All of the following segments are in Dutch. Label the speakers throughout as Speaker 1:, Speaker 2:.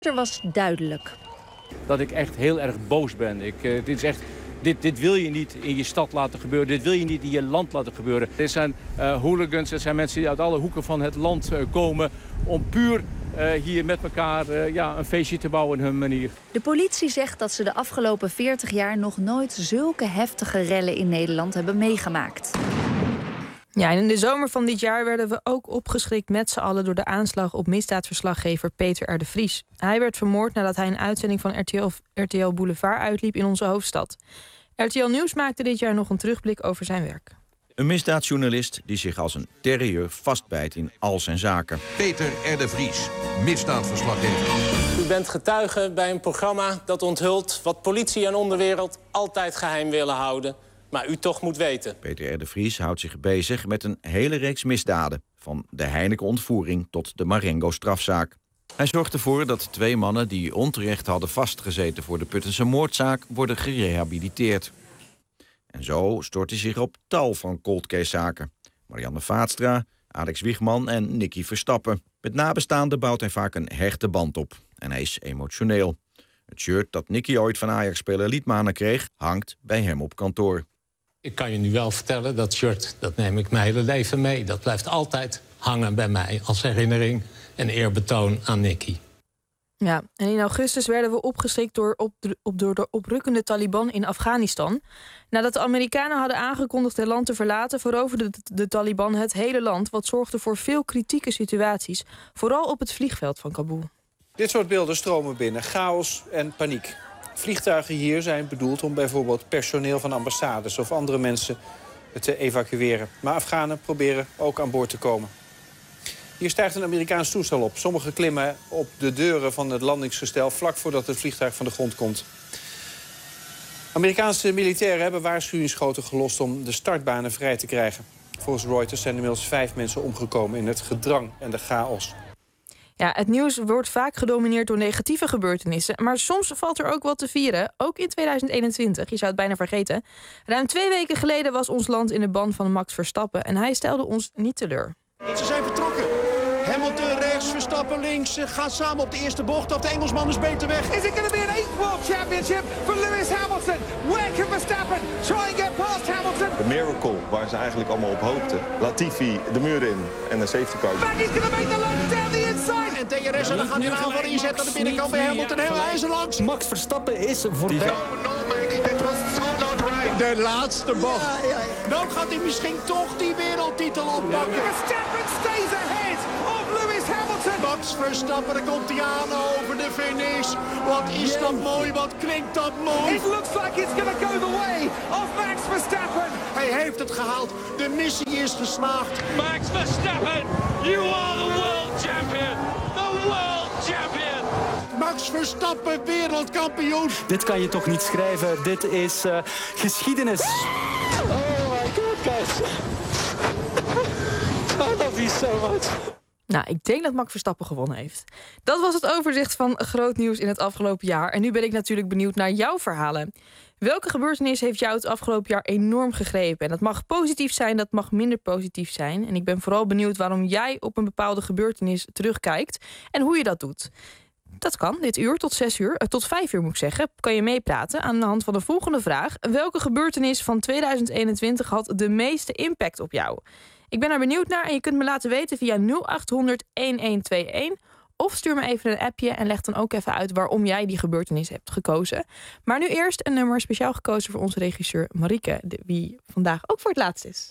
Speaker 1: Er was duidelijk.
Speaker 2: Dat ik echt heel erg boos ben. Dit wil je niet in je stad laten gebeuren. Dit wil je niet in je land laten gebeuren. Dit zijn hooligans, dit zijn mensen die uit alle hoeken van het land komen om puur hier met elkaar een feestje te bouwen op hun manier.
Speaker 1: De politie zegt dat ze de afgelopen 40 jaar nog nooit zulke heftige rellen in Nederland hebben meegemaakt.
Speaker 3: Ja, en in de zomer van dit jaar werden we ook opgeschrikt met z'n allen door de aanslag op misdaadverslaggever Peter R. de Vries. Hij werd vermoord nadat hij een uitzending van RTL Boulevard uitliep in onze hoofdstad. RTL Nieuws maakte dit jaar nog een terugblik over zijn werk.
Speaker 4: Een misdaadjournalist die zich als een terrier vastbijt in al zijn zaken.
Speaker 5: Peter R. de Vries, misdaadverslaggever.
Speaker 6: U bent getuige bij een programma dat onthult wat politie en onderwereld altijd geheim willen houden, maar u toch moet weten.
Speaker 4: Peter R. de Vries houdt zich bezig met een hele reeks misdaden. Van de Heineken-ontvoering tot de Marengo-strafzaak. Hij zorgt ervoor dat 2 mannen die onterecht hadden vastgezeten voor de Puttense moordzaak worden gerehabiliteerd. En zo stort hij zich op tal van cold case-zaken. Marianne Vaatstra, Alex Wiegman en Nicky Verstappen. Met nabestaanden bouwt hij vaak een hechte band op. En hij is emotioneel. Het shirt dat Nicky ooit van Ajax-speler Liedmanen kreeg, hangt bij hem op kantoor.
Speaker 6: Ik kan je nu wel vertellen, dat shirt, dat neem ik mijn hele leven mee. Dat blijft altijd hangen bij mij als herinnering en eerbetoon aan Nicky.
Speaker 3: Ja, en in augustus werden we opgeschrikt door de oprukkende Taliban in Afghanistan. Nadat de Amerikanen hadden aangekondigd het land te verlaten, veroverde de Taliban het hele land, wat zorgde voor veel kritieke situaties, vooral op het vliegveld van Kabul.
Speaker 7: Dit soort beelden stromen binnen, chaos en paniek. Vliegtuigen hier zijn bedoeld om bijvoorbeeld personeel van ambassades of andere mensen te evacueren. Maar Afghanen proberen ook aan boord te komen. Hier stijgt een Amerikaans toestel op. Sommigen klimmen op de deuren van het landingsgestel vlak voordat het vliegtuig van de grond komt. Amerikaanse militairen hebben waarschuwingsschoten gelost om de startbanen vrij te krijgen. Volgens Reuters zijn inmiddels 5 mensen omgekomen in het gedrang en de chaos.
Speaker 3: Ja, het nieuws wordt vaak gedomineerd door negatieve gebeurtenissen, maar soms valt er ook wat te vieren, ook in 2021. Je zou het bijna vergeten. Ruim 2 weken geleden was ons land in de ban van Max Verstappen en hij stelde ons niet teleur.
Speaker 8: Ze zijn vertrokken. Hamilton rechts, Verstappen links. Gaat samen op de eerste bocht. Of de Engelsman is beter weg.
Speaker 9: Is it going to be an 8th World Championship for Lewis Hamilton? Where can Verstappen try and get past Hamilton?
Speaker 10: De miracle waar ze eigenlijk allemaal op hoopten. Latifi de muur in en een safety car.
Speaker 9: Back is going to make the lap down the inside.
Speaker 8: En DRS en dan gaat hij een aanval inzetten aan de binnenkant bij Hamilton. Hij is er langs.
Speaker 11: Max Verstappen is voorbij.
Speaker 8: De laatste bocht. Dan gaat hij misschien toch die wereldtitel oppakken.
Speaker 9: Verstappen stays ahead of Lewis Hamilton.
Speaker 8: Max Verstappen, daar komt hij aan over de finish. Wat is dat mooi, wat klinkt dat mooi.
Speaker 9: It looks like it's going to go the way of Max Verstappen.
Speaker 8: Hij heeft het gehaald, de missie is geslaagd.
Speaker 12: Max Verstappen, you are the world champion. The world champion.
Speaker 8: Max Verstappen, wereldkampioen.
Speaker 11: Dit kan je toch niet schrijven, dit is geschiedenis.
Speaker 12: Oh my god, guys. I love you so much.
Speaker 3: Nou, ik denk dat Max Verstappen gewonnen heeft. Dat was het overzicht van groot nieuws in het afgelopen jaar. En nu ben ik natuurlijk benieuwd naar jouw verhalen. Welke gebeurtenis heeft jou het afgelopen jaar enorm gegrepen? En dat mag positief zijn, dat mag minder positief zijn. En ik ben vooral benieuwd waarom jij op een bepaalde gebeurtenis terugkijkt en hoe je dat doet. Dat kan, dit uur tot 6 uur, tot 5 uur moet ik zeggen, kan je meepraten aan de hand van de volgende vraag. Welke gebeurtenis van 2021 had de meeste impact op jou? Ik ben er benieuwd naar en je kunt me laten weten via 0800 1121. Of stuur me even een appje en leg dan ook even uit waarom jij die gebeurtenis hebt gekozen. Maar nu eerst een nummer speciaal gekozen voor onze regisseur Marieke, wie vandaag ook voor het laatst is.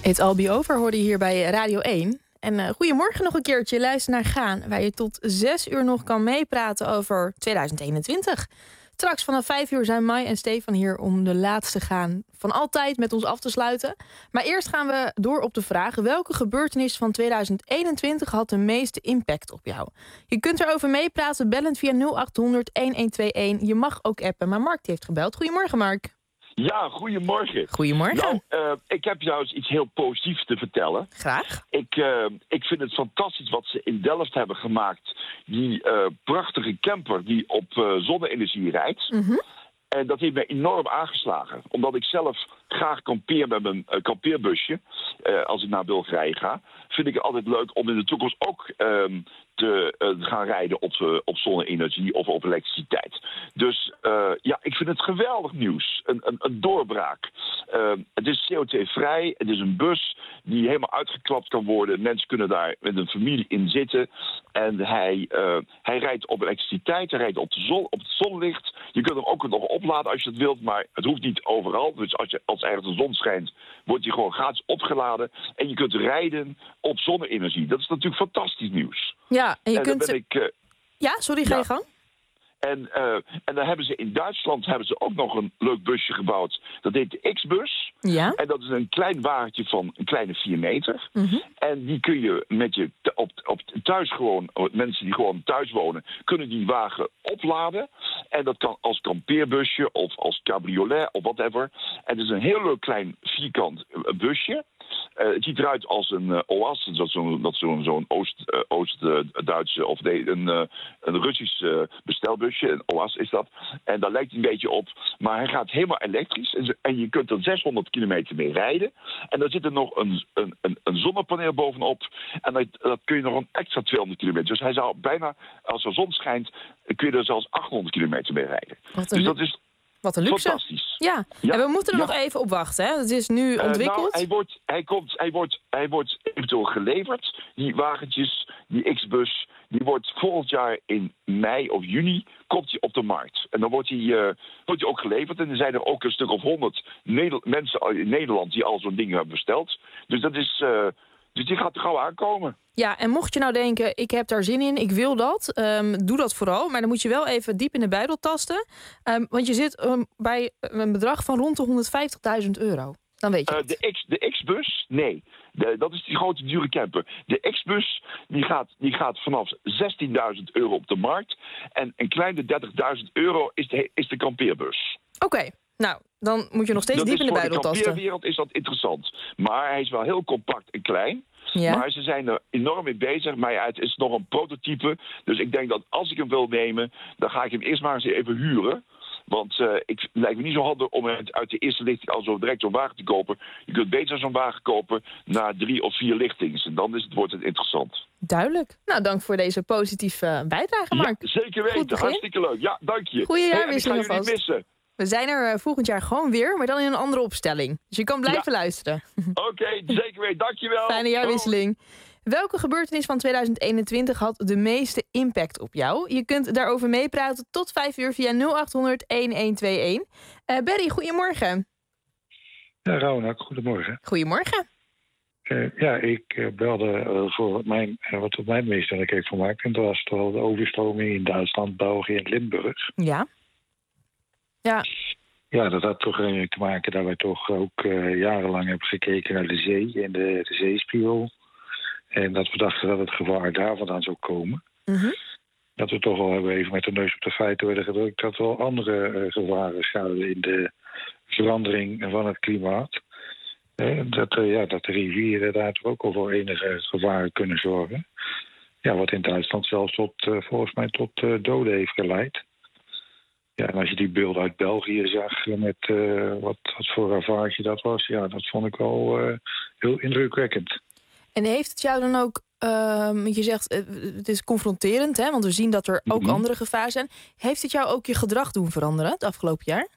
Speaker 3: It's All Be Over hoorde je hier bij Radio 1. En goedemorgen nog een keertje. Luister naar Gaan, waar je tot 6 uur nog kan meepraten over 2021. Straks vanaf 5 uur zijn Mai en Stefan hier om de laatste Gaan van altijd met ons af te sluiten. Maar eerst gaan we door op de vraag: welke gebeurtenis van 2021 had de meeste impact op jou? Je kunt erover meepraten, bellend via 0800-1121. Je mag ook appen, maar Mark die heeft gebeld. Goedemorgen, Mark.
Speaker 13: Ja, goedemorgen.
Speaker 3: Goedemorgen.
Speaker 13: Nou, ik heb jou iets heel positiefs te vertellen.
Speaker 3: Graag.
Speaker 13: Ik vind het fantastisch wat ze in Delft hebben gemaakt. Die prachtige camper die op zonne-energie rijdt.
Speaker 3: Mm-hmm.
Speaker 13: En dat heeft mij enorm aangeslagen. Omdat ik zelf graag kampeer met mijn kampeerbusje. Als ik naar Bulgarije ga. Vind ik het altijd leuk om in de toekomst ook te gaan rijden op zonne-energie of op elektriciteit. Dus ik vind het geweldig nieuws. Een doorbraak. Het is CO2-vrij. Het is een bus die helemaal uitgeklapt kan worden. Mensen kunnen daar met een familie in zitten. En hij rijdt op elektriciteit. Hij rijdt op het zonlicht. Je kunt hem ook nog opladen als je het wilt. Maar het hoeft niet overal. Dus als ergens de zon schijnt, wordt hij gewoon gratis opgeladen. En je kunt rijden op zonne-energie. Dat is natuurlijk fantastisch nieuws.
Speaker 3: Ja, en je kunt... ga je gang.
Speaker 13: En dan hebben ze in Duitsland ook nog een leuk busje gebouwd. Dat heet de X-bus.
Speaker 3: Ja.
Speaker 13: En dat is een klein wagentje van een kleine 4 meter.
Speaker 3: Mm-hmm.
Speaker 13: En die kun je met je op thuis gewoon, mensen die gewoon thuis wonen, kunnen die wagen opladen. En dat kan als kampeerbusje of als cabriolet of whatever. En het is een heel leuk klein vierkant busje. Het ziet eruit als een OAS, dat is zo'n Oost-Duitse of een Russisch bestelbusje. Een OAS is dat. En daar lijkt hij een beetje op. Maar hij gaat helemaal elektrisch. En je kunt er 600 kilometer mee rijden. En daar zit er nog een zonnepaneel bovenop. En dat kun je nog een extra 200 kilometer. Dus hij zou bijna, als de zon schijnt, kun je er zelfs 800 kilometer mee rijden. Dus dat is...
Speaker 3: Wat een luxe.
Speaker 13: Fantastisch.
Speaker 3: Ja, en we moeten er nog even op wachten. Hè? Het is nu ontwikkeld.
Speaker 13: Hij wordt eventueel geleverd. Die wagentjes, die X-bus, die wordt volgend jaar in mei of juni komt hij op de markt. En dan wordt hij ook geleverd. En er zijn er ook een stuk of 100 mensen in Nederland die al zo'n ding hebben besteld. Dus dat is... Dus die gaat er gauw aankomen.
Speaker 3: Ja, en mocht je nou denken, ik heb daar zin in, ik wil dat, doe dat vooral. Maar dan moet je wel even diep in de buidel tasten. Want je zit bij een bedrag van rond de €150.000. Dan weet je
Speaker 13: de X-bus? Nee. Dat is die grote dure camper. De X-bus die gaat vanaf €16.000 op de markt. En een kleine €30.000 is de kampeerbus.
Speaker 3: Oké. Nou, dan moet je nog steeds diep in de buidel tasten.
Speaker 13: Voor de kampeerwereld is dat interessant. Maar hij is wel heel compact en klein. Ja. Maar ze zijn er enorm mee bezig. Maar ja, het is nog een prototype. Dus ik denk dat als ik hem wil nemen, dan ga ik hem eerst maar eens even huren. Want het lijkt me niet zo handig om uit de eerste lichting al zo direct zo'n wagen te kopen. Je kunt beter zo'n wagen kopen na 3 of 4 lichtings. En dan wordt het interessant.
Speaker 3: Duidelijk. Nou, dank voor deze positieve bijdrage, Mark.
Speaker 13: Ja, zeker weten. Hartstikke leuk. Ja, dank je.
Speaker 3: Goeie jaarwisseling
Speaker 13: alvast. Ik ga jullie niet missen.
Speaker 3: We zijn er volgend jaar gewoon weer, maar dan in een andere opstelling. Dus je kan blijven luisteren.
Speaker 13: Oké, zeker weten. Dankjewel.
Speaker 3: Fijne jaarwisseling. Welke gebeurtenis van 2021 had de meeste impact op jou? Je kunt daarover meepraten tot 5 uur via 0800-1121. Berry, goedemorgen.
Speaker 14: Ja, Raunak, goedemorgen.
Speaker 3: Goedemorgen.
Speaker 14: Ik belde voor wat op mij het meest indruk heeft gemaakt. En dat was toch de overstroming in Duitsland, België en Limburg.
Speaker 3: Ja.
Speaker 14: Ja, dat had toch te maken dat wij toch ook jarenlang hebben gekeken naar de zee en de zeespiegel. En dat we dachten dat het gevaar daar vandaan zou komen.
Speaker 3: Mm-hmm.
Speaker 14: Dat we toch wel hebben even met de neus op de feiten werden gedrukt dat wel andere gevaren schuilen in de verandering van het klimaat. Dat de rivieren daar toch ook al voor enige gevaren kunnen zorgen. Ja, wat in Duitsland zelfs volgens mij tot doden heeft geleid. Ja, en als je die beelden uit België zag met wat voor ravage dat was, ja, dat vond ik wel heel indrukwekkend.
Speaker 3: En heeft het jou dan ook, je zegt het is confronterend, hè, want we zien dat er ook andere gevaren zijn. Heeft het jou ook je gedrag doen veranderen het afgelopen jaar?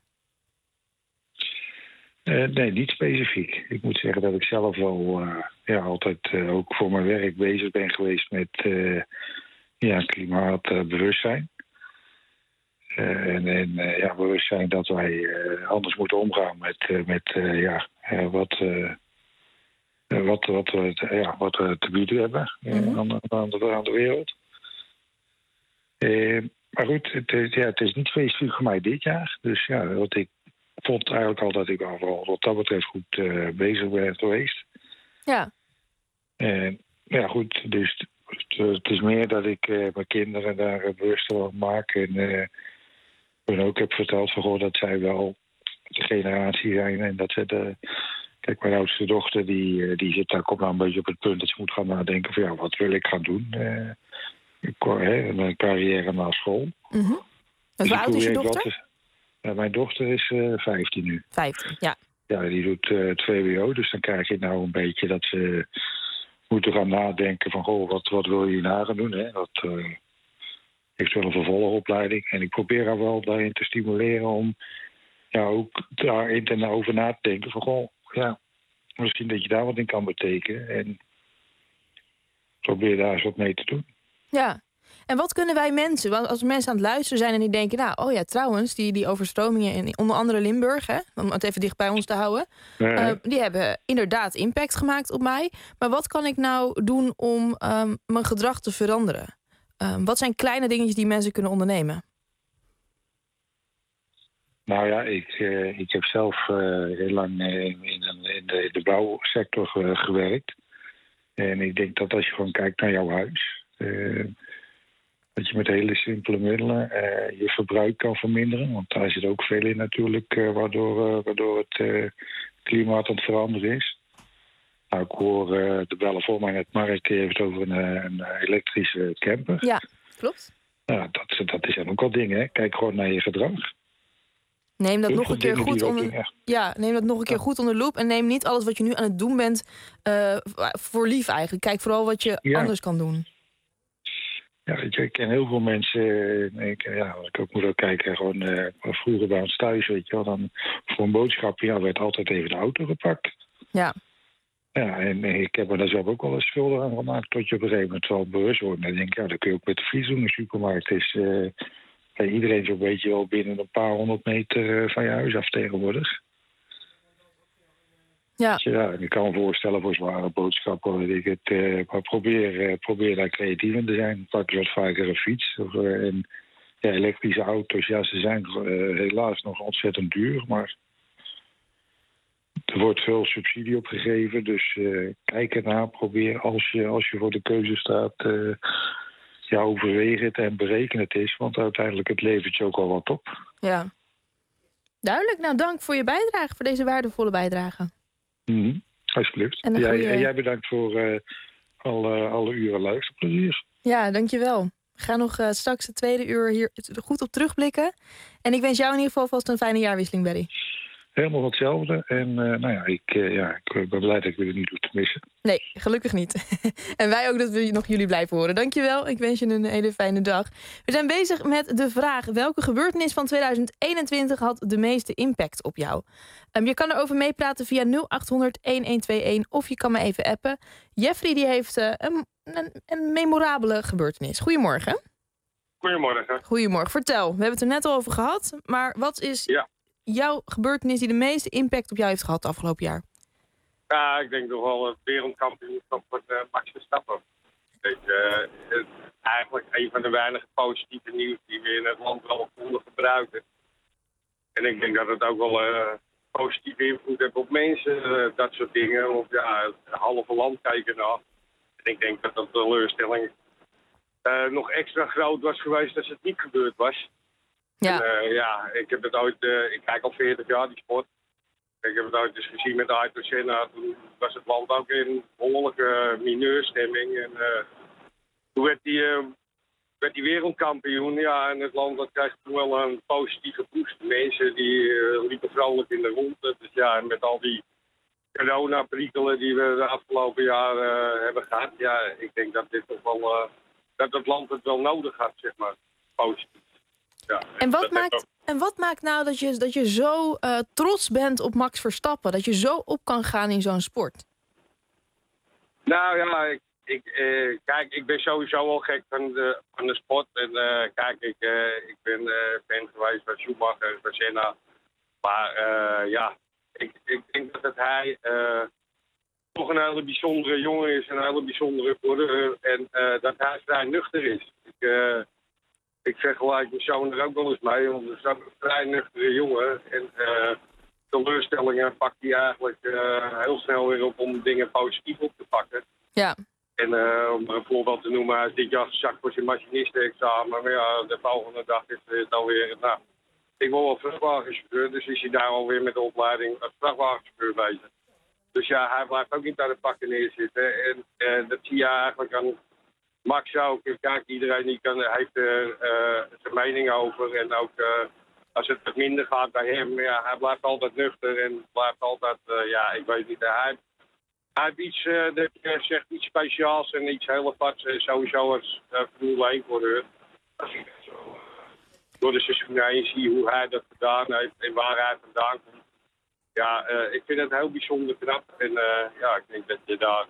Speaker 14: Nee, niet specifiek. Ik moet zeggen dat ik zelf wel altijd ook voor mijn werk bezig ben geweest met klimaatbewustzijn. Bewustzijn dat wij anders moeten omgaan met wat we te bieden hebben aan de wereld. Maar goed, het is niet feestelijk voor mij dit jaar. Dus ja, wat ik vond eigenlijk al dat ik overal wat dat betreft goed bezig ben geweest.
Speaker 3: Ja.
Speaker 14: Ja, goed, dus het is meer dat ik mijn kinderen daar bewust van maak. En hun ook heb verteld van, dat zij wel de generatie zijn. En dat ze Kijk, mijn oudste dochter die zit daar, komt nou een beetje op het punt dat ze moet gaan nadenken van, wat wil ik gaan doen? Mijn carrière na school.
Speaker 3: Mm-hmm.
Speaker 14: Dus
Speaker 3: hoe oud is je dochter?
Speaker 14: Mijn dochter is 15 nu.
Speaker 3: 15, ja.
Speaker 14: Ja, die doet het VWO, dus dan krijg je nou een beetje dat ze moeten gaan nadenken van, wat wil je hierna gaan doen? Hè? Dat heeft wel een vervolgopleiding. En ik probeer haar wel daarin te stimuleren om ook daarin over na te denken van, misschien dat je daar wat in kan betekenen. En probeer daar eens wat mee te doen.
Speaker 3: Ja. En wat kunnen wij mensen, want als mensen aan het luisteren zijn en die denken, trouwens, die overstromingen in onder andere Limburg, hè, om het even dicht bij ons te houden, die hebben inderdaad impact gemaakt op mij. Maar wat kan ik nou doen om mijn gedrag te veranderen? Wat zijn kleine dingetjes die mensen kunnen ondernemen?
Speaker 14: Nou ja, ik heb zelf heel lang in de bouwsector gewerkt. En ik denk dat als je gewoon kijkt naar jouw huis, dat je met hele simpele middelen je verbruik kan verminderen. Want daar zit ook veel in natuurlijk, waardoor het klimaat aan het veranderen is. Nou, ik hoor de bellen voor mij net, Mark, die heeft over een elektrische camper.
Speaker 3: Ja, klopt.
Speaker 14: Nou, dat is dan ook al dingen, hè. Kijk gewoon naar je gedrag.
Speaker 3: Neem dat nog een keer goed goed onder loep. En neem niet alles wat je nu aan het doen bent voor lief eigenlijk. Kijk vooral wat je anders kan doen.
Speaker 14: Ja, ik ken heel veel mensen. Ik ook moet ook kijken, gewoon vroeger bij ons thuis, weet je wel, dan voor een boodschap, werd altijd even de auto gepakt.
Speaker 3: Ja.
Speaker 14: Ja, en ik heb me daar zelf ook wel eens schuldig aan gemaakt, tot je op een gegeven moment wel bewust wordt. En dan denk ik, dat kun je ook met de fiets doen. De supermarkt is iedereen zo'n beetje wel binnen een paar 100 meter van je huis af tegenwoordig.
Speaker 3: Ja.
Speaker 14: Dus en ik kan me voorstellen voor zware boodschappen dat ik het maar probeer daar creatief in te zijn. Pak eens wat vaker een fiets. Elektrische auto's, ze zijn helaas nog ontzettend duur, maar er wordt veel subsidie op gegeven. Dus kijk ernaar, probeer als je voor de keuze staat, overweeg het en bereken het eens. Want uiteindelijk het levert je ook al wat op.
Speaker 3: Ja. Duidelijk. Nou, dank voor je bijdrage, voor deze waardevolle bijdrage.
Speaker 14: Alsjeblieft. En jij bedankt voor alle uren luisterplezier.
Speaker 3: Ja, dankjewel. We gaan nog straks het tweede uur hier goed op terugblikken. En ik wens jou in ieder geval vast een fijne jaarwisseling, Barry.
Speaker 14: Helemaal hetzelfde. En ik ben blij dat ik weer niet hoef te missen.
Speaker 3: Nee, gelukkig niet. En wij ook dat we nog jullie blijven horen. Dankjewel. Ik wens je een hele fijne dag. We zijn bezig met de vraag: welke gebeurtenis van 2021 had de meeste impact op jou? Je kan erover meepraten via 0800-1121 of je kan me even appen. Jeffrey die heeft een memorabele gebeurtenis. Goedemorgen.
Speaker 15: Goedemorgen.
Speaker 3: Goedemorgen. Vertel, we hebben het er net al over gehad. Maar wat is jouw gebeurtenis die de meeste impact op jou heeft gehad het afgelopen jaar?
Speaker 15: Ja, ik denk toch wel het wereldkampioenschap van Max Verstappen. Eigenlijk een van de weinige positieve nieuws die we in het land wel konden gebruiken. En ik denk dat het ook wel positieve invloed heeft op mensen, dat soort dingen. Want het halve land kijken naar. En ik denk dat de teleurstelling nog extra groot was geweest als het niet gebeurd was.
Speaker 3: Ja.
Speaker 15: En, ik heb het ooit, ik kijk al 40 jaar die sport. Ik heb het ooit eens gezien met Ayrton Senna. Toen was het land ook in behoorlijke mineurstemming. En toen werd die wereldkampioen. Ja, en het land dat kreeg toen wel een positieve boost. Mensen die liepen vrolijk in de ronde. Dus en met al die coronaprikkelen die we de afgelopen jaren hebben gehad. Ja, ik denk dat dit toch wel, dat het land het wel nodig had, zeg maar. Positief. Ja,
Speaker 3: en wat maakt nou dat je zo trots bent op Max Verstappen? Dat je zo op kan gaan in zo'n sport?
Speaker 15: Nou ja, kijk, ik ben sowieso al gek van de sport. En ik ben fan geweest van Schumacher en van Senna. Maar ik denk dat hij toch een hele bijzondere jongen is, een hele bijzondere coureur. En dat hij vrij nuchter is. Ik vergelijk mijn zoon er ook wel eens mee, want het is ook een vrij nuchtere jongen. En teleurstellingen pakt hij eigenlijk heel snel weer op om dingen positief op te pakken.
Speaker 3: Ja.
Speaker 15: En om er een voorbeeld te noemen, hij is dit jaar gezakt voor zijn machinistenexamen. Maar ja, de volgende dag is het alweer, nou, ik wil wel vrachtwagenchauffeur, dus is hij daar alweer met de opleiding als vrachtwagenchauffeur bezig. Dus ja, hij blijft ook niet aan de pakken neerzitten. En dat zie je eigenlijk aan Max ook. Kijk, iedereen die heeft zijn mening over. En ook als het wat minder gaat bij hem, ja, hij blijft altijd nuchter en blijft altijd, ja, ik weet niet, hij heeft iets, dat je zegt, iets speciaals en iets heel aparts, sowieso als Formule 1 coureur. Als ik zo door de seizoen heen zie hoe hij dat gedaan heeft en waar hij vandaan komt. Ja, ik vind het heel bijzonder knap. En ja, ik denk dat je daar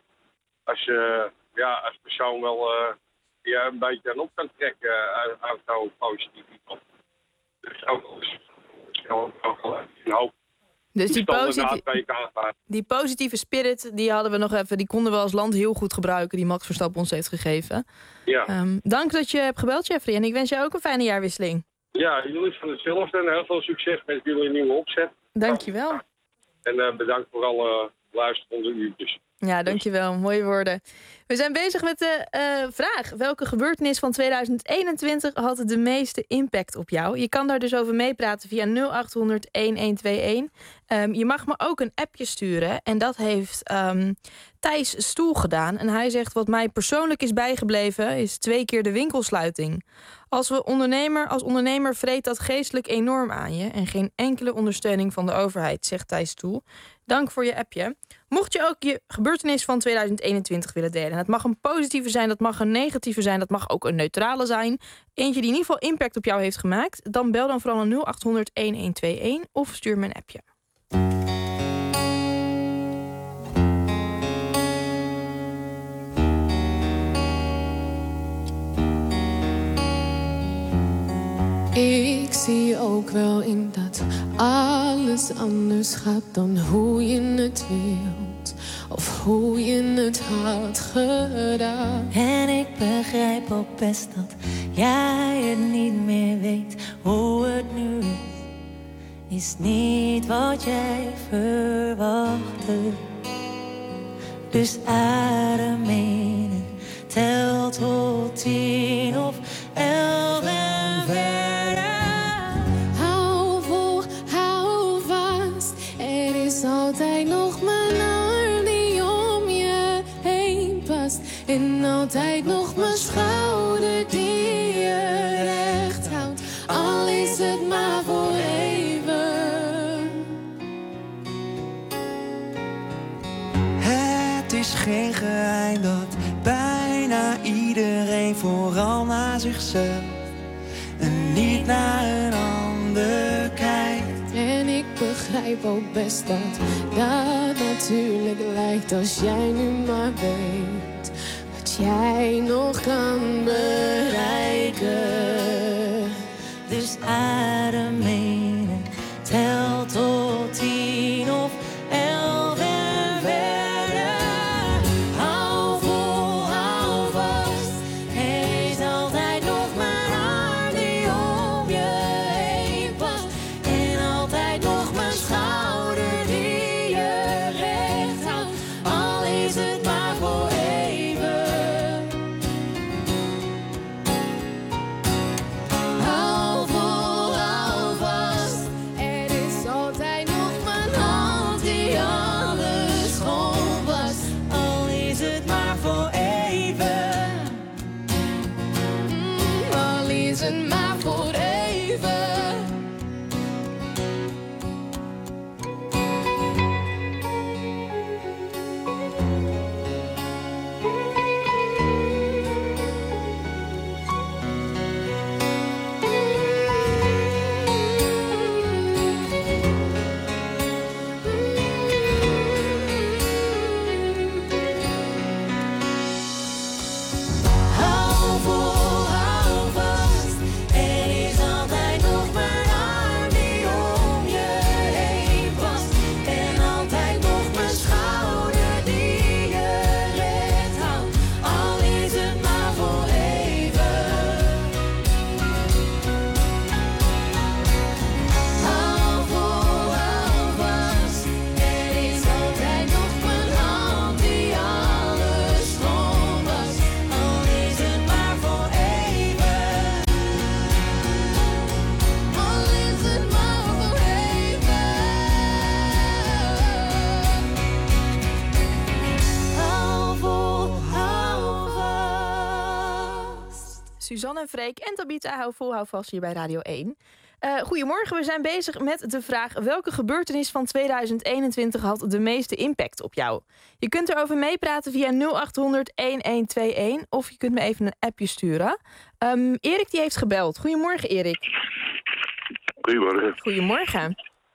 Speaker 15: als persoon wel een beetje aan op kan trekken uit zo'n positief iemand. Dus ook een hoop.
Speaker 3: Dus die positieve spirit, die hadden we nog even, die konden we als land heel goed gebruiken, die Max Verstappen ons heeft gegeven.
Speaker 15: Ja.
Speaker 3: Dank dat je hebt gebeld, Jeffrey. En ik wens je ook een fijne jaarwisseling.
Speaker 15: Ja, jullie van hetzelfde en heel veel succes met jullie nieuwe opzet.
Speaker 3: Dankjewel.
Speaker 15: En bedankt voor alle luisterende uurtjes.
Speaker 3: Ja, dankjewel. Mooie woorden. We zijn bezig met de vraag. Welke gebeurtenis van 2021 had de meeste impact op jou? Je kan daar dus over meepraten via 0800-1121. Je mag me ook een appje sturen. En dat heeft Thijs Stoel gedaan. En hij zegt, wat mij persoonlijk is bijgebleven is 2 keer de winkelsluiting. Als ondernemer vreet dat geestelijk enorm aan je. En geen enkele ondersteuning van de overheid, zegt Thijs Stoel. Dank voor je appje. Mocht je ook je gebeurtenis van 2021 willen delen. Het mag een positieve zijn, dat mag een negatieve zijn, dat mag ook een neutrale zijn. Eentje die in ieder geval impact op jou heeft gemaakt. Dan bel dan vooral naar 0800-1121 of stuur me een appje.
Speaker 16: Ik zie ook wel in dat alles anders gaat dan hoe je het wilt. Of hoe je het had gedaan.
Speaker 17: En ik begrijp ook best dat jij het niet meer weet. Hoe het nu is niet wat jij verwachtte. Dus adem in, tel tot 10 of 11 en verder.
Speaker 16: Altijd nog mijn arm die om je heen past. En altijd nog mijn schouder die je recht houdt. Al is het maar voor even.
Speaker 18: Het is geen geheim dat bijna iedereen vooral naar zichzelf en niet naar een ander kijkt.
Speaker 16: En ik begrijp ook best dat dat natuurlijk lijkt als jij nu maar weet wat jij nog kan bereiken.
Speaker 17: Dus adem in, tel tot 10 of 11 en verder. Hou vol, hou vast. Er is altijd nog mijn arm die om je heen past. En altijd nog mijn schouder die je recht houdt. Al is het maar voor even.
Speaker 16: Hou vol, hou vast. Er is altijd nog mijn hand die alles schoon was.
Speaker 17: Al is het maar voor even.
Speaker 16: Al is het maar voor even.
Speaker 3: Suzanne en Freek en Tabitha, hou vast hier bij Radio 1. Goedemorgen, we zijn bezig met de vraag... welke gebeurtenis van 2021 had de meeste impact op jou? Je kunt erover meepraten via 0800-1121... of je kunt me even een appje sturen. Erik die heeft gebeld. Goedemorgen, Erik.
Speaker 19: Goedemorgen.
Speaker 3: Goedemorgen.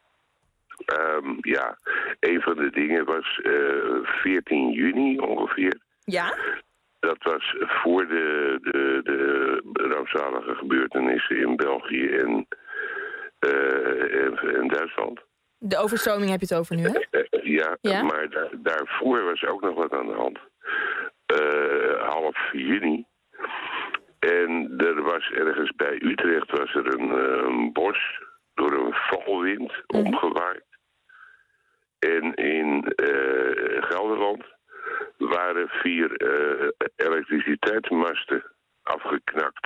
Speaker 19: Ja, een van de dingen was 14 juni ongeveer. Ja? Dat was voor de rampzalige gebeurtenissen in België en Duitsland.
Speaker 3: De overstroming heb je het over nu, hè?
Speaker 19: Ja, maar daarvoor was ook nog wat aan de hand. Half juni. En er was ergens bij Utrecht was er een bos door een valwind omgewaaid. En in Gelderland waren 4 elektriciteitsmasten afgeknakt.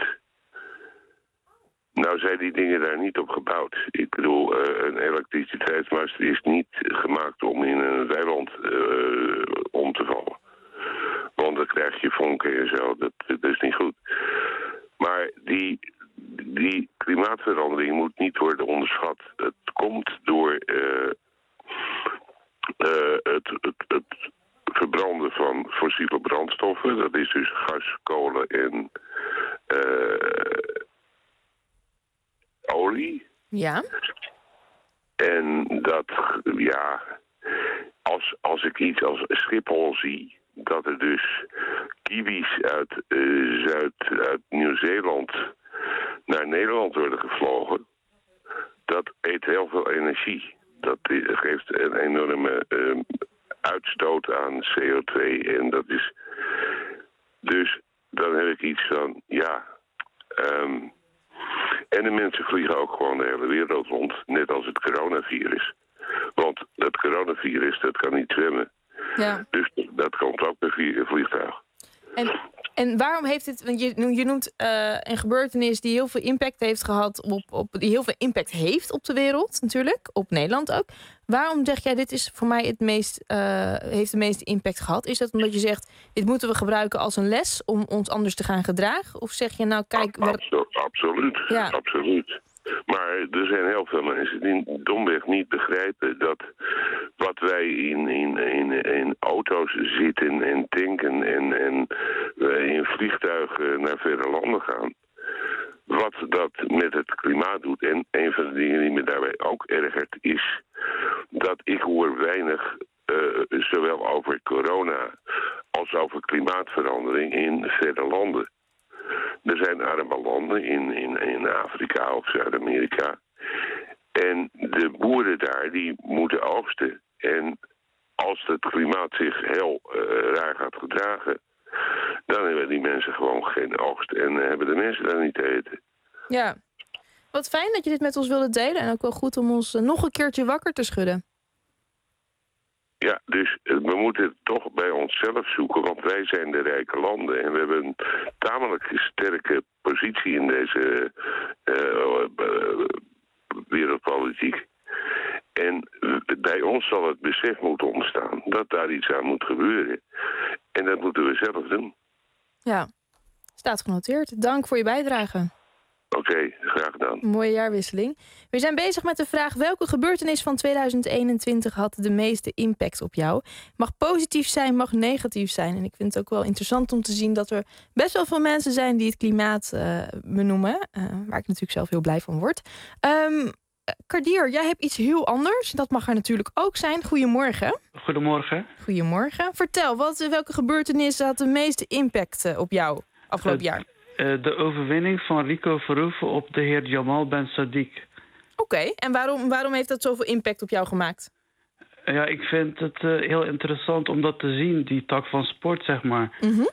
Speaker 19: Nou zijn die dingen daar niet op gebouwd. Ik bedoel, een elektriciteitsmast is niet gemaakt om in een weiland om te vallen. Want dan krijg je vonken en zo, dat is niet goed. Maar die klimaatverandering moet niet worden onderschat. Het komt door het verbranden van fossiele brandstoffen. Dat is dus gas, kolen en olie.
Speaker 3: Ja.
Speaker 19: En dat, ja, als ik iets als Schiphol zie, dat er dus kiwis uit Nieuw-Zeeland naar Nederland worden gevlogen, dat eet heel veel energie. Dat geeft een enorme uitstoot aan CO2 en dat is... Dus dan heb ik iets van, ja... en de mensen vliegen ook gewoon de hele wereld rond, net als het coronavirus. Want dat coronavirus, dat kan niet zwemmen. Ja. Dus dat komt ook per vliegtuig.
Speaker 3: En waarom heeft dit... Want je noemt een gebeurtenis die heel veel impact heeft gehad... die heel veel impact heeft op de wereld natuurlijk. Op Nederland ook. Waarom zeg jij, dit is voor mij het meest... heeft de meeste impact gehad? Is dat omdat je zegt, dit moeten we gebruiken als een les... om ons anders te gaan gedragen? Of zeg je nou, kijk...
Speaker 19: Absoluut, ja. Absoluut. Maar er zijn heel veel mensen die domweg niet begrijpen dat wat wij in auto's zitten en tanken en in vliegtuigen naar verre landen gaan, wat dat met het klimaat doet. En een van de dingen die me daarbij ook ergert is dat ik hoor weinig zowel over corona als over klimaatverandering in verre landen. Er zijn arme landen in Afrika of Zuid-Amerika. En de boeren daar, die moeten oogsten. En als het klimaat zich heel raar gaat gedragen, dan hebben die mensen gewoon geen oogst. En hebben de mensen daar niet te eten.
Speaker 3: Ja, wat fijn dat je dit met ons wilde delen. En ook wel goed om ons nog een keertje wakker te schudden.
Speaker 19: Ja, dus we moeten het toch bij onszelf zoeken, want wij zijn de rijke landen. En we hebben een tamelijk sterke positie in deze wereldpolitiek. En bij ons zal het besef moeten ontstaan dat daar iets aan moet gebeuren. En dat moeten we zelf doen.
Speaker 3: Ja, staat genoteerd. Dank voor je bijdrage.
Speaker 19: Oké, graag gedaan.
Speaker 3: Mooie jaarwisseling. We zijn bezig met de vraag welke gebeurtenis van 2021 had de meeste impact op jou. Mag positief zijn, mag negatief zijn. En ik vind het ook wel interessant om te zien dat er best wel veel mensen zijn die het klimaat benoemen. Waar ik natuurlijk zelf heel blij van word. Kardier, jij hebt iets heel anders. Dat mag er natuurlijk ook zijn. Goedemorgen.
Speaker 20: Goedemorgen.
Speaker 3: Goedemorgen. Vertel, welke gebeurtenis had de meeste impact op jou afgelopen jaar?
Speaker 20: De overwinning van Rico Verhoeven op de heer Jamal Ben Sadiq.
Speaker 3: Oké, en waarom heeft dat zoveel impact op jou gemaakt?
Speaker 20: Ja, ik vind het heel interessant om dat te zien, die tak van sport, zeg maar.
Speaker 3: Mm-hmm.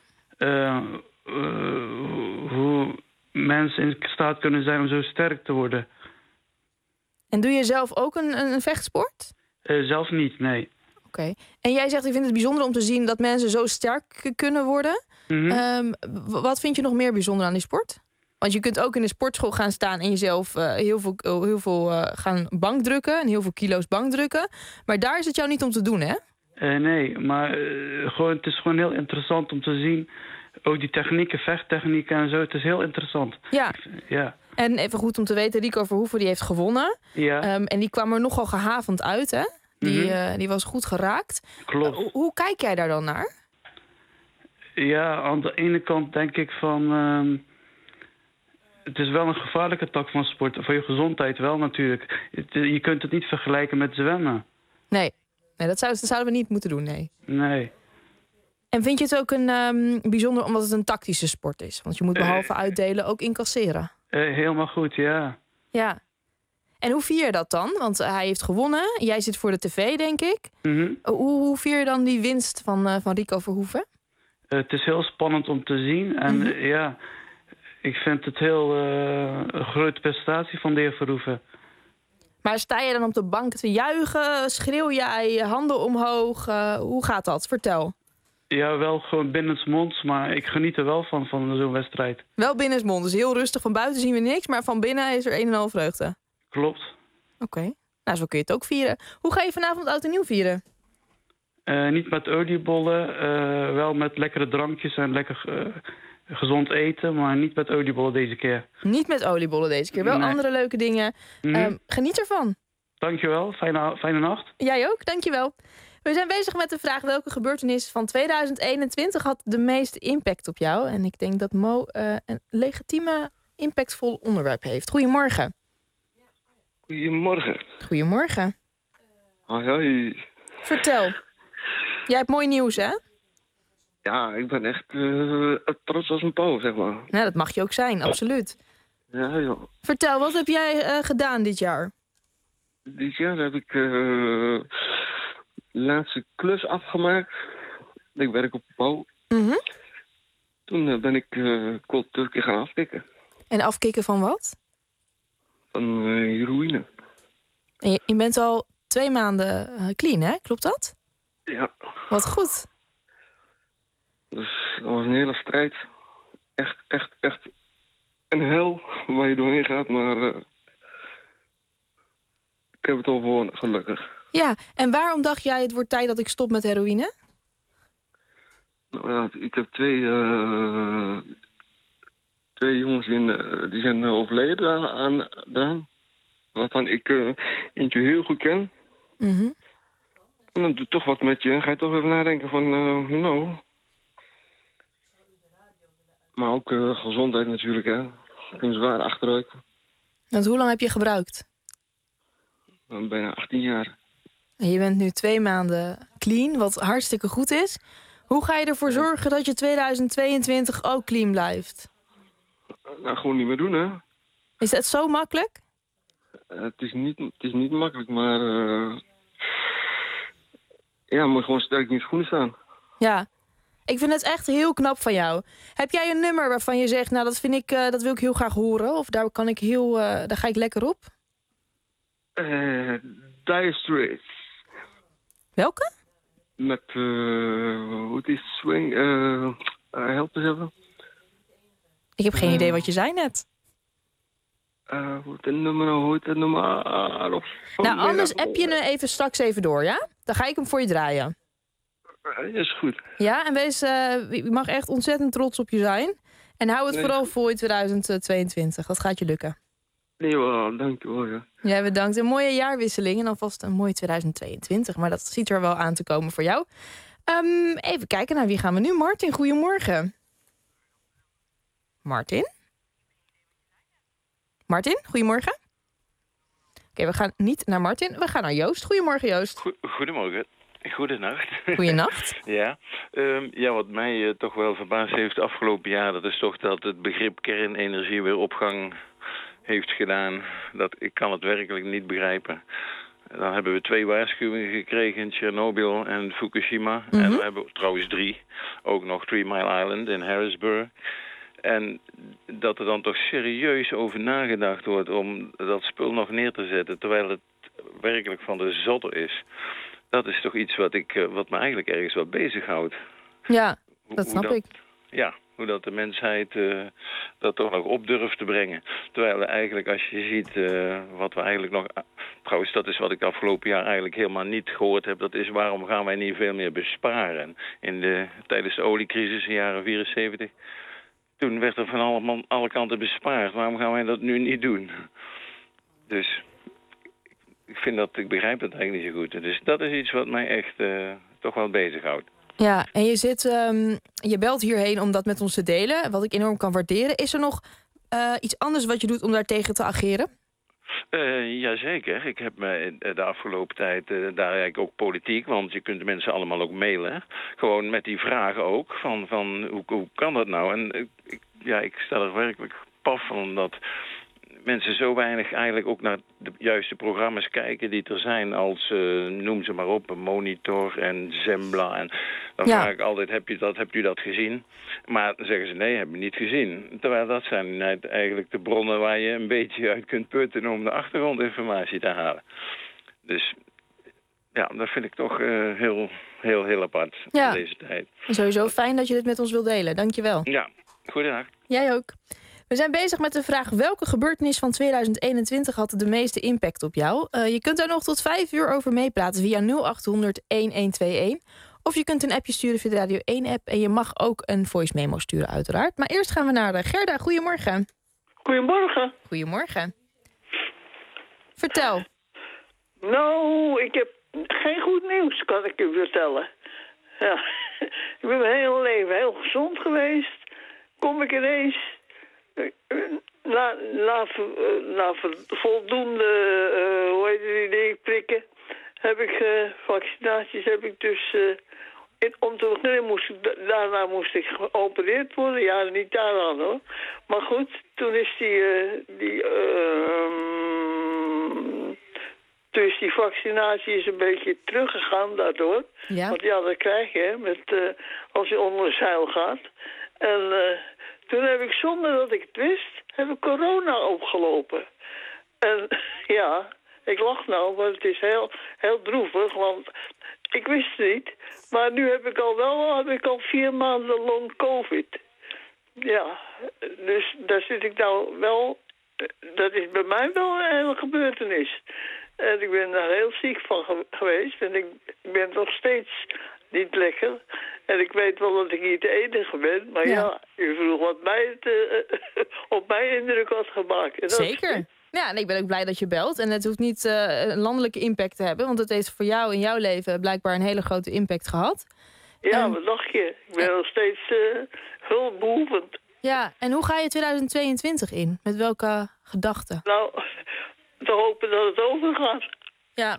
Speaker 20: Hoe mensen in staat kunnen zijn om zo sterk te worden.
Speaker 3: En doe je zelf ook een vechtsport?
Speaker 20: Zelf niet, nee.
Speaker 3: Oké. En jij zegt, ik vind het bijzonder om te zien dat mensen zo sterk kunnen worden. Mm-hmm. Wat vind je nog meer bijzonder aan die sport? Want je kunt ook in de sportschool gaan staan en jezelf heel veel gaan bankdrukken. En heel veel kilo's bankdrukken. Maar daar is het jou niet om te doen, hè?
Speaker 20: Nee, maar het is gewoon heel interessant om te zien ook die technieken, vechttechnieken en zo. Het is heel interessant.
Speaker 3: Ja. En even goed om te weten, Rico Verhoeven die heeft gewonnen.
Speaker 20: Ja.
Speaker 3: En die kwam er nogal gehavend uit, hè? Die was goed geraakt.
Speaker 20: Klopt.
Speaker 3: Hoe kijk jij daar dan naar?
Speaker 20: Ja, aan de ene kant denk ik van... het is wel een gevaarlijke tak van sport. Voor je gezondheid wel natuurlijk. Je kunt het niet vergelijken met zwemmen.
Speaker 3: Nee, dat zouden we niet moeten doen, nee.
Speaker 20: Nee.
Speaker 3: En vind je het ook een bijzonder omdat het een tactische sport is? Want je moet behalve uitdelen ook incasseren.
Speaker 20: Helemaal goed, ja.
Speaker 3: Ja. En hoe vier je dat dan? Want hij heeft gewonnen. Jij zit voor de tv, denk ik. Hoe vier je dan die winst van Rico Verhoeven?
Speaker 20: Het is heel spannend om te zien. En ja, ik vind het heel een grote prestatie van de heer Verhoeven.
Speaker 3: Maar sta je dan op de bank te juichen? Schreeuw jij handen omhoog? Hoe gaat dat? Vertel.
Speaker 20: Ja, wel gewoon binnensmonds, maar ik geniet er wel van zo'n wedstrijd.
Speaker 3: Wel binnensmonds, dus heel rustig. Van buiten zien we niks, maar van binnen is er een en al vreugde.
Speaker 20: Klopt.
Speaker 3: Oké. Nou, zo kun je het ook vieren. Hoe ga je vanavond oud en nieuw vieren?
Speaker 20: Niet met oliebollen, wel met lekkere drankjes en lekker gezond eten, maar niet met oliebollen deze keer.
Speaker 3: Niet met oliebollen deze keer, wel andere leuke dingen. Geniet ervan.
Speaker 20: Dankjewel, fijne nacht.
Speaker 3: Jij ook, dankjewel. We zijn bezig met de vraag welke gebeurtenis van 2021 had de meeste impact op jou. En ik denk dat Mo een legitieme, impactvol onderwerp heeft. Goedemorgen.
Speaker 21: Goedemorgen.
Speaker 3: Goedemorgen.
Speaker 21: Hoi.
Speaker 3: Vertel. Jij hebt mooi nieuws, hè?
Speaker 21: Ja, ik ben echt trots als een pauw, zeg maar.
Speaker 3: Nou, dat mag je ook zijn, absoluut.
Speaker 21: Ja, joh.
Speaker 3: Vertel, wat heb jij gedaan dit jaar?
Speaker 21: Dit jaar heb ik laatste klus afgemaakt. Ik werk op de bouw. Toen ben ik cold turkey gaan afkicken.
Speaker 3: En afkicken van wat?
Speaker 21: Van heroïne.
Speaker 3: En je bent al 2 maanden clean, hè? Klopt dat?
Speaker 21: Ja.
Speaker 3: Wat goed.
Speaker 21: Dus dat was een hele strijd. Echt een hel waar je doorheen gaat, maar ik heb het al gewonnen, gelukkig.
Speaker 3: Ja, en waarom dacht jij het wordt tijd dat ik stop met heroïne?
Speaker 21: Nou ja, ik heb twee jongens die zijn overleden aan waarvan ik eentje heel goed ken. En dan doet toch wat met je. Ga je toch even nadenken van, nou. Maar ook gezondheid natuurlijk, hè. Ik ben zwaar achteruit.
Speaker 3: Want hoe lang heb je gebruikt?
Speaker 21: Bijna 18 jaar.
Speaker 3: En je bent nu 2 maanden clean, wat hartstikke goed is. Hoe ga je ervoor zorgen dat je 2022 ook clean blijft?
Speaker 21: Nou, gewoon niet meer doen, hè.
Speaker 3: Is dat zo makkelijk?
Speaker 21: Het is niet makkelijk, maar ja, moet gewoon sterk in je schoenen staan.
Speaker 3: Ja, ik vind het echt heel knap van jou. Heb jij een nummer waarvan je zegt, nou dat wil ik heel graag horen, of daar ga ik lekker op?
Speaker 21: Dire Straits.
Speaker 3: Welke?
Speaker 21: Met hoe het is, swing, help eens even.
Speaker 3: Ik heb geen idee wat je zei net.
Speaker 21: Hoe het nummer
Speaker 3: nou, anders app je hem straks even door, ja? Dan ga ik hem voor je draaien.
Speaker 21: Is goed.
Speaker 3: Ja, en wees, je mag echt ontzettend trots op je zijn. En hou het vooral vol in 2022. Dat gaat je lukken.
Speaker 21: Nee, dankjewel. Ja.
Speaker 3: Jij bedankt. Een mooie jaarwisseling en alvast een mooi 2022. Maar dat ziet er wel aan te komen voor jou. Even kijken naar wie gaan we nu. Martin, goedemorgen. Martin? Martin, goedemorgen. Oké, we gaan niet naar Martin. We gaan naar Joost. Goedemorgen, Joost.
Speaker 22: Goedemorgen. Goedenacht.
Speaker 3: Goedenacht.
Speaker 22: Ja. Wat mij toch wel verbaasd heeft afgelopen jaar, dat is toch dat het begrip kernenergie weer opgang heeft gedaan. Ik kan het werkelijk niet begrijpen. Dan hebben we 2 waarschuwingen gekregen in Tsjernobyl en Fukushima. En we hebben trouwens 3. Ook nog 3 Mile Island in Harrisburg. En dat er dan toch serieus over nagedacht wordt om dat spul nog neer te zetten, terwijl het werkelijk van de zotte is. Dat is toch iets wat me eigenlijk ergens wel bezighoudt.
Speaker 3: Ja, dat snap ik.
Speaker 22: Ja, Hoe dat de mensheid dat toch nog op durft te brengen. Terwijl we eigenlijk, als je ziet wat we eigenlijk nog... Trouwens, dat is wat ik afgelopen jaar eigenlijk helemaal niet gehoord heb. Dat is waarom gaan wij niet veel meer besparen. Tijdens de oliecrisis in de jaren 74... Toen werd er van alle kanten bespaard. Waarom gaan wij dat nu niet doen? Dus ik begrijp het eigenlijk niet zo goed. Dus dat is iets wat mij echt toch wel bezighoudt.
Speaker 3: Ja, en je belt hierheen om dat met ons te delen, wat ik enorm kan waarderen. Is er nog iets anders wat je doet om daartegen te ageren?
Speaker 22: Jazeker. Ik heb me de afgelopen tijd daar eigenlijk ook politiek, want je kunt de mensen allemaal ook mailen. Gewoon met die vragen ook, van hoe kan dat nou? En ik sta er werkelijk paf van, omdat mensen zo weinig eigenlijk ook naar de juiste programma's kijken die er zijn als, noem ze maar op, Monitor en Zembla. En dan vraag ik altijd, heb u dat gezien? Maar dan zeggen ze, nee, heb je niet gezien. Terwijl dat zijn eigenlijk de bronnen waar je een beetje uit kunt putten om de achtergrondinformatie te halen. Dus ja, dat vind ik toch heel apart in deze tijd.
Speaker 3: Sowieso fijn dat je dit met ons wilt delen. Dank je wel.
Speaker 22: Ja, goedendag.
Speaker 3: Jij ook. We zijn bezig met de vraag welke gebeurtenis van 2021 had de meeste impact op jou. Je kunt daar nog tot 5 uur over meepraten via 0800-1121. Of je kunt een appje sturen via de Radio 1-app. En je mag ook een voice memo sturen uiteraard. Maar eerst gaan we naar Gerda. Goedemorgen.
Speaker 1: Goedemorgen.
Speaker 3: Goedemorgen. Vertel.
Speaker 1: Nou, ik heb geen goed nieuws, kan ik u vertellen. Ja, ik ben mijn hele leven heel gezond geweest. Kom ik ineens... Na voldoende hoe heet die dingen, prikken heb ik vaccinaties heb ik dus om te beginnen daarna moest ik geopereerd worden. Ja, niet daaraan hoor. Maar goed, toen is die vaccinatie is een beetje teruggegaan daardoor. Ja. Want ja, dat krijg je als je onder de zeil gaat. En toen heb ik, zonder dat ik het wist, heb ik corona opgelopen. En ja, ik lach nou, maar het is heel droevig, want ik wist het niet. Maar nu heb ik al 4 maanden long COVID. Ja, dus daar zit ik nou wel... Dat is bij mij wel een hele gebeurtenis. En ik ben daar heel ziek van geweest. En ik ben nog steeds niet lekker. En ik weet wel dat ik niet de enige ben. Maar ja u vroeg wat mij op mij indruk had gemaakt. En
Speaker 3: zeker. Ja, en ik ben ook blij dat je belt. En het hoeft niet een landelijke impact te hebben. Want het heeft voor jou in jouw leven blijkbaar een hele grote impact gehad.
Speaker 1: Ja, wat dacht je? Ik ben nog steeds hulpbehoevend.
Speaker 3: Ja, en hoe ga je 2022 in? Met welke gedachten?
Speaker 1: Nou, te hopen dat het overgaat.
Speaker 3: Ja.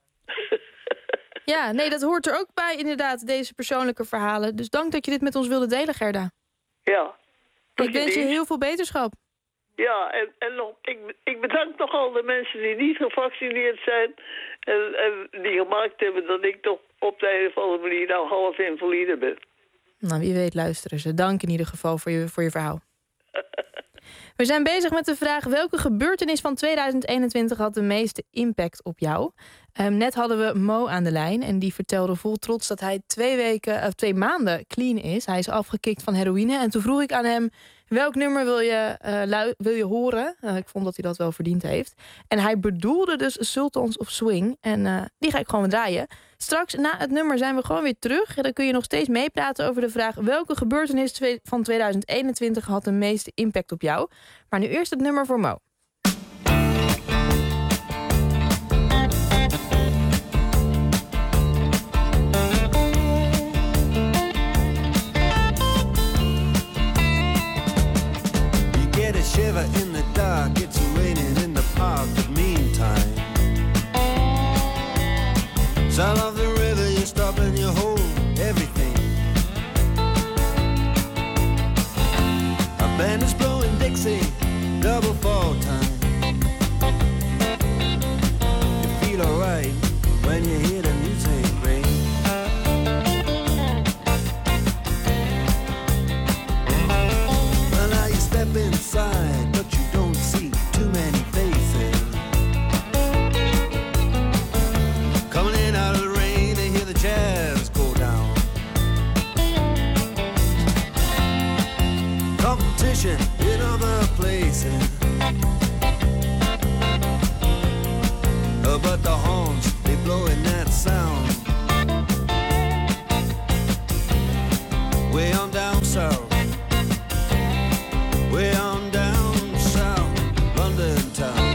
Speaker 3: Ja, nee, dat hoort er ook bij inderdaad, deze persoonlijke verhalen. Dus dank dat je dit met ons wilde delen, Gerda.
Speaker 1: Ja.
Speaker 3: Ik wens je heel veel beterschap.
Speaker 1: Ja, en nog, ik bedank nogal de mensen die niet gevaccineerd zijn... en die gemaakt hebben dat ik toch op de een of andere manier nou half invalide ben.
Speaker 3: Nou, wie weet luisteren ze. Dank in ieder geval voor je verhaal. We zijn bezig met de vraag welke gebeurtenis van 2021 had de meeste impact op jou. Net hadden we Mo aan de lijn en die vertelde vol trots dat hij 2 maanden clean is. Hij is afgekikt van heroïne en toen vroeg ik aan hem welk nummer wil je horen. Ik vond dat hij dat wel verdiend heeft. En hij bedoelde dus Sultans of Swing en die ga ik gewoon draaien. Straks na het nummer zijn we gewoon weer terug. En dan kun je nog steeds meepraten over de vraag welke gebeurtenis van 2021 had de meeste impact op jou. Maar nu eerst het nummer voor Mo.
Speaker 2: Shiver in the dark, it's raining in the park, but meantime sound of the river, you stop and you hold everything. A band is blowing Dixie, double fall time. You feel alright when you hear the music ring. Well, now you step inside, but you don't see too many faces. Coming in out of the rain to hear the jazz go down. preaching in other places. But the horns, they blowing that sound way on down south, way on down south, London town.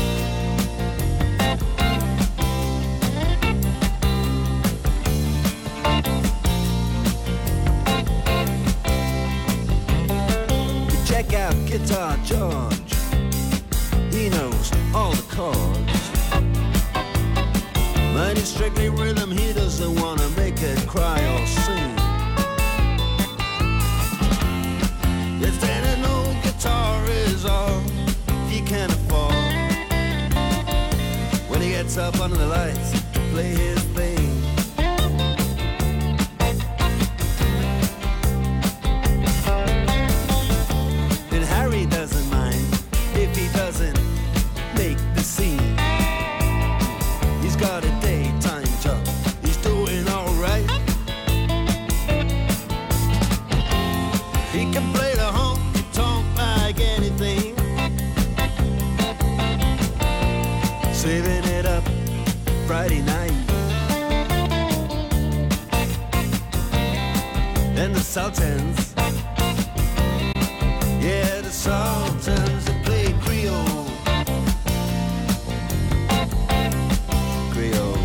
Speaker 2: Check out Guitar George, he knows all the chords. But it's strictly rhythm, he doesn't wanna make it cry or sing. If then an old guitar is all he can afford, when he gets up under the lights to play his thing. And Harry doesn't mind if he doesn't make the scene. He's got a daytime job, he's doing alright. He can play the honky-tonk like anything, saving it up Friday night. And the Sultans, yeah, the Sultans, they play Creole. Creole.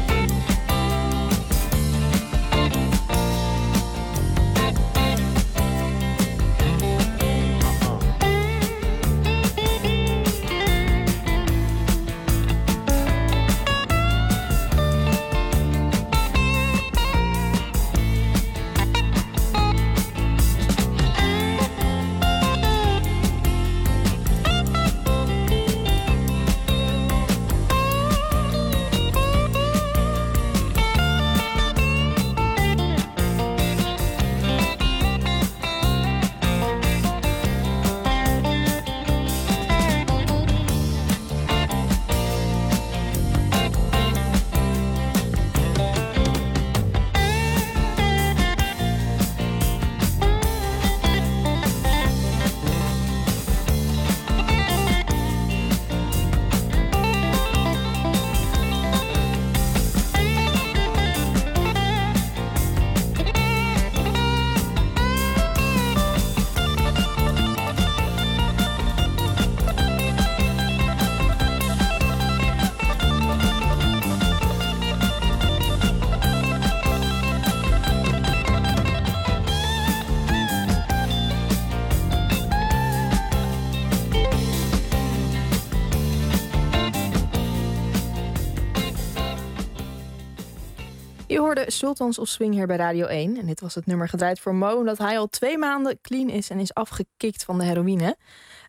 Speaker 3: Je hoorde Sultans of Swing hier bij Radio 1. En dit was het nummer gedraaid voor Mo, omdat hij al 2 maanden clean is en is afgekikt van de heroïne.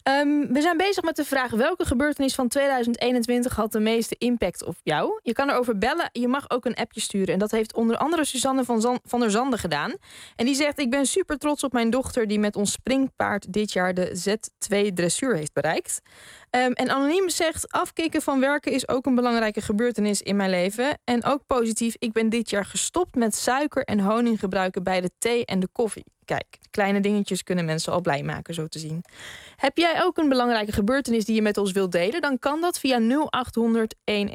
Speaker 3: We zijn bezig met de vraag welke gebeurtenis van 2021 had de meeste impact op jou. Je kan erover bellen, je mag ook een appje sturen. En dat heeft onder andere Suzanne van der Zanden gedaan. En die zegt, ik ben super trots op mijn dochter die met ons springpaard dit jaar de Z2 dressuur heeft bereikt. En Anoniem zegt, afkicken van werken is ook een belangrijke gebeurtenis in mijn leven. En ook positief, ik ben dit jaar gestopt met suiker en honing gebruiken bij de thee en de koffie. Kijk, kleine dingetjes kunnen mensen al blij maken, zo te zien. Heb jij ook een belangrijke gebeurtenis die je met ons wilt delen? Dan kan dat via 0800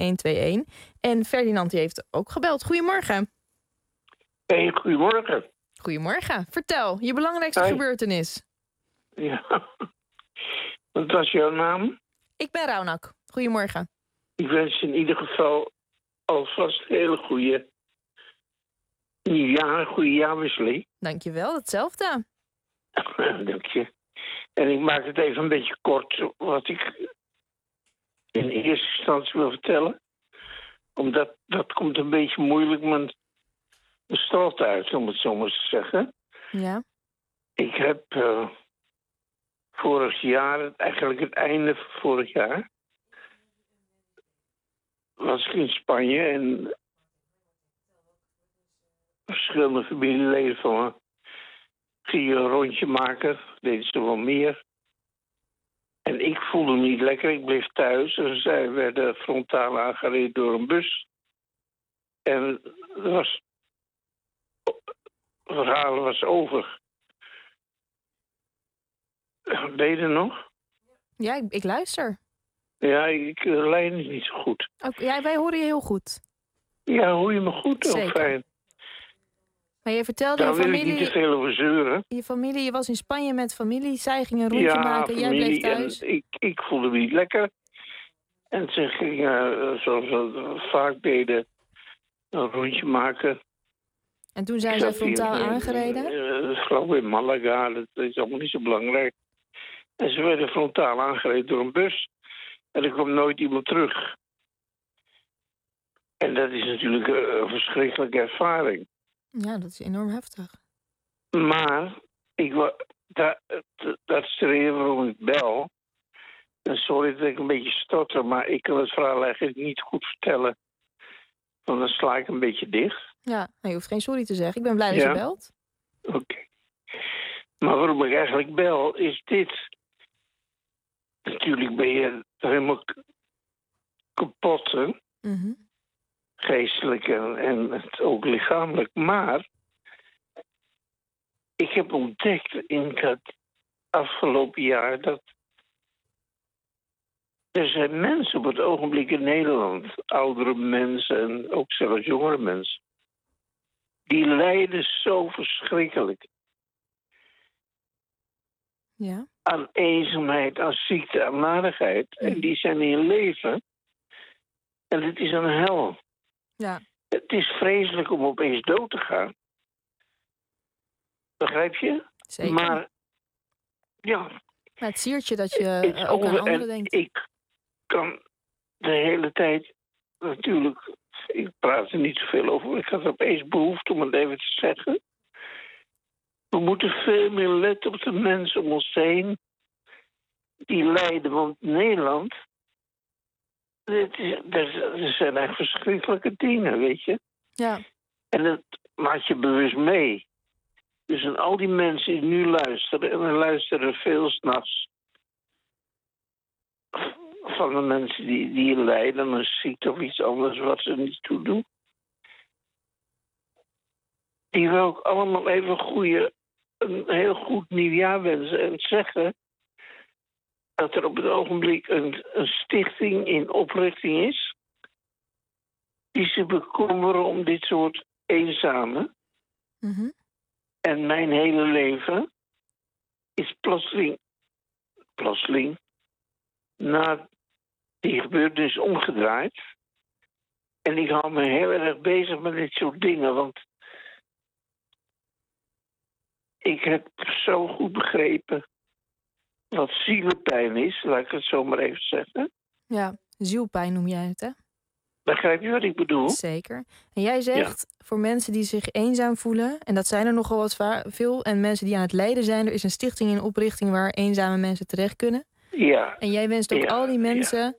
Speaker 3: 1121. En Ferdinand die heeft ook gebeld. Goedemorgen.
Speaker 4: Hey, goedemorgen.
Speaker 3: Goedemorgen. Vertel, je belangrijkste gebeurtenis.
Speaker 4: Ja. Wat was jouw naam?
Speaker 3: Ik ben Raunak. Goedemorgen.
Speaker 4: Ik wens je in ieder geval alvast een hele goede nieuwjaar, goede jaarwisseling.
Speaker 3: Dankjewel, hetzelfde.
Speaker 4: Dank je. En ik maak het even een beetje kort wat ik in eerste instantie wil vertellen. Omdat dat komt een beetje moeilijk mijn strot uit, om het zo maar te zeggen.
Speaker 3: Ja.
Speaker 4: Ik heb vorig jaar, eigenlijk het einde van vorig jaar, was ik in Spanje en verschillende familieleden van me gingen een rondje maken, deden ze wel meer. En ik voelde me niet lekker, ik bleef thuis. En zij werden frontaal aangereden door een bus. En het verhaal was over. Ben je er nog?
Speaker 3: Ja, ik luister.
Speaker 4: Ja, lijn is niet zo goed.
Speaker 3: Ja, wij horen je heel goed.
Speaker 4: Ja, hoor je me goed? Heel
Speaker 3: Zeker.
Speaker 4: fijn.
Speaker 3: Maar je vertelde
Speaker 4: Daar
Speaker 3: je familie...
Speaker 4: wil ik niet te veel over zeuren.
Speaker 3: Je familie, je was in Spanje met familie. Zij ging een rondje maken, jij bleef thuis.
Speaker 4: En ik voelde me niet lekker. En ze gingen, zoals we vaak deden, een rondje maken.
Speaker 3: En toen zijn zij frontaal aangereden?
Speaker 4: Ik geloof in Malaga, dat is allemaal niet zo belangrijk. En ze werden frontaal aangereden door een bus. En er kwam nooit iemand terug. En dat is natuurlijk een verschrikkelijke ervaring.
Speaker 3: Ja, dat is enorm heftig.
Speaker 4: Maar dat is de reden waarom ik bel. En sorry dat ik een beetje stotter, maar ik kan het verhaal eigenlijk niet goed vertellen. Want dan sla ik een beetje dicht.
Speaker 3: Ja, je hoeft geen sorry te zeggen. Ik ben blij dat je belt.
Speaker 4: Oké. Maar waarom ik eigenlijk bel, is dit. Natuurlijk ben je helemaal kapot, hè?
Speaker 3: Mm-hmm.
Speaker 4: Geestelijk en ook lichamelijk. Maar ik heb ontdekt in het afgelopen jaar dat er zijn mensen op het ogenblik in Nederland, oudere mensen en ook zelfs jongere mensen, die lijden zo verschrikkelijk.
Speaker 3: Ja.
Speaker 4: Aan eenzaamheid, aan ziekte, aan narigheid. En die zijn in leven. En het is een hel.
Speaker 3: Ja.
Speaker 4: Het is vreselijk om opeens dood te gaan. Begrijp je?
Speaker 3: Zeker.
Speaker 4: Maar ja.
Speaker 3: Maar het siertje dat je ook aan anderen denkt.
Speaker 4: Ik kan de hele tijd natuurlijk. Ik praat er niet zoveel over. Ik had opeens behoefte om het even te zeggen. We moeten veel meer letten op de mensen om ons heen die lijden. Want Nederland, er zijn echt verschrikkelijke dingen, weet je.
Speaker 3: Ja.
Speaker 4: En dat maak je bewust mee. Dus aan al die mensen die nu luisteren, en er luisteren veel 's nachts van de mensen die lijden aan een ziekte of iets anders wat ze niet toe doen. Die wil ik allemaal even een heel goed nieuwjaar wensen en zeggen dat er op het ogenblik een stichting in oprichting is die zich bekommeren om dit soort eenzamen.
Speaker 3: Mm-hmm.
Speaker 4: En mijn hele leven is plotseling na die gebeurtenis omgedraaid. En ik hou me heel erg bezig met dit soort dingen, want ik heb zo goed begrepen wat zielenpijn is, laat ik het zo maar even zeggen.
Speaker 3: Ja, zielpijn noem jij het, hè?
Speaker 4: Begrijp je wat ik bedoel?
Speaker 3: Zeker. En jij zegt, voor mensen die zich eenzaam voelen, en dat zijn er nogal wat veel, en mensen die aan het lijden zijn, er is een stichting in oprichting waar eenzame mensen terecht kunnen.
Speaker 4: Ja.
Speaker 3: En jij wenst ook al die mensen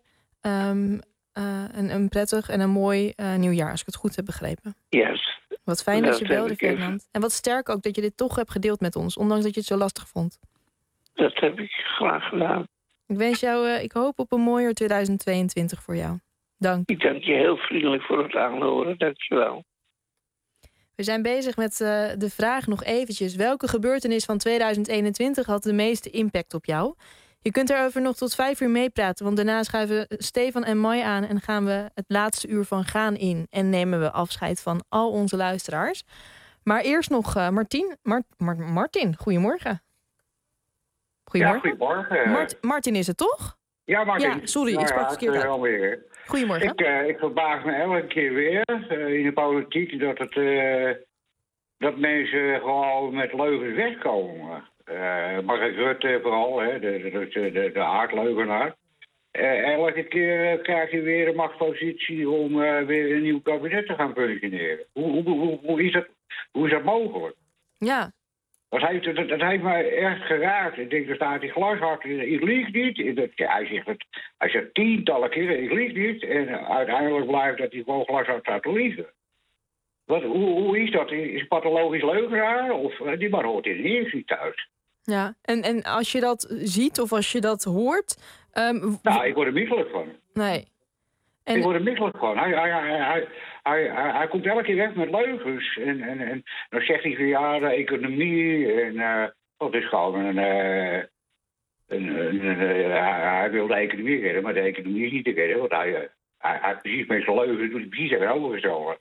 Speaker 3: een prettig en een mooi nieuwjaar, als ik het goed heb begrepen.
Speaker 4: Juist.
Speaker 3: Wat fijn dat je belde, Ferdinand. En wat sterk ook dat je dit toch hebt gedeeld met ons, ondanks dat je het zo lastig vond.
Speaker 4: Dat heb ik graag gedaan.
Speaker 3: Ik wens jou, ik hoop op een mooier 2022 voor jou. Dank.
Speaker 4: Ik dank je heel vriendelijk voor het aanhoren. Dank je wel.
Speaker 3: We zijn bezig met de vraag nog eventjes. Welke gebeurtenis van 2021 had de meeste impact op jou? Je kunt erover nog tot 5 uur meepraten. Want daarna schuiven Stefan en Mai aan en gaan we het laatste uur van Gaan in. En nemen we afscheid van al onze luisteraars. Maar eerst nog Martin. Martin, goedemorgen. Goedemorgen.
Speaker 5: Ja, goedemorgen.
Speaker 3: Martin is het toch?
Speaker 5: Ja, Martin.
Speaker 3: Ja, sorry, ik sprak verkeerd uit.
Speaker 5: Alweer.
Speaker 3: Goedemorgen.
Speaker 5: Ik verbaas me elke keer weer in de politiek dat mensen gewoon met leugens wegkomen. Mark Rutte vooral, hè, de aardleugenaar. Elke keer krijg je weer een machtspositie om weer een nieuw kabinet te gaan functioneren. Hoe is dat mogelijk?
Speaker 3: Ja.
Speaker 5: Dat heeft mij echt geraakt. Ik denk, er staat die glashard, ik lieg niet. Hij zegt tientallen keren, ik lieg niet. En uiteindelijk blijft dat hij gewoon glashard staat te liegen. Hoe is dat? Is een pathologisch leugenaar? Of die man hoort in eerst niet thuis.
Speaker 3: Ja, en als je dat ziet of als je dat hoort...
Speaker 5: ik word er misselijk van.
Speaker 3: Nee.
Speaker 5: Ik word er misselijk van. Hij komt elke keer weg met leugens. En dan zegt hij van ja, de economie. En dat is gewoon een... Hij wil de economie redden, maar de economie is niet te redden. Want hij precies met zijn leugen doet hij precies tegenovergestelde.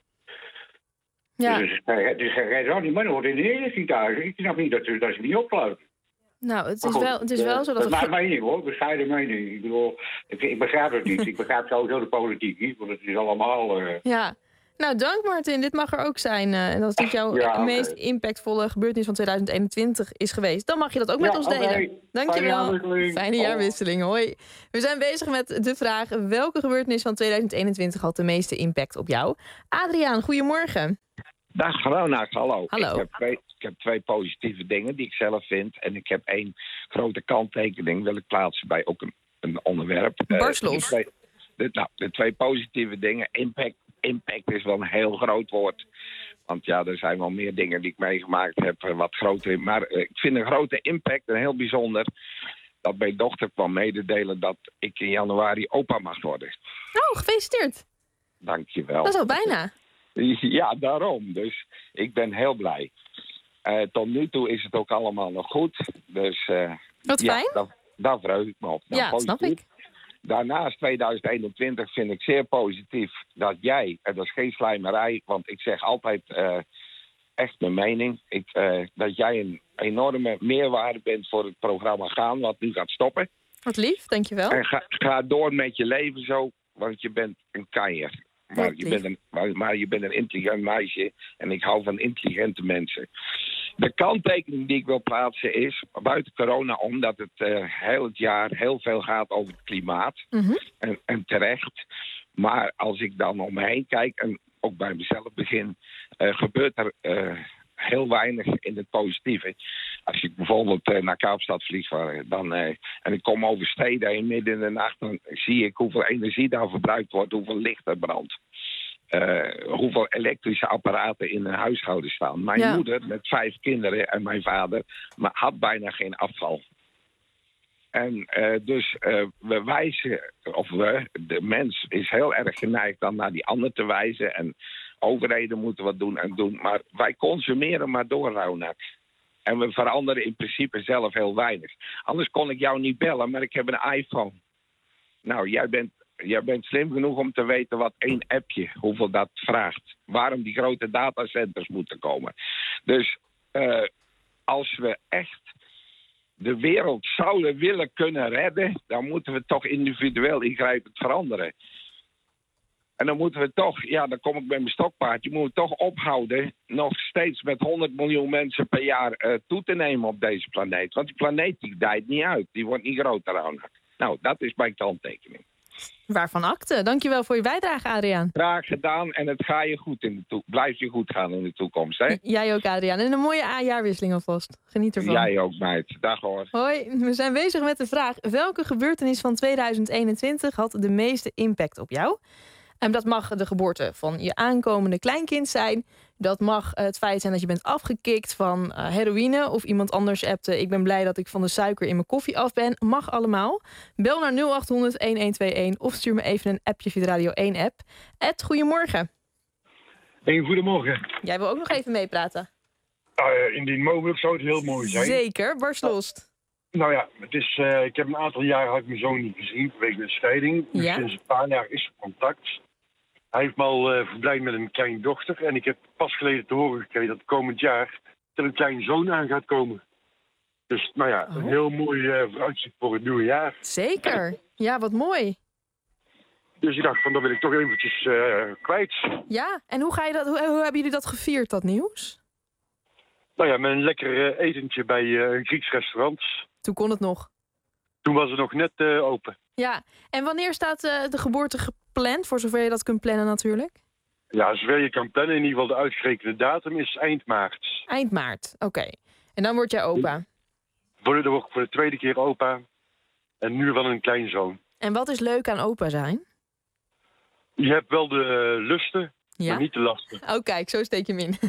Speaker 3: Ja.
Speaker 5: Dus hij zal die man wordt in de eerste thuis. Ik snap niet dat ze niet opsluiten.
Speaker 3: Nou, het is wel zo dat...
Speaker 5: Dat is mijn mening hoor, bescheiden mening. Ik bedoel, ik begrijp het niet. Ik begrijp sowieso de politiek niet, want het is allemaal...
Speaker 3: Ja. Nou, dank Martin. Dit mag er ook zijn. En als dit jouw meest impactvolle gebeurtenis van 2021 is geweest, dan mag je dat ook met ons delen. Dankjewel. Fijne jaarwisseling. Hoi. We zijn bezig met de vraag: welke gebeurtenis van 2021 had de meeste impact op jou? Adriaan, goedemorgen.
Speaker 6: Dag Ronald, hallo.
Speaker 3: Hallo.
Speaker 6: Ik heb twee positieve dingen die ik zelf vind. En ik heb 1 grote kanttekening wil ik plaatsen bij ook een onderwerp.
Speaker 3: Barst los.
Speaker 6: De 2 positieve dingen. Impact is wel een heel groot woord. Want ja, er zijn wel meer dingen die ik meegemaakt heb wat groter. Maar ik vind een grote impact en heel bijzonder dat mijn dochter kwam mededelen dat ik in januari opa mag worden.
Speaker 3: Oh, gefeliciteerd.
Speaker 6: Dankjewel.
Speaker 3: Dat is al bijna.
Speaker 6: Ja, daarom. Dus ik ben heel blij. Tot nu toe is het ook allemaal nog goed. Dus
Speaker 3: wat fijn.
Speaker 6: Daar verheug ik me op.
Speaker 3: Ja, dat snap ik.
Speaker 6: Daarnaast 2021 vind ik zeer positief dat jij, en dat is geen slijmerij, want ik zeg altijd echt mijn mening, dat jij een enorme meerwaarde bent voor het programma Gaan, wat nu gaat stoppen.
Speaker 3: Wat lief, dankjewel.
Speaker 6: En ga door met je leven zo, want je bent een kanjer. Maar je bent een intelligent meisje en ik hou van intelligente mensen. De kanttekening die ik wil plaatsen is, buiten corona, omdat het heel het jaar heel veel gaat over het klimaat.
Speaker 3: Mm-hmm.
Speaker 6: En terecht. Maar als ik dan om me heen kijk en ook bij mezelf begin, gebeurt er heel weinig in het positieve. Als ik bijvoorbeeld naar Kaapstad vlieg en ik kom over steden heen midden in de nacht, dan zie ik hoeveel energie daar verbruikt wordt, hoeveel licht er brandt. Hoeveel elektrische apparaten in een huishouden staan. Mijn moeder met 5 kinderen en mijn vader had bijna geen afval. En de mens is heel erg geneigd dan naar die ander te wijzen. En overheden moeten wat doen. Maar wij consumeren maar door, Ronald. En we veranderen in principe zelf heel weinig. Anders kon ik jou niet bellen, maar ik heb een iPhone. Nou, jij bent slim genoeg om te weten wat 1 appje, hoeveel dat vraagt. Waarom die grote datacenters moeten komen. Dus als we echt de wereld zouden willen kunnen redden, dan moeten we toch individueel ingrijpend veranderen. En dan moeten we toch, dan kom ik bij mijn stokpaardje, moeten we toch ophouden nog steeds met 100 miljoen mensen per jaar toe te nemen op deze planeet. Want die planeet die dijt niet uit, die wordt niet groter aan. Nou, dat is mijn kanttekening.
Speaker 3: Waarvan akte. Dankjewel voor je bijdrage, Adriaan.
Speaker 6: Graag gedaan en het gaat je goed blijft je goed gaan in de toekomst, hè?
Speaker 3: Jij ook, Adriaan. En een mooie jaarwisseling alvast. Geniet ervan.
Speaker 6: Jij ook, meid. Dag hoor.
Speaker 3: Hoi, we zijn bezig met de vraag: welke gebeurtenis van 2021 had de meeste impact op jou? En dat mag de geboorte van je aankomende kleinkind zijn. Dat mag het feit zijn dat je bent afgekikt van heroïne. Of iemand anders appte: ik ben blij dat ik van de suiker in mijn koffie af ben. Mag allemaal. Bel naar 0800-1121 of stuur me even een appje via de Radio 1 app. Ed, goedemorgen.
Speaker 7: Goedemorgen.
Speaker 3: Jij wil ook nog even meepraten?
Speaker 7: Indien mogelijk zou het heel mooi zijn.
Speaker 3: Zeker, barst los.
Speaker 7: Nou ja, het is, ik heb een aantal jaren had ik mijn zoon niet gezien vanwege de scheiding. Dus sinds een paar jaar is er contact. Hij heeft me al verblijd met een kleindochter. En ik heb pas geleden te horen gekregen dat komend jaar er een kleinzoon aan gaat komen. Dus nou ja, een heel mooi vooruitzicht voor het nieuwe jaar.
Speaker 3: Zeker. Ja, wat mooi.
Speaker 7: Dus ik dacht van, dat wil ik toch eventjes kwijt.
Speaker 3: Ja, en hoe hebben jullie dat gevierd, dat nieuws?
Speaker 7: Nou ja, met een lekker etentje bij een Grieks restaurant.
Speaker 3: Toen kon het nog?
Speaker 7: Toen was het nog net open.
Speaker 3: Ja, en wanneer staat de geboorte gepland? Voor zover je dat kunt plannen natuurlijk.
Speaker 7: Ja, zover je kan plannen. In ieder geval de uitgerekende datum is eind maart.
Speaker 3: Eind maart, oké. En dan word jij opa?
Speaker 7: Dan word ik voor de tweede keer opa. En nu wel een kleinzoon. En
Speaker 3: wat is leuk aan opa zijn?
Speaker 7: Je hebt wel de lusten, maar niet de lasten.
Speaker 3: Oh kijk, zo steek je hem in.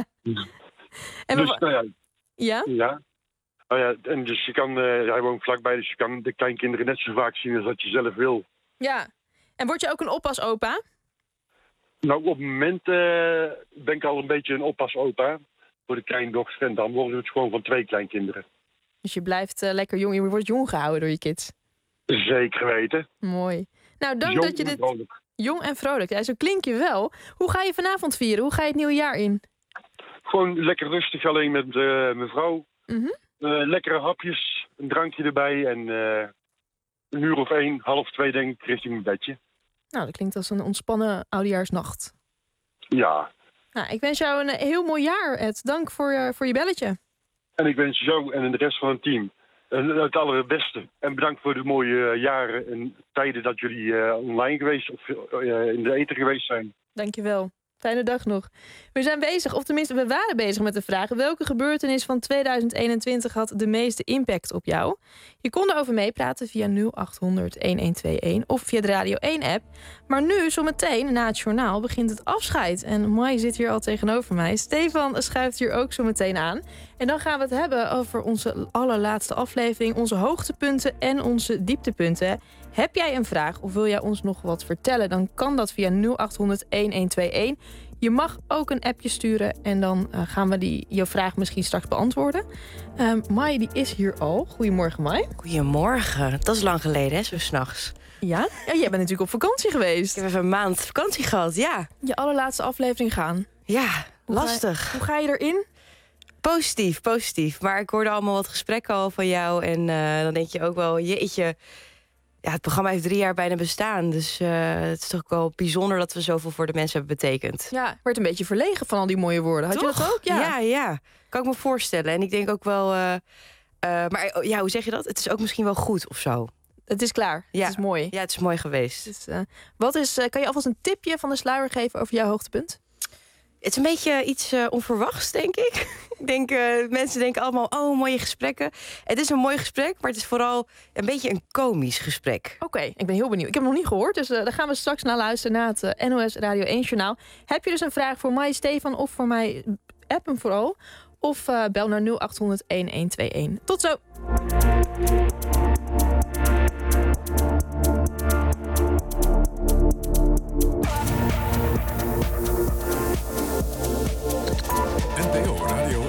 Speaker 7: En dus, nou ja.
Speaker 3: Ja?
Speaker 7: Ja. Oh ja, en dus je kan, hij woont vlakbij, dus je kan de kleinkinderen net zo vaak zien als dat je zelf wil.
Speaker 3: Ja. En word je ook een oppasopa?
Speaker 7: Nou, op het moment ben ik al een beetje een oppasopa voor de kleindochter. En dan worden het gewoon van 2 kleinkinderen.
Speaker 3: Dus je blijft lekker jong. Je wordt jong gehouden door je kids.
Speaker 7: Zeker weten.
Speaker 3: Mooi. Nou, dank
Speaker 7: Jong
Speaker 3: dat je
Speaker 7: en
Speaker 3: dit...
Speaker 7: vrolijk.
Speaker 3: Jong en vrolijk. Ja, zo klink je wel. Hoe ga je vanavond vieren? Hoe ga je het nieuwe jaar in?
Speaker 7: Gewoon lekker rustig alleen met mijn vrouw.
Speaker 3: Mhm.
Speaker 7: Lekkere hapjes, een drankje erbij en 1 uur of 1, 1:30 denk ik richting mijn bedje.
Speaker 3: Nou, dat klinkt als een ontspannen oudejaarsnacht.
Speaker 7: Ja.
Speaker 3: Nou, ik wens jou een heel mooi jaar, Ed. Dank voor je belletje.
Speaker 7: En ik wens jou en de rest van het team het allerbeste. En bedankt voor de mooie jaren en tijden dat jullie online geweest of in de ether geweest zijn.
Speaker 3: Dankjewel. Fijne dag nog. We zijn bezig, of tenminste we waren bezig met de vraag... welke gebeurtenis van 2021 had de meeste impact op jou? Je kon erover meepraten via 0800-1121 of via de Radio 1-app. Maar nu, zometeen, na het journaal, begint het afscheid. En Mai zit hier al tegenover mij. Stefan schuift hier ook zo meteen aan. En dan gaan we het hebben over onze allerlaatste aflevering... onze hoogtepunten en onze dieptepunten. Heb jij een vraag of wil jij ons nog wat vertellen... dan kan dat via 0800-1121... Je mag ook een appje sturen en dan gaan we jouw vraag misschien straks beantwoorden. Mai, die is hier al. Goedemorgen, Mai.
Speaker 9: Goedemorgen. Dat is lang geleden, hè, zo 's nachts.
Speaker 3: Ja? Ja, jij bent natuurlijk op vakantie geweest.
Speaker 9: Ik heb even een maand vakantie gehad, ja.
Speaker 3: Je allerlaatste aflevering gaan.
Speaker 9: Ja, lastig.
Speaker 3: Hoe ga je erin?
Speaker 9: Positief. Maar ik hoorde allemaal wat gesprekken al van jou. En dan denk je ook wel, jeetje... Ja, het programma heeft 3 jaar bijna bestaan. Dus het is toch wel bijzonder dat we zoveel voor de mensen hebben betekend.
Speaker 3: Ja, werd een beetje verlegen van al die mooie woorden. Had
Speaker 9: toch?
Speaker 3: Je dat ook?
Speaker 9: Ja. Kan ik me voorstellen. En ik denk ook wel... maar ja, hoe zeg je dat? Het is ook misschien wel goed of zo.
Speaker 3: Het is klaar.
Speaker 9: Ja.
Speaker 3: Het is mooi.
Speaker 9: Ja, het is mooi geweest.
Speaker 3: Dus, kan je alvast een tipje van de sluier geven over jouw hoogtepunt?
Speaker 9: Het is een beetje iets onverwachts, denk ik. Ik denk, mensen denken allemaal, oh, mooie gesprekken. Het is een mooi gesprek, maar het is vooral een beetje een komisch gesprek.
Speaker 3: Oké, ik ben heel benieuwd. Ik heb hem nog niet gehoord, dus daar gaan we straks naar luisteren... na het NOS Radio 1-journaal. Heb je dus een vraag voor mij, Stefan, of voor mij? App hem vooral. Of bel naar 0800-1121. Tot zo!
Speaker 10: NPO Radio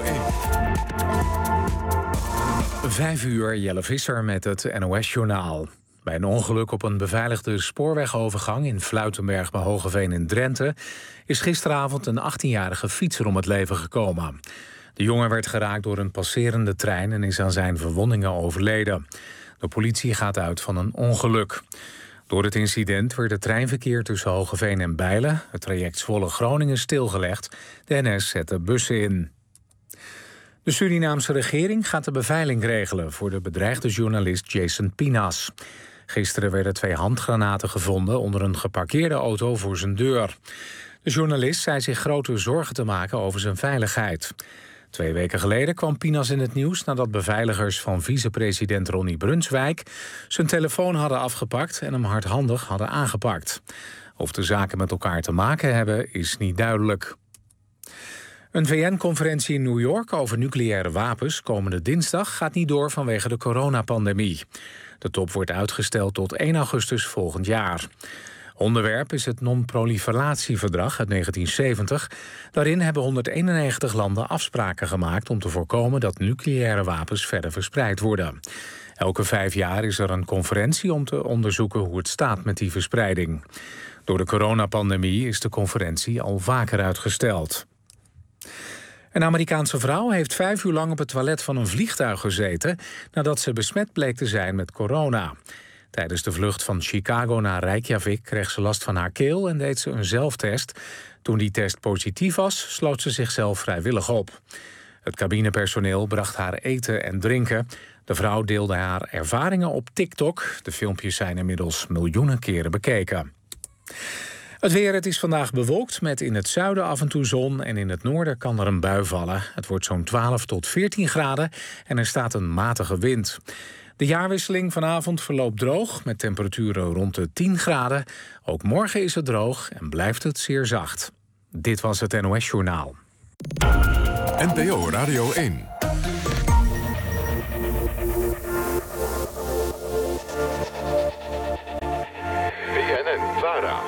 Speaker 10: 1. 5 uur, Jelle Visser met het NOS-journaal. Bij een ongeluk op een beveiligde spoorwegovergang in Fluitenberg bij Hogeveen in Drenthe is gisteravond een 18-jarige fietser om het leven gekomen. De jongen werd geraakt door een passerende trein en is aan zijn verwondingen overleden. De politie gaat uit van een ongeluk. Door het incident werd het treinverkeer tussen Hogeveen en Bijlen, het traject Zwolle-Groningen, stilgelegd. De NS zette bussen in. De Surinaamse regering gaat de beveiliging regelen voor de bedreigde journalist Jason Pinas. Gisteren werden 2 handgranaten gevonden onder een geparkeerde auto voor zijn deur. De journalist zei zich grote zorgen te maken over zijn veiligheid. 2 weken geleden kwam Pinas in het nieuws nadat beveiligers van vicepresident Ronnie Brunswijk zijn telefoon hadden afgepakt en hem hardhandig hadden aangepakt. Of de zaken met elkaar te maken hebben, is niet duidelijk. Een VN-conferentie in New York over nucleaire wapens komende dinsdag gaat niet door vanwege de coronapandemie. De top wordt uitgesteld tot 1 augustus volgend jaar. Onderwerp is het non-proliferatieverdrag uit 1970. Daarin hebben 191 landen afspraken gemaakt om te voorkomen dat nucleaire wapens verder verspreid worden. Elke 5 jaar is er een conferentie om te onderzoeken hoe het staat met die verspreiding. Door de coronapandemie is de conferentie al vaker uitgesteld. Een Amerikaanse vrouw heeft 5 uur lang op het toilet van een vliegtuig gezeten nadat ze besmet bleek te zijn met corona. Tijdens de vlucht van Chicago naar Reykjavik kreeg ze last van haar keel en deed ze een zelftest. Toen die test positief was, sloot ze zichzelf vrijwillig op. Het cabinepersoneel bracht haar eten en drinken. De vrouw deelde haar ervaringen op TikTok. De filmpjes zijn inmiddels miljoenen keren bekeken. Het weer, het is vandaag bewolkt met in het zuiden af en toe zon en in het noorden kan er een bui vallen. Het wordt zo'n 12 tot 14 graden en er staat een matige wind. De jaarwisseling vanavond verloopt droog met temperaturen rond de 10 graden. Ook morgen is het droog en blijft het zeer zacht. Dit was het NOS Journaal. NPO Radio 1. BNN-VARA.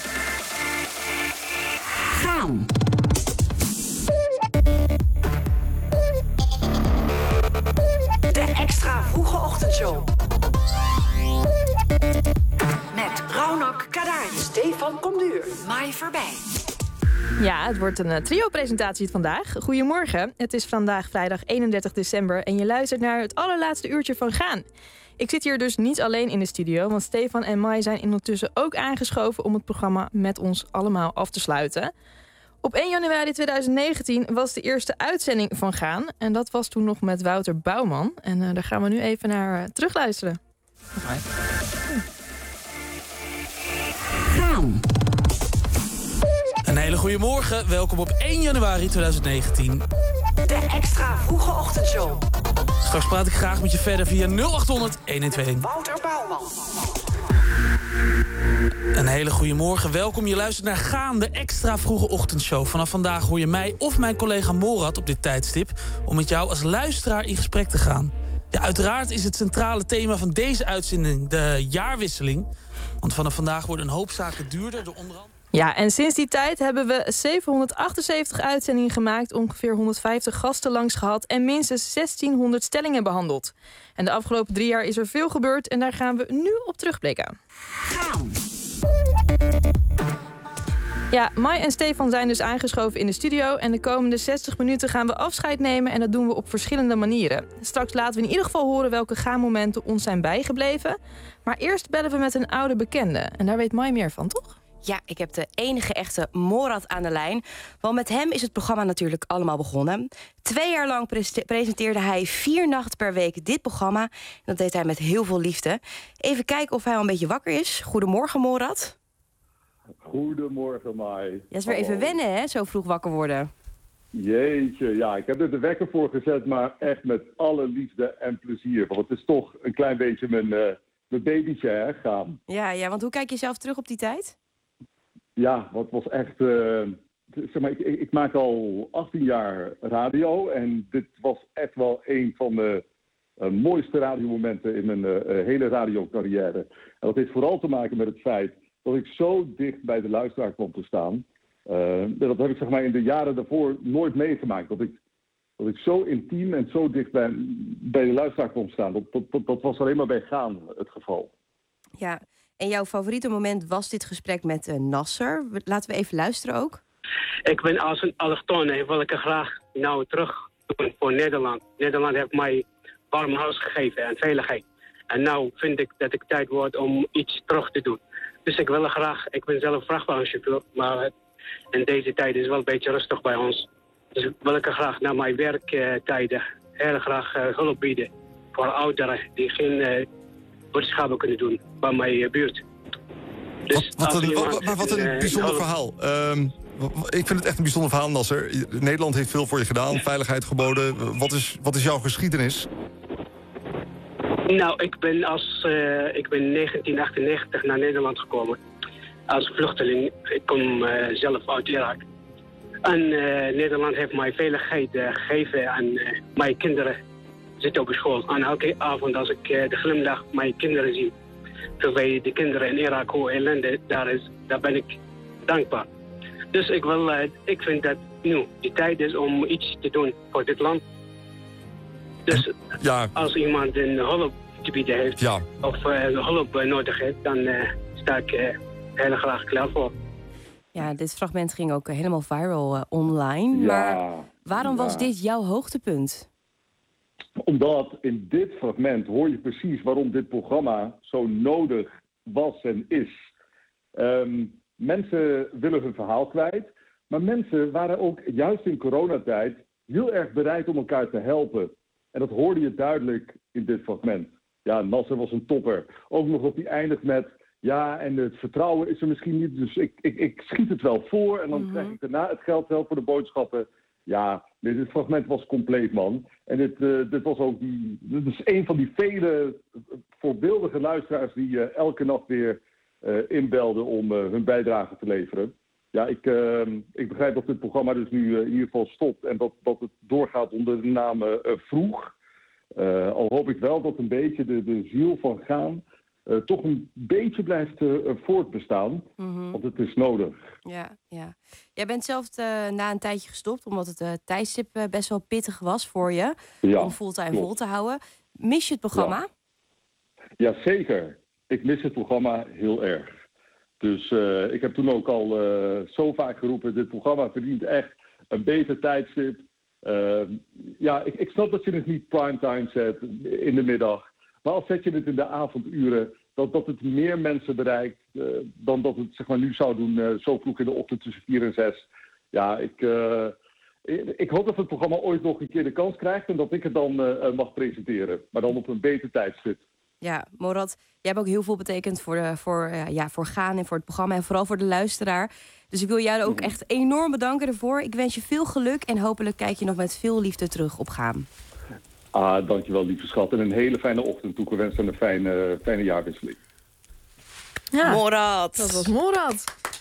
Speaker 23: Gaan.
Speaker 8: Stefan Komduur. Maai voorbij.
Speaker 3: Ja, het wordt een trio-presentatie vandaag. Goedemorgen, het is vandaag vrijdag 31 december... en je luistert naar het allerlaatste uurtje van Gaan. Ik zit hier dus niet alleen in de studio... want Stefan en Mai zijn ondertussen ook aangeschoven... om het programma met ons allemaal af te sluiten. Op 1 januari 2019 was de eerste uitzending van Gaan... en dat was toen nog met Wouter Bouwman. En daar gaan we nu even naar terugluisteren.
Speaker 8: Gaan.
Speaker 11: Een hele goede morgen. Welkom op 1 januari 2019.
Speaker 8: De extra vroege ochtendshow.
Speaker 11: Straks praat ik graag met je verder via 0800 112.
Speaker 8: Wouter Bouwman.
Speaker 11: Een hele goede morgen. Welkom. Je luistert naar Gaan, de extra vroege ochtendshow. Vanaf vandaag hoor je mij of mijn collega Morad op dit tijdstip... om met jou als luisteraar in gesprek te gaan. Ja, uiteraard is het centrale thema van deze uitzending de jaarwisseling. Want vanaf vandaag worden een hoop zaken duurder door onder andere...
Speaker 3: Ja, en sinds die tijd hebben we 778 uitzendingen gemaakt... ongeveer 150 gasten langs gehad... en minstens 1600 stellingen behandeld. En de afgelopen 3 jaar is er veel gebeurd... en daar gaan we nu op terugblikken.
Speaker 8: Gaan.
Speaker 3: Ja, Mai en Stefan zijn dus aangeschoven in de studio... en de komende 60 minuten gaan we afscheid nemen... en dat doen we op verschillende manieren. Straks laten we in ieder geval horen welke gaanmomenten ons zijn bijgebleven. Maar eerst bellen we met een oude bekende. En daar weet Mai meer van, toch?
Speaker 9: Ja, ik heb de enige echte Morad aan de lijn. Want met hem is het programma natuurlijk allemaal begonnen. 2 jaar lang presenteerde hij 4 nachten per week dit programma. En dat deed hij met heel veel liefde. Even kijken of hij al een beetje wakker is. Goedemorgen, Morad.
Speaker 23: Goedemorgen, Mai.
Speaker 9: Ja, is weer even wennen, hè? Zo vroeg wakker worden.
Speaker 23: Jeetje, ja, ik heb er de wekker voor gezet, maar echt met alle liefde en plezier. Want het is toch een klein beetje mijn babytje, hè, Gaan.
Speaker 9: Ja, want hoe kijk je zelf terug op die tijd?
Speaker 23: Ja, wat was echt... zeg maar, ik maak al 18 jaar radio en dit was echt wel een van de mooiste radiomomenten in mijn hele radiocarrière. En dat heeft vooral te maken met het feit dat ik zo dicht bij de luisteraar kwam te staan. Dat heb ik zeg maar in de jaren daarvoor nooit meegemaakt. Dat ik zo intiem en zo dicht bij de luisteraar kwam staan. Dat was alleen maar bij Gaan het geval.
Speaker 9: Ja, en jouw favoriete moment was dit gesprek met Nasser. Laten we even luisteren ook.
Speaker 24: Ik ben als een allochtone, wil ik er graag nou terug doen voor Nederland. Nederland heeft mij warm huis gegeven en veiligheid. En nou vind ik dat het tijd wordt om iets terug te doen. Dus ik wil er graag, ik ben zelf vrachtwagenchauffeur, maar in deze tijd is het wel een beetje rustig bij ons. Dus wil ik er graag naar mijn werktijden heel graag hulp bieden voor ouderen die geen boodschappen kunnen doen bij mijn buurt. Dus
Speaker 25: wat een bijzonder verhaal. Ik vind het echt een bijzonder verhaal, Nasser. Nederland heeft veel voor je gedaan, veiligheid geboden. Wat is jouw geschiedenis?
Speaker 24: Nou, ik ben 1998 naar Nederland gekomen als vluchteling. Ik kom zelf uit Irak. En Nederland heeft mij veiligheid gegeven en mijn kinderen zitten op school. En elke avond als ik de glimlach mijn kinderen zie, terwijl de kinderen in Irak hoe ellende daar is, daar ben ik dankbaar. Dus ik vind dat nu de tijd is om iets te doen voor dit land. Dus als iemand een hulp te bieden heeft of hulp nodig heeft, dan sta ik heel graag klaar voor.
Speaker 9: Ja, dit fragment ging ook helemaal viral online. Maar waarom was dit jouw hoogtepunt?
Speaker 23: Omdat in dit fragment hoor je precies waarom dit programma zo nodig was en is. Mensen willen hun verhaal kwijt. Maar mensen waren ook juist in coronatijd heel erg bereid om elkaar te helpen. En dat hoorde je duidelijk in dit fragment. Ja, Nasser was een topper. Ook nog dat hij eindigt met... Ja, en het vertrouwen is er misschien niet. Dus ik schiet het wel voor. En dan krijg ik daarna het geld wel voor de boodschappen. Ja, dit fragment was compleet, man. En dit was ook dit is een van die vele voorbeeldige luisteraars die elke nacht weer inbelden om hun bijdrage te leveren. Ja, ik begrijp dat dit programma dus nu in ieder geval stopt en dat het doorgaat onder de naam Vroeg. Al hoop ik wel dat een beetje de ziel van Gaan toch een beetje blijft voortbestaan. Want het is nodig.
Speaker 9: Ja. Jij bent zelf na een tijdje gestopt, omdat het tijdstip best wel pittig was voor je. Om fulltime vol te houden. Mis je het programma?
Speaker 23: Ja, zeker. Ik mis het programma heel erg. Dus ik heb toen ook al zo vaak geroepen, dit programma verdient echt een beter tijdstip. Ik snap dat je het niet primetime zet in de middag. Maar als zet je het in de avonduren, dat het meer mensen bereikt dan dat het zeg maar, nu zou doen, zo vroeg in de ochtend tussen 4 en 6. Ja, ik hoop dat het programma ooit nog een keer de kans krijgt en dat ik het dan mag presenteren. Maar dan op een beter tijdstip.
Speaker 9: Ja, Morad, jij hebt ook heel veel betekend voor Gaan en voor het programma en vooral voor de luisteraar. Dus ik wil jou ook echt enorm bedanken ervoor. Ik wens je veel geluk en hopelijk kijk je nog met veel liefde terug op Gaan.
Speaker 23: Dankjewel, lieve schat. En een hele fijne ochtend toegewenst en een fijne jaarwisseling.
Speaker 3: Ja,
Speaker 9: Morad.
Speaker 3: Dat was Morad.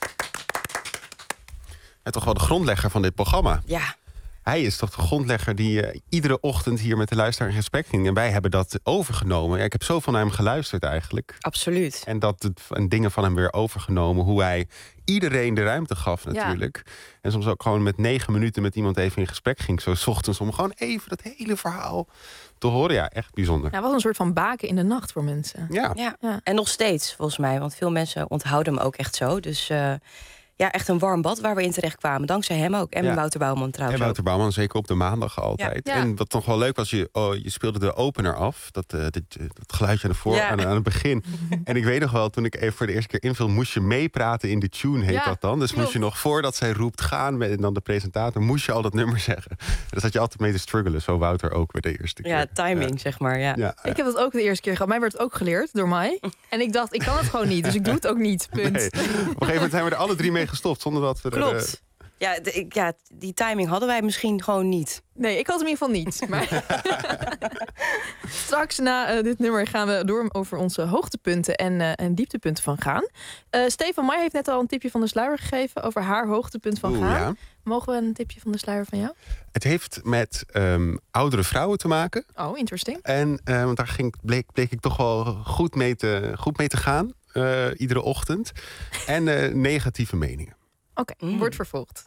Speaker 12: En toch wel de grondlegger van dit programma.
Speaker 9: Ja.
Speaker 12: Hij is toch de grondlegger die iedere ochtend hier met de luisteraar in gesprek ging. En wij hebben dat overgenomen. Ja, ik heb zoveel naar hem geluisterd eigenlijk.
Speaker 9: Absoluut.
Speaker 12: En dingen van hem weer overgenomen. Hoe hij iedereen de ruimte gaf natuurlijk. Ja. En soms ook gewoon met 9 minuten met iemand even in gesprek ging. Zo 's ochtends om gewoon even dat hele verhaal te horen. Ja, echt bijzonder.
Speaker 3: Ja, was een soort van baken in de nacht voor mensen.
Speaker 9: Ja. En nog steeds volgens mij. Want veel mensen onthouden hem ook echt zo. Dus... echt een warm bad waar we in terecht kwamen. Dankzij hem ook. En Wouter Bouwman trouwens.
Speaker 12: En Wouter Bouwman, zeker op de maandag altijd. Ja. En wat nog wel leuk was, je speelde de opener af. Dat geluidje aan het begin. En ik weet nog wel, toen ik even voor de eerste keer invul... moest je meepraten in de tune, heet dat dan. Dus moest je nog, voordat zij roept gaan... en dan de presentator, moest je al dat nummer zeggen. Daar zat je altijd mee te struggelen. Zo Wouter ook weer de eerste keer.
Speaker 9: Ja, timing, zeg maar. Ja.
Speaker 3: Ik heb dat ook de eerste keer gehad. Mij werd het ook geleerd door mij. En ik dacht, ik kan het gewoon niet. Dus ik doe het ook niet. Punt.
Speaker 12: Nee. Op een gegeven moment zijn we er alle 3 mee gestopt zonder dat we
Speaker 9: Klopt. Die timing hadden wij misschien gewoon niet.
Speaker 3: Nee, ik had hem in ieder geval niet. Maar straks na dit nummer gaan we door over onze hoogtepunten en dieptepunten van Gaan. Stefan Mai heeft net al een tipje van de sluier gegeven over haar hoogtepunt van Gaan. Ja. Mogen we een tipje van de sluier van jou?
Speaker 12: Het heeft met oudere vrouwen te maken.
Speaker 3: Oh, interesting.
Speaker 12: En want daar bleek ik toch wel goed mee te gaan. Iedere ochtend. En negatieve meningen.
Speaker 3: Oké, wordt vervolgd.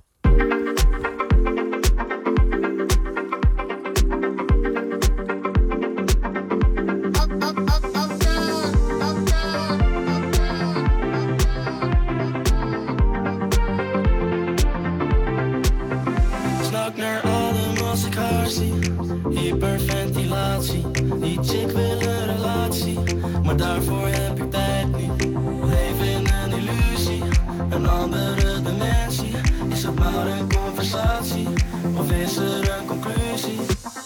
Speaker 2: Snak naar adem als ik haar zie. Hyperventilatie. Die chick wil een relatie, maar daarvoor heb ik tijd niet. Leef in een illusie, een andere dimensie. Is het maar een conversatie, of is er een conclusie?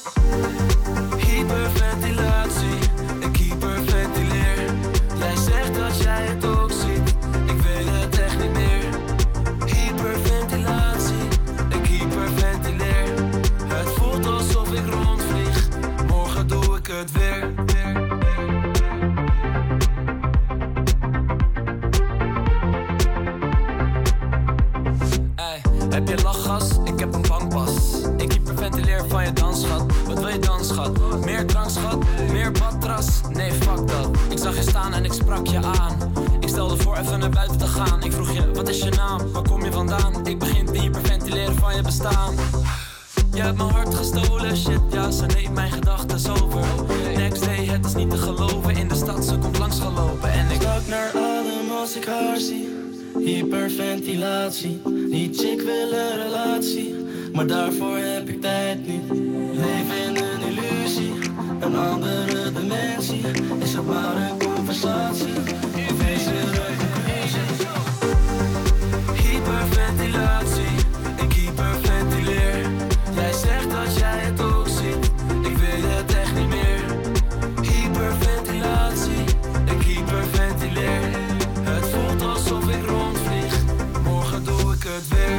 Speaker 2: Hyperventilatie, ik hyperventileer. Jij zegt dat jij het ook ziet, ik weet het echt niet meer. Hyperventilatie, ik hyperventileer. Het voelt alsof ik rondvlieg, morgen doe ik het weer. Heb je lachgas? Ik heb een bankpas. Ik hyperventileer van je dansschat. Wat wil je dan, schat? Meer drank, schat? Meer badras? Nee, fuck dat. Ik zag je staan en ik sprak je aan. Ik stelde voor even naar buiten te gaan. Ik vroeg je, wat is je naam? Waar kom je vandaan? Ik begin te hyperventileren van je bestaan. Je hebt mijn hart gestolen, shit, ja, ze neemt mijn gedachten over. Next day, het is niet te geloven. In de stad, ze komt langs gelopen. En ik snak naar adem als ik haar zie. Hyperventilatie, die chick wil een relatie, maar daarvoor heb ik tijd niet. Leef in een illusie, een andere dimensie. Is het maar een conversatie, of is er een conclusie? Hyperventilatie, ik hyperventileer. Jij zegt dat jij het ook ziet, ik weet het echt niet meer. Hyperventilatie, ik hyperventileer. Het voelt alsof ik rondvlieg, morgen doe ik het weer.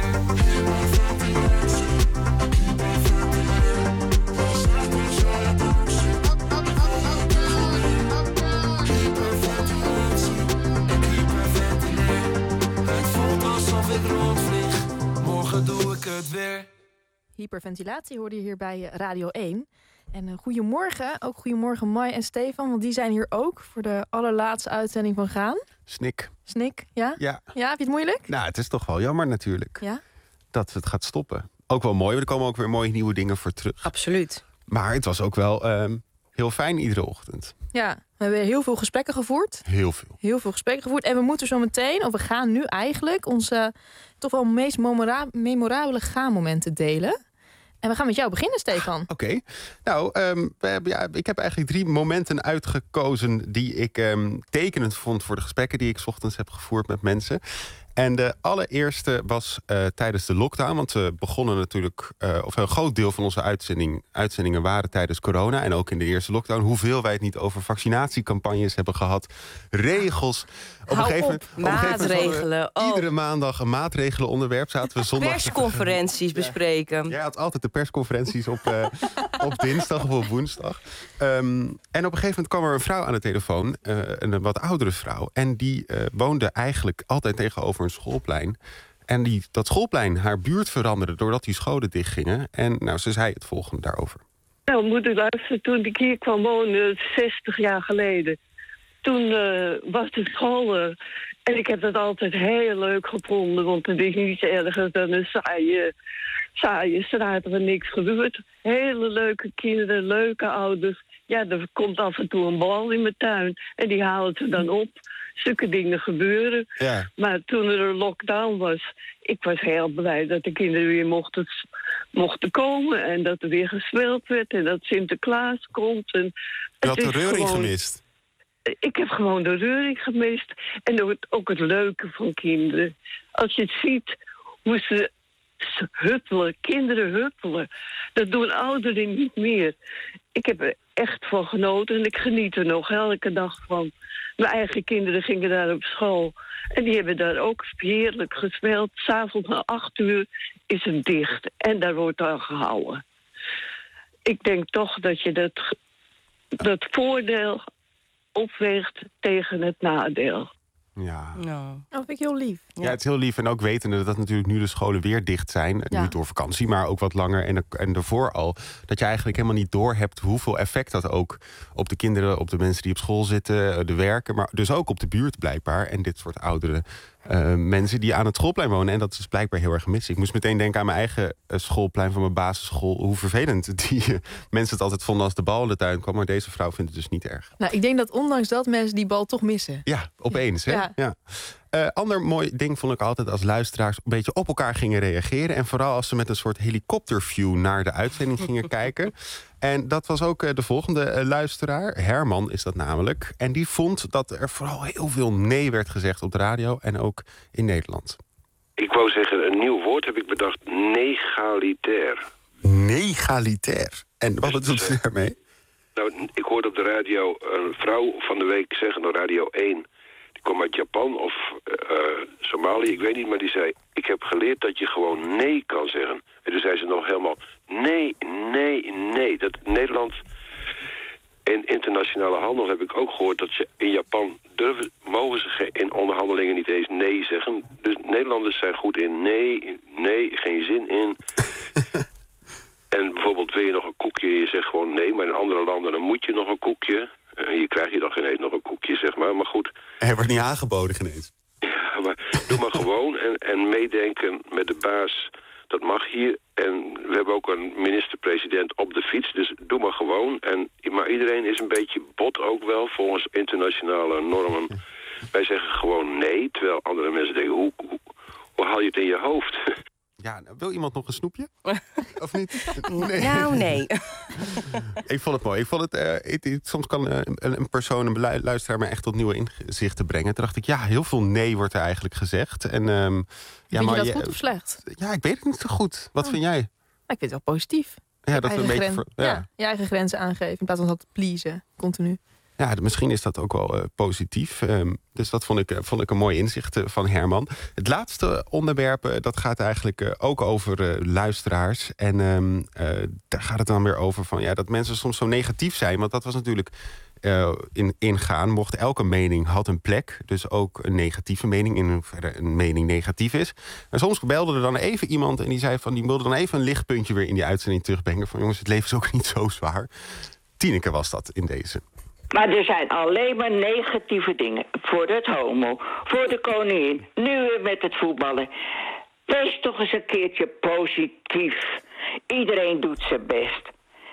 Speaker 2: Het voelt alsof ik rondvlieg, morgen doe ik het weer.
Speaker 3: Hyperventilatie hoorde je hier bij Radio 1. En goedemorgen, ook goedemorgen Mai en Stefan, want die zijn hier ook voor de allerlaatste uitzending van Gaan. Snik, ja? Ja, heb je het moeilijk?
Speaker 12: Nou, het is toch wel jammer natuurlijk.
Speaker 3: Ja?
Speaker 12: Dat het gaat stoppen. Ook wel mooi, er komen ook weer mooie nieuwe dingen voor terug.
Speaker 9: Absoluut.
Speaker 12: Maar het was ook wel heel fijn iedere ochtend.
Speaker 3: Ja, We hebben heel veel gesprekken gevoerd.
Speaker 12: Heel veel.
Speaker 3: Heel veel gesprekken gevoerd. En we moeten zo meteen, of we gaan nu eigenlijk... onze toch wel meest memorabele gaanmomenten delen. En we gaan met jou beginnen, Stefan.
Speaker 12: Oké. Nou, ik heb eigenlijk 3 momenten uitgekozen... die ik tekenend vond voor de gesprekken... die ik 's ochtends heb gevoerd met mensen. En de allereerste was tijdens de lockdown. Want we begonnen natuurlijk... of een groot deel van onze uitzendingen waren tijdens corona. En ook in de eerste lockdown. Hoeveel wij het niet over vaccinatiecampagnes hebben gehad. Regels. Op een gegeven moment
Speaker 9: maatregelen.
Speaker 12: Iedere maandag een maatregelenonderwerp. Zaten we zondag...
Speaker 9: Persconferenties bespreken.
Speaker 12: Jij had altijd de persconferenties op dinsdag of op woensdag. En op een gegeven moment kwam er een vrouw aan de telefoon. Een wat oudere vrouw. En die woonde eigenlijk altijd tegenover een schoolplein. En dat schoolplein haar buurt veranderde doordat die scholen dichtgingen. En nou, ze zei het volgende daarover.
Speaker 1: Nou, moet u luisteren, toen ik hier kwam wonen, 60 jaar geleden. Toen was de school er. En ik heb dat altijd heel leuk gevonden. Want het is niets erger dan een saaie straat waar niks gebeurt. Hele leuke kinderen, leuke ouders. Ja, er komt af en toe een bal in mijn tuin. En die halen ze dan op. Zulke dingen gebeuren. Ja. Maar toen er een lockdown was... ik was heel blij dat de kinderen weer mochten komen... en dat er weer gespeeld werd en dat Sinterklaas komt. En
Speaker 12: je had de reuring gemist?
Speaker 1: Ik heb gewoon de reuring gemist. En ook het leuke van kinderen. Als je het ziet hoe ze huppelen, kinderen huppelen. Dat doen ouderen niet meer. Ik heb er echt van genoten en ik geniet er nog elke dag van. Mijn eigen kinderen gingen daar op school. En die hebben daar ook heerlijk gespeeld. 's Avonds na 8 uur is het dicht. En daar wordt aan gehouden. Ik denk toch dat je dat voordeel opweegt tegen het nadeel.
Speaker 12: Ja.
Speaker 3: Dat vind ik heel lief.
Speaker 12: Ja, het is heel lief. En ook wetende dat natuurlijk nu de scholen weer dicht zijn. Ja. Niet door vakantie, maar ook wat langer. En daarvoor al. Dat je eigenlijk helemaal niet doorhebt hoeveel effect dat ook op de kinderen, op de mensen die op school zitten, de werken. Maar dus ook op de buurt blijkbaar. En dit soort oudere mensen die aan het schoolplein wonen. En dat is blijkbaar heel erg gemist. Ik moest meteen denken aan mijn eigen schoolplein van mijn basisschool. Hoe vervelend die mensen het altijd vonden als de bal in de tuin kwam. Maar deze vrouw vindt het dus niet erg.
Speaker 3: Nou, ik denk dat ondanks dat mensen die bal toch missen.
Speaker 12: Ja, opeens. Hè? Ja. Ander mooi ding vond ik altijd als luisteraars een beetje op elkaar gingen reageren. En vooral als ze met een soort helikopterview naar de uitzending gingen kijken. En dat was ook de volgende luisteraar. Herman is dat namelijk. En die vond dat er vooral heel veel nee werd gezegd op de radio en ook in Nederland.
Speaker 19: Ik wou zeggen, een nieuw woord heb ik bedacht. Negalitair.
Speaker 12: Negalitair? En wat bedoelt u daarmee?
Speaker 19: Nou, ik hoorde op de radio een vrouw van de week zeggen op Radio 1... kwam uit Japan of Somalië, ik weet niet, maar die zei... ik heb geleerd dat je gewoon nee kan zeggen. En toen zei ze nog helemaal nee, nee, nee. Dat Nederland in internationale handel heb ik ook gehoord... dat ze in Japan mogen ze in onderhandelingen niet eens nee zeggen. Dus Nederlanders zijn goed in nee, nee, geen zin in... En bijvoorbeeld wil je nog een koekje, je zegt gewoon nee, maar in andere landen dan moet je nog een koekje. Hier krijg je dan geen eens nog een koekje, zeg maar goed.
Speaker 12: Er wordt niet aangeboden genees.
Speaker 19: Ja, maar doe maar gewoon en meedenken met de baas, dat mag hier. En we hebben ook een minister-president op de fiets, dus doe maar gewoon. Maar iedereen is een beetje bot ook wel, volgens internationale normen. Wij zeggen gewoon nee, terwijl andere mensen denken, hoe haal je het in je hoofd?
Speaker 12: Ja, wil iemand nog een snoepje? Of niet?
Speaker 9: Nee. Nou, nee.
Speaker 12: Ik vond het mooi. Ik vond het, soms kan een persoon, een luisteraar... me echt tot nieuwe inzichten brengen. Toen dacht ik, ja, heel veel nee wordt er eigenlijk gezegd. En,
Speaker 3: vind je dat goed of slecht?
Speaker 12: Ja, ik weet het niet zo goed. Wat vind jij?
Speaker 3: Ik vind het wel positief.
Speaker 12: Ja, dat we een beetje...
Speaker 3: je eigen grenzen aangeven in plaats van dat pleasen, continu.
Speaker 12: Ja, misschien is dat ook wel positief. Dus dat vond ik een mooi inzicht van Herman. Het laatste onderwerp, dat gaat eigenlijk ook over luisteraars. En daar gaat het dan weer over van dat mensen soms zo negatief zijn. Want dat was natuurlijk ingaan. Mocht elke mening had een plek. Dus ook een negatieve mening, in hoeverre een mening negatief is. En soms belde er dan even iemand en die zei van... die wilde dan even een lichtpuntje weer in die uitzending terugbrengen. Van jongens, het leven is ook niet zo zwaar. Tineke was dat in deze.
Speaker 13: Maar er zijn alleen maar negatieve dingen. Voor het homo, voor de koningin, nu weer met het voetballen. Wees toch eens een keertje positief. Iedereen doet zijn best.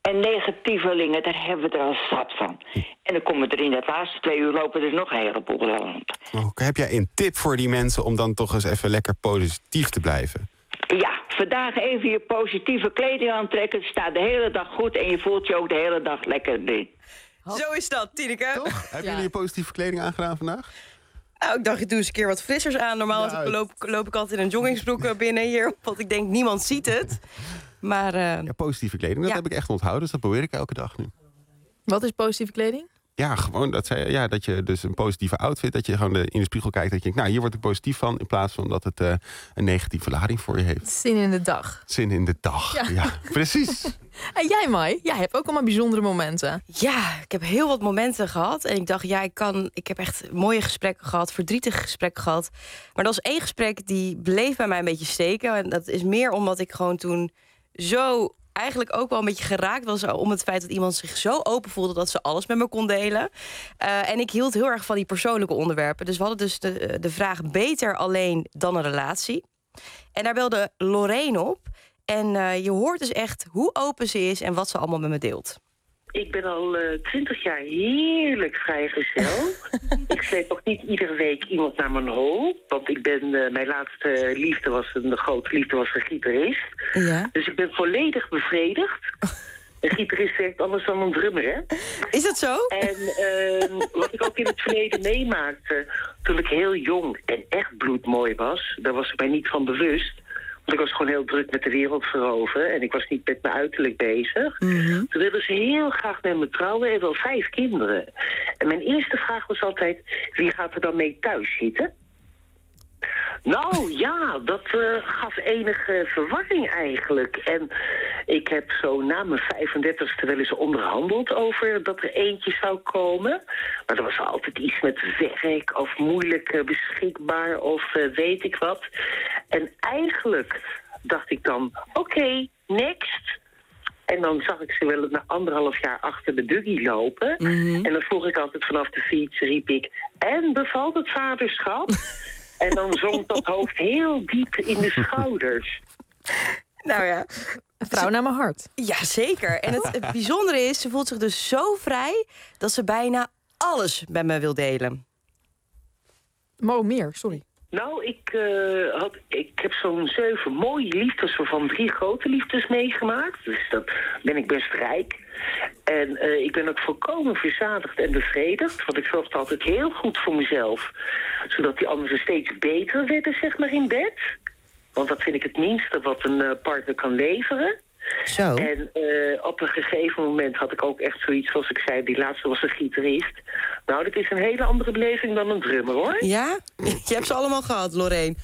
Speaker 13: En negatievelingen, daar hebben we er al zat van. En dan komen er in de laatste 2 uur lopen er nog een heleboel rond.
Speaker 12: Heb jij een tip voor die mensen om dan toch eens even lekker positief te blijven?
Speaker 13: Ja, vandaag even je positieve kleding aantrekken. Het staat de hele dag goed en je voelt je ook de hele dag lekker in.
Speaker 9: Zo is dat, Tineke.
Speaker 12: Toch? Hebben jullie je positieve kleding aangedaan vandaag?
Speaker 9: Nou, ik dacht, ik doe eens een keer wat frissers aan. Normaal loop ik altijd in een joggingsbroek binnen hier. Want ik denk, niemand ziet het. Maar,
Speaker 12: positieve kleding, dat heb ik echt onthouden. Dus dat probeer ik elke dag nu.
Speaker 3: Wat is positieve kleding?
Speaker 12: Ja, gewoon dat je dus een positieve outfit... dat je gewoon in de spiegel kijkt dat je denkt... nou, hier word ik positief van... in plaats van dat het een negatieve lading voor je heeft.
Speaker 3: Zin in de dag.
Speaker 12: Zin in de dag, ja precies.
Speaker 3: En jij, Mai? Jij hebt ook allemaal bijzondere momenten.
Speaker 9: Ja, ik heb heel wat momenten gehad. En ik dacht, ik heb echt mooie gesprekken gehad... verdrietige gesprekken gehad. Maar dat was 1 gesprek die bleef bij mij een beetje steken. En dat is meer omdat ik gewoon toen zo... eigenlijk ook wel een beetje geraakt was om het feit dat iemand zich zo open voelde dat ze alles met me kon delen. En ik hield heel erg van die persoonlijke onderwerpen. Dus we hadden dus de vraag beter alleen dan een relatie. En daar belde Lorraine op. En je hoort dus echt hoe open ze is en wat ze allemaal met me deelt.
Speaker 14: Ik ben al 20 jaar heerlijk vrijgezel. Ik sleep ook niet iedere week iemand naar mijn hol. Want mijn laatste liefde was een grote liefde, was een gitarist.
Speaker 9: Ja.
Speaker 14: Dus ik ben volledig bevredigd. Een gitarist werkt anders dan een drummer, hè?
Speaker 9: Is dat zo?
Speaker 14: En wat ik ook in het verleden meemaakte... toen ik heel jong en echt bloedmooi was... daar was ik mij niet van bewust... Want ik was gewoon heel druk met de wereld veroveren. En ik was niet met mijn uiterlijk bezig.
Speaker 9: Mm-hmm.
Speaker 14: Toen wilden ze heel graag met me trouwen. En wel 5 kinderen. En mijn eerste vraag was altijd... wie gaat er dan mee thuis zitten? Nou ja, dat gaf enige verwarring eigenlijk. En ik heb zo na mijn 35e wel eens onderhandeld over dat er eentje zou komen. Maar er was altijd iets met werk of moeilijk beschikbaar of weet ik wat. En eigenlijk dacht ik dan, oké, next. En dan zag ik ze wel na 1,5 jaar achter de buggy lopen.
Speaker 9: Mm-hmm.
Speaker 14: En dan vroeg ik altijd vanaf de fiets, riep ik... en bevalt het vaderschap? En dan zonk dat hoofd heel diep in de schouders.
Speaker 9: Nou ja,
Speaker 3: een vrouw naar mijn hart.
Speaker 9: Ja, zeker. En het bijzondere is, ze voelt zich dus zo vrij... dat ze bijna alles met me wil delen.
Speaker 3: Maar meer, sorry.
Speaker 14: Nou, ik heb zo'n 7 mooie liefdes... waarvan 3 grote liefdes meegemaakt. Dus dat ben ik best rijk. En ik ben ook volkomen verzadigd en bevredigd. Want ik zorgde altijd heel goed voor mezelf. Zodat die anderen steeds beter werden, zeg maar, in bed. Want dat vind ik het minste wat een partner kan leveren.
Speaker 9: Zo.
Speaker 14: En op een gegeven moment had ik ook echt zoiets, zoals ik zei... die laatste was een gitarist. Nou, dat is een hele andere beleving dan een drummer, hoor.
Speaker 9: Ja? Je hebt ze allemaal gehad, Lorraine.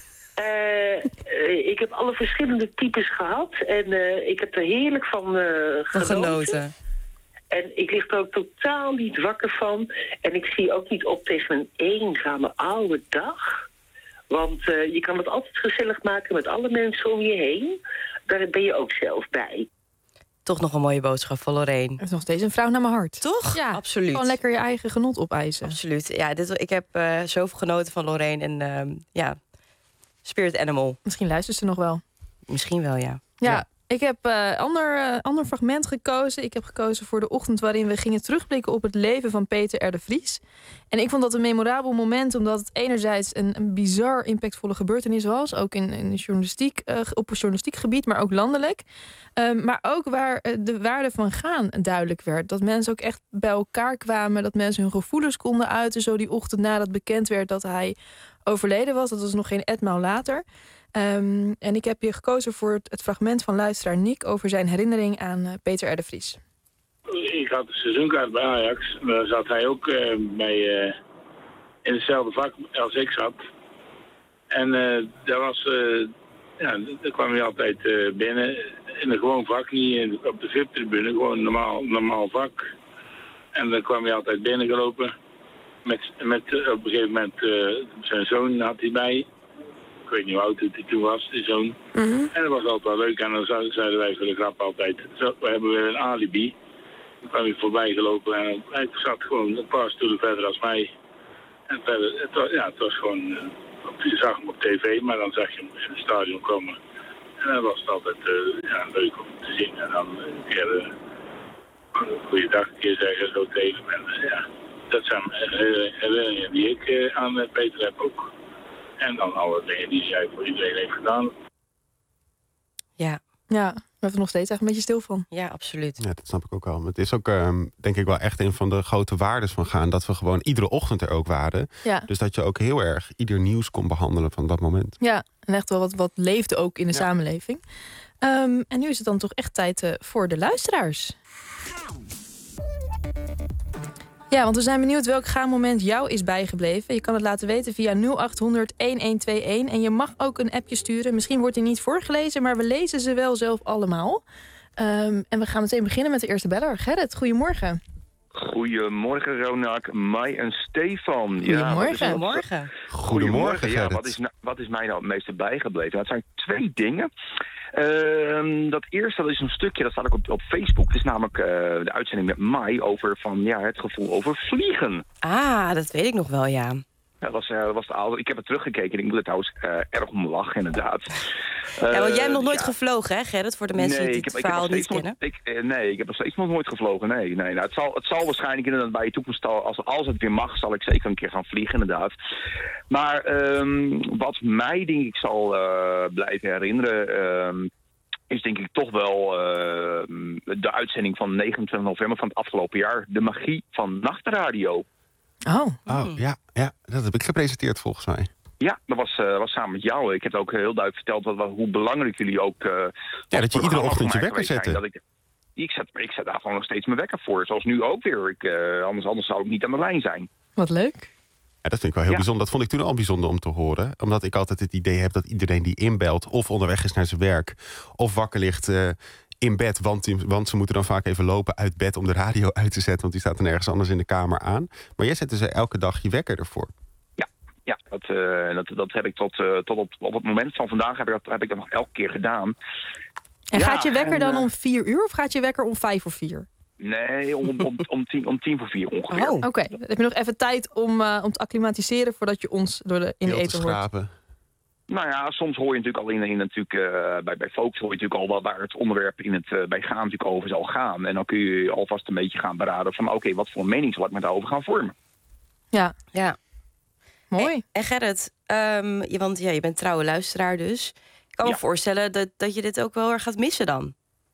Speaker 14: Ik heb alle verschillende types gehad. En ik heb er heerlijk van genoten. En ik lig er ook totaal niet wakker van. En ik zie ook niet op tegen een eenzame oude dag. Want je kan het altijd gezellig maken met alle mensen om je heen. Daar ben je ook zelf bij.
Speaker 9: Toch nog een mooie boodschap van Lorraine.
Speaker 3: Het is nog steeds een vrouw naar mijn hart.
Speaker 9: Toch?
Speaker 3: Ja,
Speaker 9: absoluut.
Speaker 3: Gewoon lekker je eigen genot opeisen.
Speaker 9: Absoluut. Ja, ik heb zoveel genoten van Lorraine. En spirit animal.
Speaker 3: Misschien luistert ze nog wel.
Speaker 9: Misschien wel, ja.
Speaker 3: Ja. Ik heb ander fragment gekozen. Ik heb gekozen voor de ochtend waarin we gingen terugblikken op het leven van Peter R. de Vries. En ik vond dat een memorabel moment, omdat het enerzijds een bizar impactvolle gebeurtenis was. Ook in journalistiek, op journalistiek gebied, maar ook landelijk. Maar ook waar de waarde van gaan duidelijk werd. Dat mensen ook echt bij elkaar kwamen. Dat mensen hun gevoelens konden uiten. Zo die ochtend nadat bekend werd dat hij overleden was. Dat was nog geen etmaal later. En ik heb hier gekozen voor het fragment van luisteraar Nick over zijn herinnering aan Peter R. de Vries.
Speaker 15: Ik had een seizoenkaart bij Ajax. Daar zat hij ook in hetzelfde vak als ik zat. En daar kwam hij altijd binnen in een gewoon vak, niet op de VIP-tribune, gewoon een normaal vak. En dan kwam hij altijd binnengelopen. Met op een gegeven moment zijn zoon had hij bij. Ik weet niet hoe oud hij toen was, die zoon.
Speaker 9: Mm-hmm.
Speaker 15: En dat was altijd wel leuk. En dan zeiden wij voor de grap altijd, zo, we hebben weer een alibi. Dan kwam hij voorbij gelopen en hij zat gewoon een paar stoelen verder als mij. En verder, het was gewoon, je zag hem op tv, maar dan zag je hem in het stadion komen. En dan was het altijd leuk om te zien. En dan een keer goeiedag een keer zeggen zo tegen me. Ja, dat zijn herinneringen die ik aan Peter heb ook. En dan alle dingen die zij voor iedereen heeft gedaan.
Speaker 3: Ja, we hebben er nog steeds echt een beetje stil van.
Speaker 9: Ja, absoluut.
Speaker 12: Ja, dat snap ik ook al. Het is ook, denk ik, wel echt een van de grote waardes van gaan. Dat we gewoon iedere ochtend er ook waren.
Speaker 3: Ja.
Speaker 12: Dus dat je ook heel erg ieder nieuws kon behandelen van dat moment.
Speaker 3: Ja, en echt wel wat leefde ook in de samenleving. En nu is het dan toch echt tijd voor de luisteraars. Ja, want we zijn benieuwd welk gaanmoment jou is bijgebleven. Je kan het laten weten via 0800 1121. En je mag ook een appje sturen. Misschien wordt die niet voorgelezen, maar we lezen ze wel zelf allemaal. En we gaan meteen beginnen met de eerste beller. Gerrit, goedemorgen.
Speaker 16: Goedemorgen, Ronak, Mai en Stefan.
Speaker 3: Goedemorgen.
Speaker 12: Goedemorgen,
Speaker 16: ja,
Speaker 12: Gerrit.
Speaker 16: wat is mij nou het meeste bijgebleven? Het zijn 2 dingen. Dat eerste, dat is een stukje, dat staat ook op Facebook. Het is namelijk de uitzending met Mai over het gevoel over vliegen.
Speaker 9: Ah, dat weet ik nog wel, ja.
Speaker 16: Ja, dat was de oude. Ik heb het teruggekeken en ik moet er trouwens erg om lachen, inderdaad.
Speaker 9: Want jij hebt nog nooit gevlogen, hè, Gerrit? Voor de mensen die het verhaal niet kennen.
Speaker 16: Nee, ik heb nog steeds nog nooit gevlogen. Nee. Nou, het zal waarschijnlijk inderdaad bij je toekomst, als het weer mag, zal ik zeker een keer gaan vliegen, inderdaad. Maar wat mij, denk ik, zal blijven herinneren, is denk ik toch wel de uitzending van 29 november van het afgelopen jaar. De magie van nachtradio.
Speaker 3: Oh,
Speaker 12: ja, dat heb ik gepresenteerd volgens mij.
Speaker 16: Ja, dat was samen met jou. Ik heb ook heel duidelijk verteld hoe belangrijk jullie ook...
Speaker 12: dat je iedere ochtend je wekker zette.
Speaker 16: Ik zet daar gewoon nog steeds mijn wekker voor. Zoals nu ook weer. Anders zou ik niet aan de lijn zijn.
Speaker 3: Wat leuk.
Speaker 12: Ja, dat vind ik wel heel bijzonder. Dat vond ik toen al bijzonder om te horen. Omdat ik altijd het idee heb dat iedereen die inbelt, of onderweg is naar zijn werk, of wakker ligt in bed, want ze moeten dan vaak even lopen uit bed om de radio uit te zetten, want die staat dan ergens anders in de kamer aan. Maar jij zette ze elke dag je wekker ervoor.
Speaker 16: Ja, dat heb ik tot op het moment van vandaag heb ik dat nog elke keer gedaan.
Speaker 3: En gaat je wekker dan om 4 uur of gaat je wekker om 5:45?
Speaker 16: Nee, om 3:50 ongeveer.
Speaker 3: Oké. Dan heb je nog even tijd om te acclimatiseren voordat je ons in de eten hoort.
Speaker 16: Nou ja, soms hoor je natuurlijk al bij Focus hoor je natuurlijk al wel waar het onderwerp bij gaan natuurlijk over zal gaan. En dan kun je alvast een beetje gaan beraden van oké, wat voor een mening zal ik met daarover gaan vormen.
Speaker 3: Ja. Mooi.
Speaker 9: En Gerrit, want je bent trouwe luisteraar dus. Ik kan me voorstellen dat je dit ook wel erg gaat missen dan.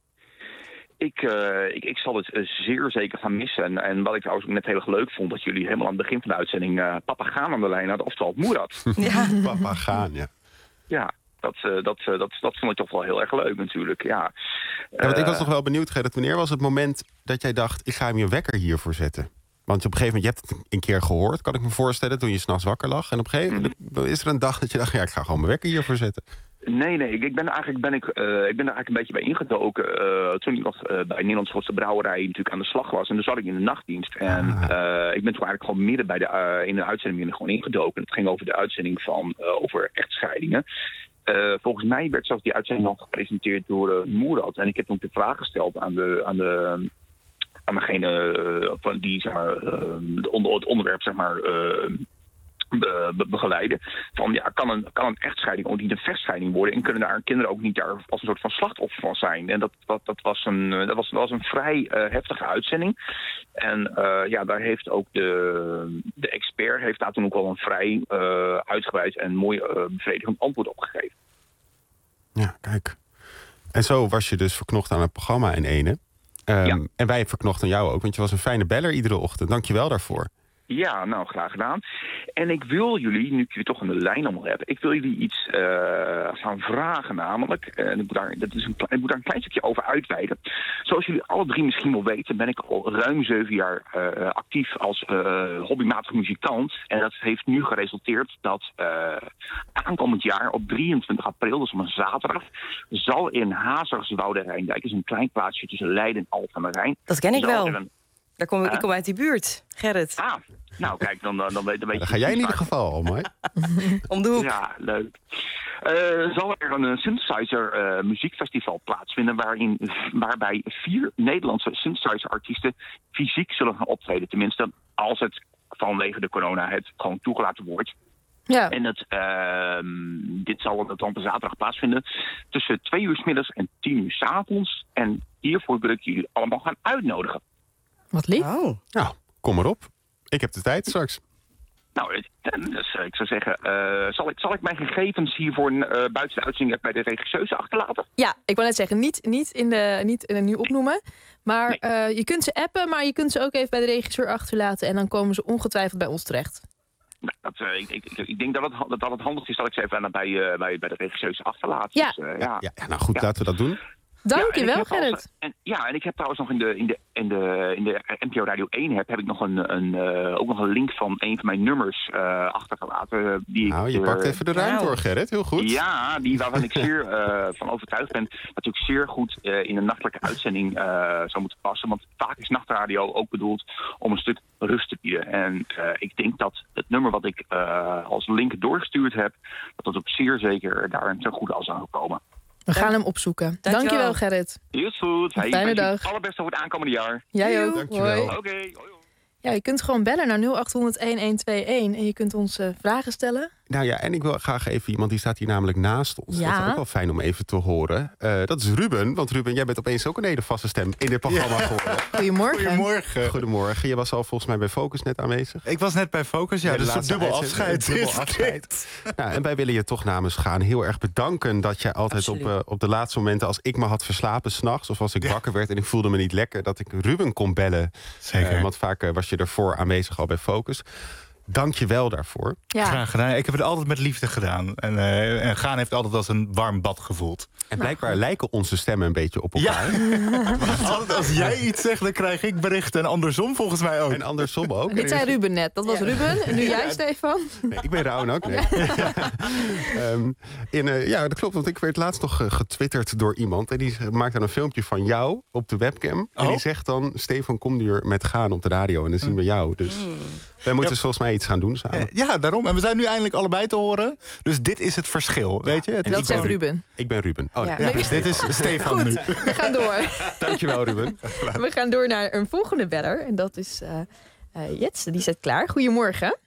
Speaker 16: Ik zal het zeer zeker gaan missen. En wat ik trouwens ook net heel erg leuk vond, dat jullie helemaal aan het begin van de uitzending Papa Gaan aan de lijn hadden, oftewel Moerad.
Speaker 9: Ja.
Speaker 12: Papa Gaan, ja.
Speaker 16: Ja, dat vond ik toch wel heel erg leuk natuurlijk, ja.
Speaker 12: Want ik was nog wel benieuwd, Gerrit, wanneer was het moment dat jij dacht, ik ga hem je wekker hiervoor zetten? Want op een gegeven moment, je hebt het een keer gehoord, kan ik me voorstellen, toen je 's nachts wakker lag. En op een gegeven moment is er een dag dat je dacht, ik ga gewoon mijn wekker hiervoor zetten.
Speaker 16: Nee, ik ben er eigenlijk een beetje bij ingedoken toen ik nog bij Nederlands Grootste Brouwerij natuurlijk aan de slag was. En toen zat ik in de nachtdienst. En ik ben toen eigenlijk gewoon midden in de uitzending gewoon ingedoken. Het ging over de uitzending over echtscheidingen. Volgens mij werd zelfs die uitzending al gepresenteerd door Moerad. En ik heb toen de vraag gesteld aan degene van die zeg maar, het onderwerp zeg maar begeleiden. Van kan een echtscheiding ook niet een vechtscheiding worden en kunnen daar kinderen ook niet daar als een soort van slachtoffer van zijn. En dat was een vrij heftige uitzending. En daar heeft ook de expert heeft daar toen ook al een vrij uitgebreid en mooi bevredigend antwoord op gegeven.
Speaker 12: Ja, kijk. En zo was je dus verknocht aan het programma in ene. En wij verknocht aan jou ook, want je was een fijne beller iedere ochtend. Dank je wel daarvoor.
Speaker 16: Ja, nou, graag gedaan. En ik wil jullie, nu ik jullie toch aan de lijn allemaal heb, ik wil jullie iets gaan vragen namelijk. Ik moet daar een klein stukje over uitweiden. Zoals jullie alle 3 misschien wel weten, ben ik al ruim 7 jaar actief als hobbymatig muzikant. En dat heeft nu geresulteerd dat aankomend jaar op 23 april, dus op een zaterdag, zal in Hazerswoude-Rijndijk, is een klein plaatsje tussen Leiden en Alphen aan de Rijn.
Speaker 9: Dat ken ik wel. Ik kom uit die buurt, Gerrit.
Speaker 16: Ah, nou kijk, dan weet je...
Speaker 12: Dan ga jij in ieder geval om, hè?
Speaker 9: Om de hoek.
Speaker 16: Ja, leuk. Zal er een synthesizer muziekfestival plaatsvinden waarbij 4 Nederlandse synthesizer-artiesten fysiek zullen gaan optreden. Tenminste, als het vanwege de corona het gewoon toegelaten wordt.
Speaker 3: Ja.
Speaker 16: En dit zal dan op zaterdag plaatsvinden tussen 2 uur 's middags en 10 uur 's avonds. En hiervoor wil ik jullie allemaal gaan uitnodigen.
Speaker 3: Wat lief.
Speaker 9: Oh.
Speaker 12: Nou, kom maar op. Ik heb de tijd straks.
Speaker 16: Nou, dus, ik zou zeggen, zal ik mijn gegevens hiervoor buiten de uitzending bij de regisseuse achterlaten?
Speaker 3: Ja, ik wou net zeggen, niet in de nu opnoemen. Maar je kunt ze appen, maar je kunt ze ook even bij de regisseur achterlaten. En dan komen ze ongetwijfeld bij ons terecht.
Speaker 16: Nou, ik denk dat het handig is dat ik ze even bij de regisseuse achterlaat.
Speaker 3: Ja.
Speaker 16: Dus,
Speaker 12: nou goed, laten we dat doen.
Speaker 3: Dank je wel, Gerrit.
Speaker 16: En ik heb trouwens nog in de NPO Radio 1 heb ik nog ook nog een link van een van mijn nummers achtergelaten.
Speaker 12: Je pakt even de ruimte hoor, Gerrit. Heel goed.
Speaker 16: Ja, waarvan ik zeer van overtuigd ben dat ik zeer goed in een nachtelijke uitzending zou moeten passen. Want vaak is nachtradio ook bedoeld om een stuk rust te bieden. En ik denk dat het nummer wat ik als link doorgestuurd heb, dat op zeer zeker daar ten goede al zou komen.
Speaker 3: We gaan hem opzoeken. Dankjewel, Gerrit.
Speaker 16: Heel goed.
Speaker 3: Fijne dag.
Speaker 16: Het allerbeste voor het aankomende jaar.
Speaker 3: Jij ook.
Speaker 12: Dankjewel.
Speaker 16: Oké.
Speaker 3: Ja, je kunt gewoon bellen naar 0800-1121 en je kunt ons vragen stellen.
Speaker 12: Nou ja, en ik wil graag even iemand, die staat hier namelijk naast ons.
Speaker 3: Ja.
Speaker 12: Dat is ook wel fijn om even te horen. Dat is Ruben, want Ruben, jij bent opeens ook een hele vaste stem in dit programma geworden.
Speaker 3: Goedemorgen.
Speaker 12: Goedemorgen. Je was al volgens mij bij Focus net aanwezig.
Speaker 17: Ik was net bij Focus, ja, dus een dubbel afscheid.
Speaker 12: Nou, en wij willen je toch namens Gaan heel erg bedanken dat jij altijd op de laatste momenten, als ik me had verslapen 's nachts, of als ik wakker werd en ik voelde me niet lekker, dat ik Ruben kon bellen.
Speaker 17: Zeker.
Speaker 12: Want vaak was je ervoor aanwezig al bij Focus. Dank je wel daarvoor.
Speaker 3: Ja.
Speaker 17: Graag gedaan. Ik heb het altijd met liefde gedaan. En Gaan heeft altijd als een warm bad gevoeld.
Speaker 12: En blijkbaar lijken onze stemmen een beetje op elkaar.
Speaker 17: Ja. Als jij iets zegt, dan krijg ik berichten. En andersom volgens mij ook.
Speaker 12: En andersom ook.
Speaker 3: Dit zei Ruben net. Dat was Ruben. En nu jij, Stefan?
Speaker 12: Nee, ik ben Raunak. Nee. Dat klopt. Want ik werd laatst nog getwitterd door iemand. En die maakt dan een filmpje van jou op de webcam. En die zegt dan, Stefan, kom nu met Gaan op de radio. En dan zien we jou. Dus wij moeten volgens mij iets gaan doen samen.
Speaker 17: Ja, daarom. En we zijn nu eindelijk allebei te horen. Dus dit is het verschil, weet je?
Speaker 3: Dat zegt Ruben.
Speaker 12: Ik ben Ruben.
Speaker 17: Dus dit is Stefan nu.
Speaker 3: We gaan door.
Speaker 12: Dankjewel, Ruben.
Speaker 3: We gaan door naar een volgende beller. En dat is Jetse. Die staat klaar. Goedemorgen.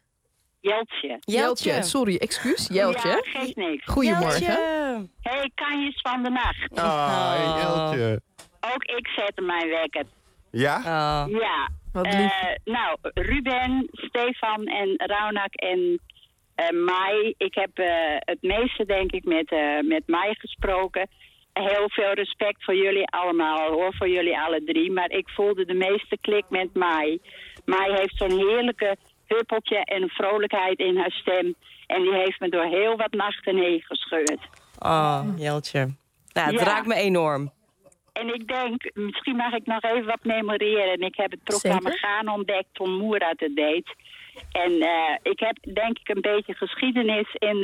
Speaker 18: Jeltje.
Speaker 3: Sorry, excuus. Jeltje.
Speaker 18: Ja, geeft niks.
Speaker 3: Goedemorgen.
Speaker 18: Hey, kanjes van de nacht.
Speaker 12: Jeltje.
Speaker 18: Ook ik zette mijn wekker.
Speaker 12: Ja?
Speaker 18: Ja.
Speaker 3: Wat lief.
Speaker 18: Ruben, Stefan en Raunak en Mai. Ik heb het meeste, denk ik, met Mai gesproken. Heel veel respect voor jullie allemaal, hoor, voor jullie alle drie. Maar ik voelde de meeste klik met Mai. Mai heeft zo'n heerlijke huppeltje en vrolijkheid in haar stem. En die heeft me door heel wat nachten heen gescheurd.
Speaker 9: Oh, Jeltje. Nou, het raakt me enorm.
Speaker 18: En ik denk, misschien mag ik nog even wat memoreren. Ik heb het programma Gaan ontdekt toen Moerad het deed. En ik heb, denk ik, een beetje geschiedenis in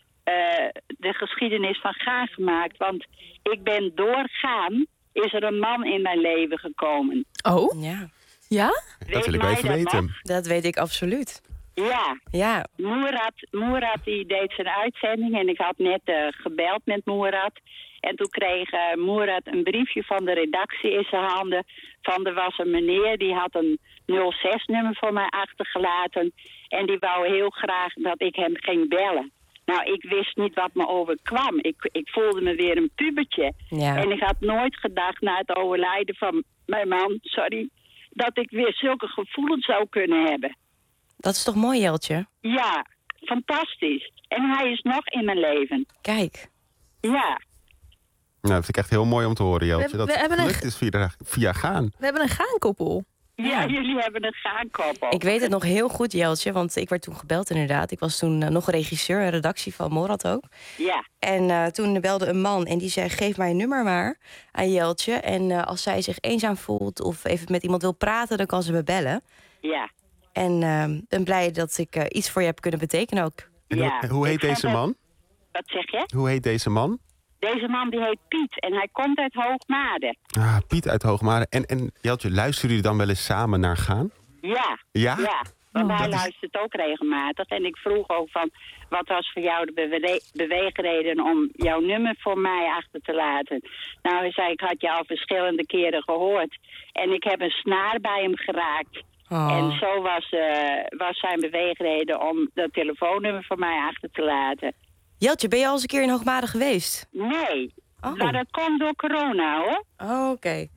Speaker 18: de geschiedenis van Gaan gemaakt. Want ik ben door Gaan, is er een man in mijn leven gekomen.
Speaker 3: Oh?
Speaker 9: Ja.
Speaker 3: Ja?
Speaker 12: Dat wil ik wel even weten.
Speaker 9: Dat weet ik absoluut.
Speaker 18: Ja. Moerad die deed zijn uitzending en ik had net gebeld met Moerad. En toen kreeg Moerad een briefje van de redactie in zijn handen. Er was een meneer, die had een 06-nummer voor mij achtergelaten. En die wou heel graag dat ik hem ging bellen. Nou, ik wist niet wat me overkwam. Ik voelde me weer een pubertje.
Speaker 9: Ja.
Speaker 18: En ik had nooit gedacht na het overlijden van mijn man, dat ik weer zulke gevoelens zou kunnen hebben.
Speaker 9: Dat is toch mooi, Jeltje?
Speaker 18: Ja, fantastisch. En hij is nog in mijn leven.
Speaker 9: Kijk.
Speaker 18: Ja.
Speaker 12: Nou, dat vind ik echt heel mooi om te horen, Jeltje. Dat het gelukt is via Gaan.
Speaker 3: We hebben een Gaankoppel.
Speaker 18: Ja, jullie hebben een Gaankoppel.
Speaker 9: Ik weet het nog heel goed, Jeltje, want ik werd toen gebeld inderdaad. Ik was toen nog regisseur en redactie van Moerad ook.
Speaker 18: Ja.
Speaker 9: En toen belde een man en die zei, geef mij een nummer maar aan Jeltje. En als zij zich eenzaam voelt of even met iemand wil praten, dan kan ze me bellen.
Speaker 18: Ja.
Speaker 9: En ben blij dat ik iets voor je heb kunnen betekenen ook.
Speaker 18: Ja.
Speaker 12: Hoe heet deze man?
Speaker 18: Wat zeg je?
Speaker 12: Hoe heet deze man?
Speaker 18: Deze man die heet Piet en hij komt uit Hoogmade.
Speaker 12: Ah, Piet uit Hoogmade. En Jeltje, luisteren jullie dan wel eens samen naar Gaan?
Speaker 18: Ja.
Speaker 12: Ja?
Speaker 18: Ja, want hij luistert ook regelmatig. En ik vroeg ook van, wat was voor jou de beweegreden om jouw nummer voor mij achter te laten? Nou, hij zei, ik had je al verschillende keren gehoord. En ik heb een snaar bij hem geraakt. En zo was zijn beweegreden om dat telefoonnummer voor mij achter te laten.
Speaker 9: Jeltje, ben je al eens een keer in Hoogmade geweest?
Speaker 18: Nee, maar dat komt door corona, hoor.
Speaker 9: Oh, oké.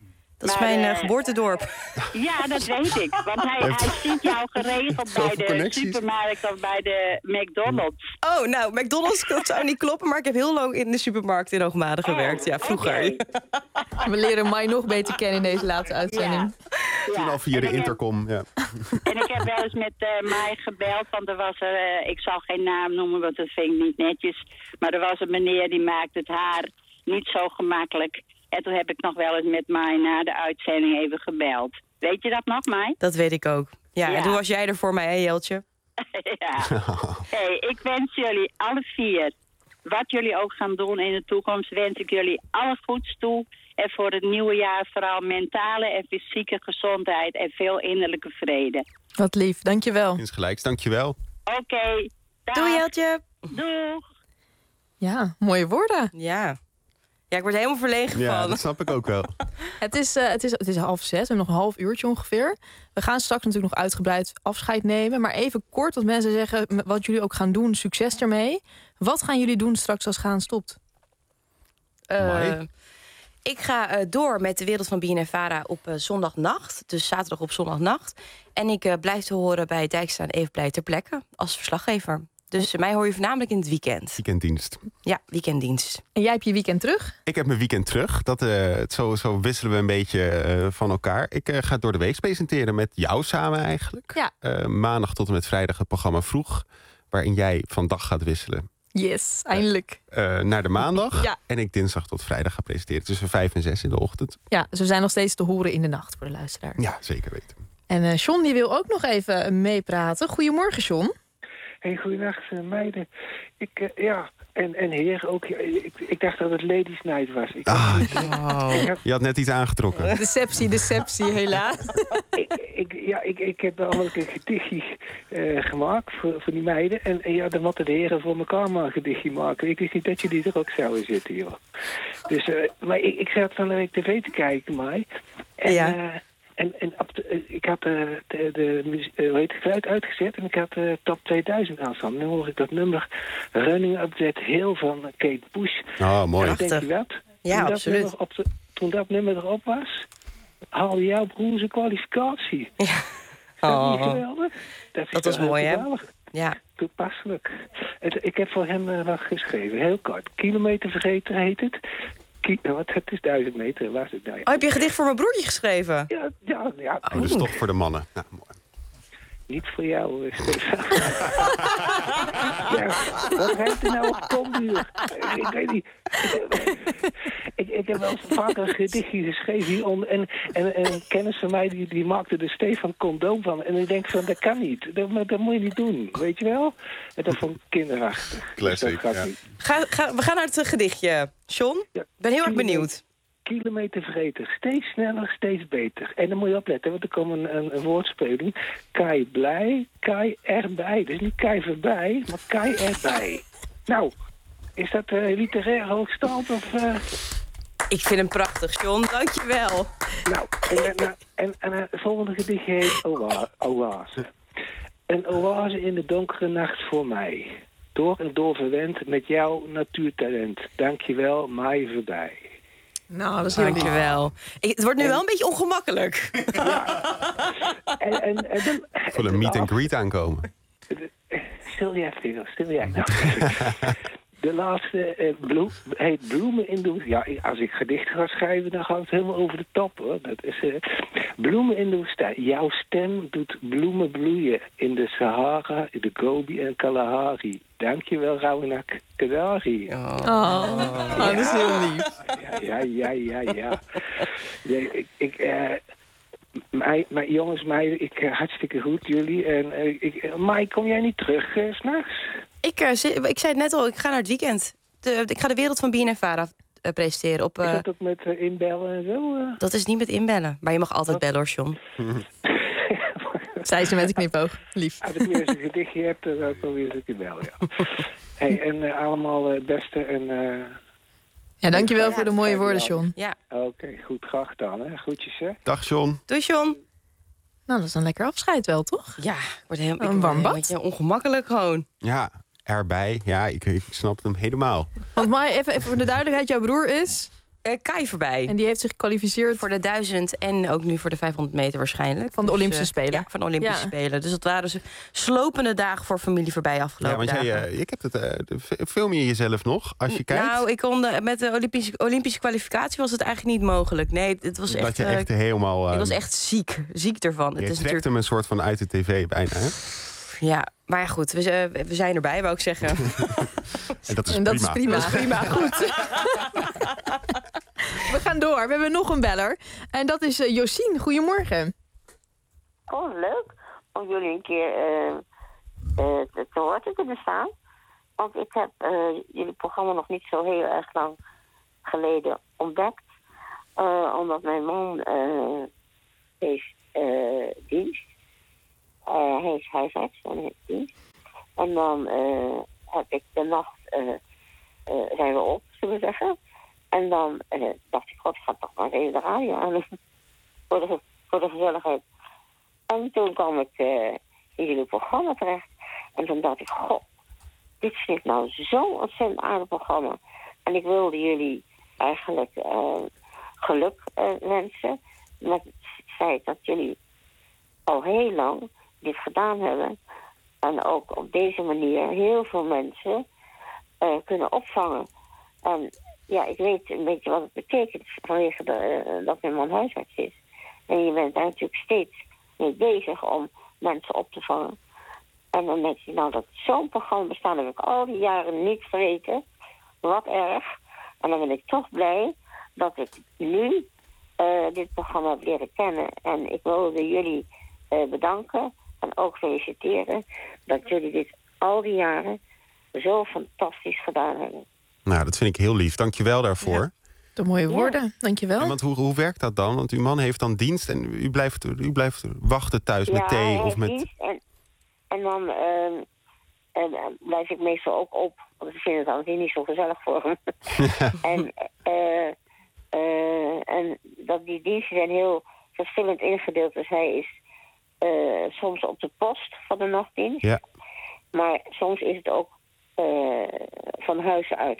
Speaker 9: Dat is mijn geboortedorp.
Speaker 18: Ja, dat weet ik. Want hij ziet jou geregeld bij de supermarkt of bij de McDonald's.
Speaker 9: Oh, nou, McDonald's, dat zou niet kloppen, maar ik heb heel lang in de supermarkt in Hoogmade gewerkt. Ja, vroeger.
Speaker 18: Okay.
Speaker 3: We leren Mai nog beter kennen in deze laatste uitzending.
Speaker 12: Toen al via de intercom, ja.
Speaker 18: En ik heb wel eens met Mai gebeld, want er was er, ik zal geen naam noemen, want dat vind ik niet netjes. Maar er was een meneer die maakte het haar niet zo gemakkelijk. En toen heb ik nog wel eens met Mai na de uitzending even gebeld. Weet je dat nog, Mai?
Speaker 9: Dat weet ik ook. Ja, en toen was jij er voor mij, hè, Jeltje?
Speaker 18: Ja. Hey, ik wens jullie alle 4, wat jullie ook gaan doen in de toekomst, wens ik jullie alle goeds toe. En voor het nieuwe jaar vooral mentale en fysieke gezondheid en veel innerlijke vrede.
Speaker 3: Wat lief, dankjewel.
Speaker 12: Insgelijks, dankjewel.
Speaker 18: Oké.
Speaker 9: Doei, Jeltje.
Speaker 18: Doeg.
Speaker 3: Ja, mooie woorden.
Speaker 9: Ja. Ja, ik word helemaal verlegen van.
Speaker 12: Ja, dat snap ik ook wel.
Speaker 3: Het is 5:30, we hebben nog een half uurtje ongeveer. We gaan straks natuurlijk nog uitgebreid afscheid nemen. Maar even kort, wat mensen zeggen, wat jullie ook gaan doen, succes ermee. Wat gaan jullie doen straks als Gaan stopt?
Speaker 9: Ik ga door met de wereld van BNNVARA op zondagnacht. Dus zaterdag op zondagnacht. En ik blijf te horen bij Dijkstra en Evenblij ter plekke als verslaggever. Dus mij hoor je voornamelijk in het weekend.
Speaker 12: Weekenddienst.
Speaker 9: Ja, weekenddienst.
Speaker 3: En jij hebt je weekend terug?
Speaker 12: Ik heb mijn weekend terug. Zo wisselen we een beetje van elkaar. Ik ga door de week presenteren met jou samen eigenlijk.
Speaker 3: Ja.
Speaker 12: Maandag tot en met vrijdag het programma Vroeg. Waarin jij van dag gaat wisselen.
Speaker 3: Yes, eindelijk.
Speaker 12: Naar de maandag.
Speaker 3: Ja.
Speaker 12: En ik dinsdag tot vrijdag ga presenteren. Tussen 5 en 6 in de ochtend.
Speaker 3: Ja, ze zijn nog steeds te horen in de nacht voor de luisteraar.
Speaker 12: Ja, zeker weten.
Speaker 3: En John die wil ook nog even meepraten. Goedemorgen, John.
Speaker 4: Hey, goedenacht, meiden. En heer ook. Ik dacht dat het Ladies Night was.
Speaker 12: Je had net iets aangetrokken.
Speaker 3: Deceptie, helaas.
Speaker 4: Ik heb wel een gedichtje gemaakt voor die meiden. En dan moeten de heren voor elkaar maar een gedichtje maken. Ik wist niet dat jullie er ook zouden zitten, joh. Dus, maar ik zat van de week tv te kijken, Mai. En ik had het geluid uitgezet en ik had top 2000 aanstaan. Nu hoor ik dat nummer Running Up That Hill van Kate Bush.
Speaker 12: Oh, mooi.
Speaker 4: En denk je wat?
Speaker 9: Ja, absoluut.
Speaker 4: Toen dat nummer erop was, haalde jouw broer zijn kwalificatie.
Speaker 9: Ja.
Speaker 4: Dat is niet geweldig?
Speaker 9: Dat was mooi, hè? Ja.
Speaker 4: Toepasselijk. Ik heb voor hem wat geschreven, heel kort. Kilometervergeter heet het. Het is 1000 meter. Waar is het nou?
Speaker 9: Oh, heb je een gedicht voor mijn broertje geschreven?
Speaker 4: Ja.
Speaker 12: Oh, dus toch voor de mannen. Nou, mooi.
Speaker 4: Niet voor jou, Stefan. Wat heeft er nou op komduur? Ik weet niet. Ik heb wel vaak een gedichtje geschreven hieronder. En een kennis van mij die maakte er Stefan condoom van. En ik denk van, dat kan niet. Dat moet je niet doen. Weet je wel? En dat vond ik kinderachtig.
Speaker 12: Classic,
Speaker 4: dus dat
Speaker 12: ja.
Speaker 9: We gaan naar het gedichtje. John, ik ben heel erg benieuwd.
Speaker 4: Kilometervergeter. Steeds sneller, steeds beter. En dan moet je opletten, want er komt een woordspeling. Kai blij, Kai erbij. Dus niet Kai voorbij, maar Kai erbij. Nou, is dat literair hoogstand of...
Speaker 9: Ik vind hem prachtig, John. Dankjewel.
Speaker 4: Nou, en het volgende gedicht heet Oase. Een oase in de donkere nacht voor mij. Door en door verwend met jouw natuurtalent. Dankjewel, Mai voorbij.
Speaker 3: Nou, dat is
Speaker 9: dankjewel. Het wordt nu wel een beetje ongemakkelijk.
Speaker 4: Ja.
Speaker 12: Ik voel een meet and greet aankomen.
Speaker 4: Stil jij, Nou, de laatste heet Bloemen in de... Ja, als ik gedichten ga schrijven, dan gaat het helemaal over de top, hoor. Dat is Bloemen in de woestijn. Jouw stem doet bloemen bloeien in de Sahara, in de Gobi en Kalahari. Dankjewel, Rauwenak Kadari.
Speaker 3: Dat is heel lief.
Speaker 4: Ja. Nee, jongens, meiden, hartstikke goed, jullie. En Mai, kom jij niet terug 's nachts?
Speaker 9: Ik zei het net al, ik ga naar het weekend. Ik ga de wereld van BNNVARA presenteren.
Speaker 4: Is dat ook met inbellen en zo?
Speaker 9: Dat is niet met inbellen, maar je mag altijd bellen, hoor, John.
Speaker 3: Zei ze met een knipoog. Lief.
Speaker 4: Als ik weer eens een gedichtje heb, dan probeer ik het bellen, ja. Hey, en allemaal het beste en...
Speaker 3: Ja, dankjewel voor de mooie woorden, John.
Speaker 9: Ja.
Speaker 4: Oké, goed, graag gedaan, hè. Groetjes, hè.
Speaker 12: Dag, John.
Speaker 9: Doei, John.
Speaker 3: Nou, dat is een lekker afscheid wel, toch?
Speaker 9: Ja, wordt helemaal
Speaker 3: een warm bad.
Speaker 9: Een beetje ongemakkelijk gewoon.
Speaker 12: Ja, erbij. Ja, ik snap hem helemaal.
Speaker 3: Want Mai, even voor de duidelijkheid, jouw broer is...
Speaker 9: Kai voorbij.
Speaker 3: En die heeft zich gekwalificeerd
Speaker 9: voor de 1000 en ook nu voor de 500 meter waarschijnlijk.
Speaker 3: Van de Olympische Spelen.
Speaker 9: Ja, van de Olympische Spelen. Dus dat waren slopende dagen voor familie voorbij afgelopen dagen.
Speaker 12: Ja, want ik heb het film je jezelf nog als je kijkt?
Speaker 9: Nou, ik kon met de Olympische kwalificatie was het eigenlijk niet mogelijk. Nee, het was echt.
Speaker 12: Dat je echt helemaal.
Speaker 9: Ik was echt ziek ervan.
Speaker 12: Je trekt hem een soort van uit de tv bijna, hè?
Speaker 9: Ja, maar ja, goed, we zijn erbij, wou ik zeggen.
Speaker 12: En dat is prima.
Speaker 3: Dat is prima, goed. We gaan door. We hebben nog een beller. En dat is Josien. Goedemorgen.
Speaker 5: Oh, leuk om jullie een keer te horen te kunnen staan. Want ik heb jullie programma nog niet zo heel erg lang geleden ontdekt. Omdat mijn man heeft dienst. Hij is huisarts en heeft dienst. En dan heb ik de nacht, zijn we op, zullen we zeggen. En dan dacht ik, god, ik ga toch maar even de radio aan voor de gezelligheid. En toen kwam ik in jullie programma terecht. En toen dacht ik, god, dit is nou zo'n ontzettend aardig programma. En ik wilde jullie eigenlijk geluk wensen. Met het feit dat jullie al heel lang dit gedaan hebben. En ook op deze manier heel veel mensen kunnen opvangen. En ja, ik weet een beetje wat het betekent vanwege dat mijn man huisarts is. En je bent daar natuurlijk steeds mee bezig om mensen op te vangen. En dan denk je, nou, dat zo'n programma bestaat, heb ik al die jaren niet geweten. Wat erg. En dan ben ik toch blij dat ik nu dit programma heb leren kennen. En ik wilde jullie bedanken en ook feliciteren dat jullie dit al die jaren zo fantastisch gedaan hebben.
Speaker 12: Nou, dat vind ik heel lief. Dank je wel daarvoor.
Speaker 3: Ja, de mooie woorden. Dank je wel.
Speaker 12: En want hoe werkt dat dan? Want uw man heeft dan dienst en u blijft wachten thuis met thee of met...
Speaker 5: Dienst en dan blijf ik meestal ook op. Want ik vind het altijd niet zo gezellig voor hem. En dat die diensten zijn heel verschillend ingedeeld. Dus hij is soms op de post van de nachtdienst. Ja. Maar soms is het ook van huis uit.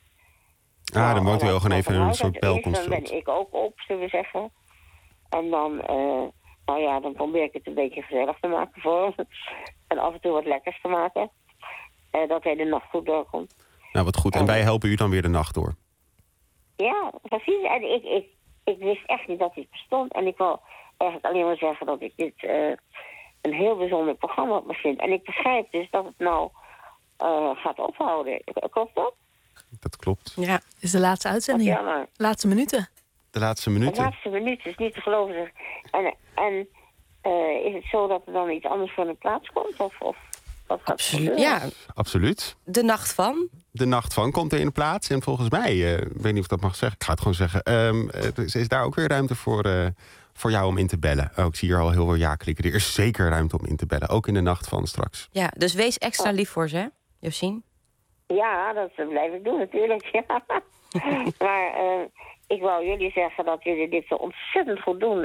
Speaker 12: Dan woont u wel gewoon even in een soort belconsult.
Speaker 5: Dan ben ik ook op, zullen we zeggen. En dan, dan probeer ik het een beetje gezellig te maken voor hem. En af en toe wat lekkers te maken. Dat hij de nacht goed doorkomt.
Speaker 12: Nou, wat goed. En wij helpen u dan weer de nacht door.
Speaker 5: Ja, precies. En ik wist echt niet dat dit bestond. En ik wil eigenlijk alleen maar zeggen dat ik dit een heel bijzonder programma vind. En ik begrijp dus dat het nou gaat ophouden. Klopt dat?
Speaker 12: Dat klopt.
Speaker 3: Ja, het is de laatste uitzending.
Speaker 5: Ja,
Speaker 3: laatste minuten.
Speaker 12: De laatste minuten.
Speaker 5: De laatste minuten is niet te geloven. En is het zo dat er dan iets anders voor in plaats komt? Of wat gaat
Speaker 9: Absoluut, ja.
Speaker 12: Absoluut.
Speaker 9: De nacht van?
Speaker 12: De nacht van komt er in plaats. En volgens mij, ik weet niet of ik dat mag zeggen. Ik ga het gewoon zeggen. Is daar ook weer ruimte voor jou om in te bellen? Oh, ik zie hier al heel veel ja klikken. Er is zeker ruimte om in te bellen. Ook in de nacht van straks.
Speaker 9: Ja, dus wees extra lief voor ze, hè, Josien?
Speaker 5: Ja, dat blijf ik doen natuurlijk. Ja. Maar ik wou jullie zeggen dat jullie dit zo ontzettend goed doen.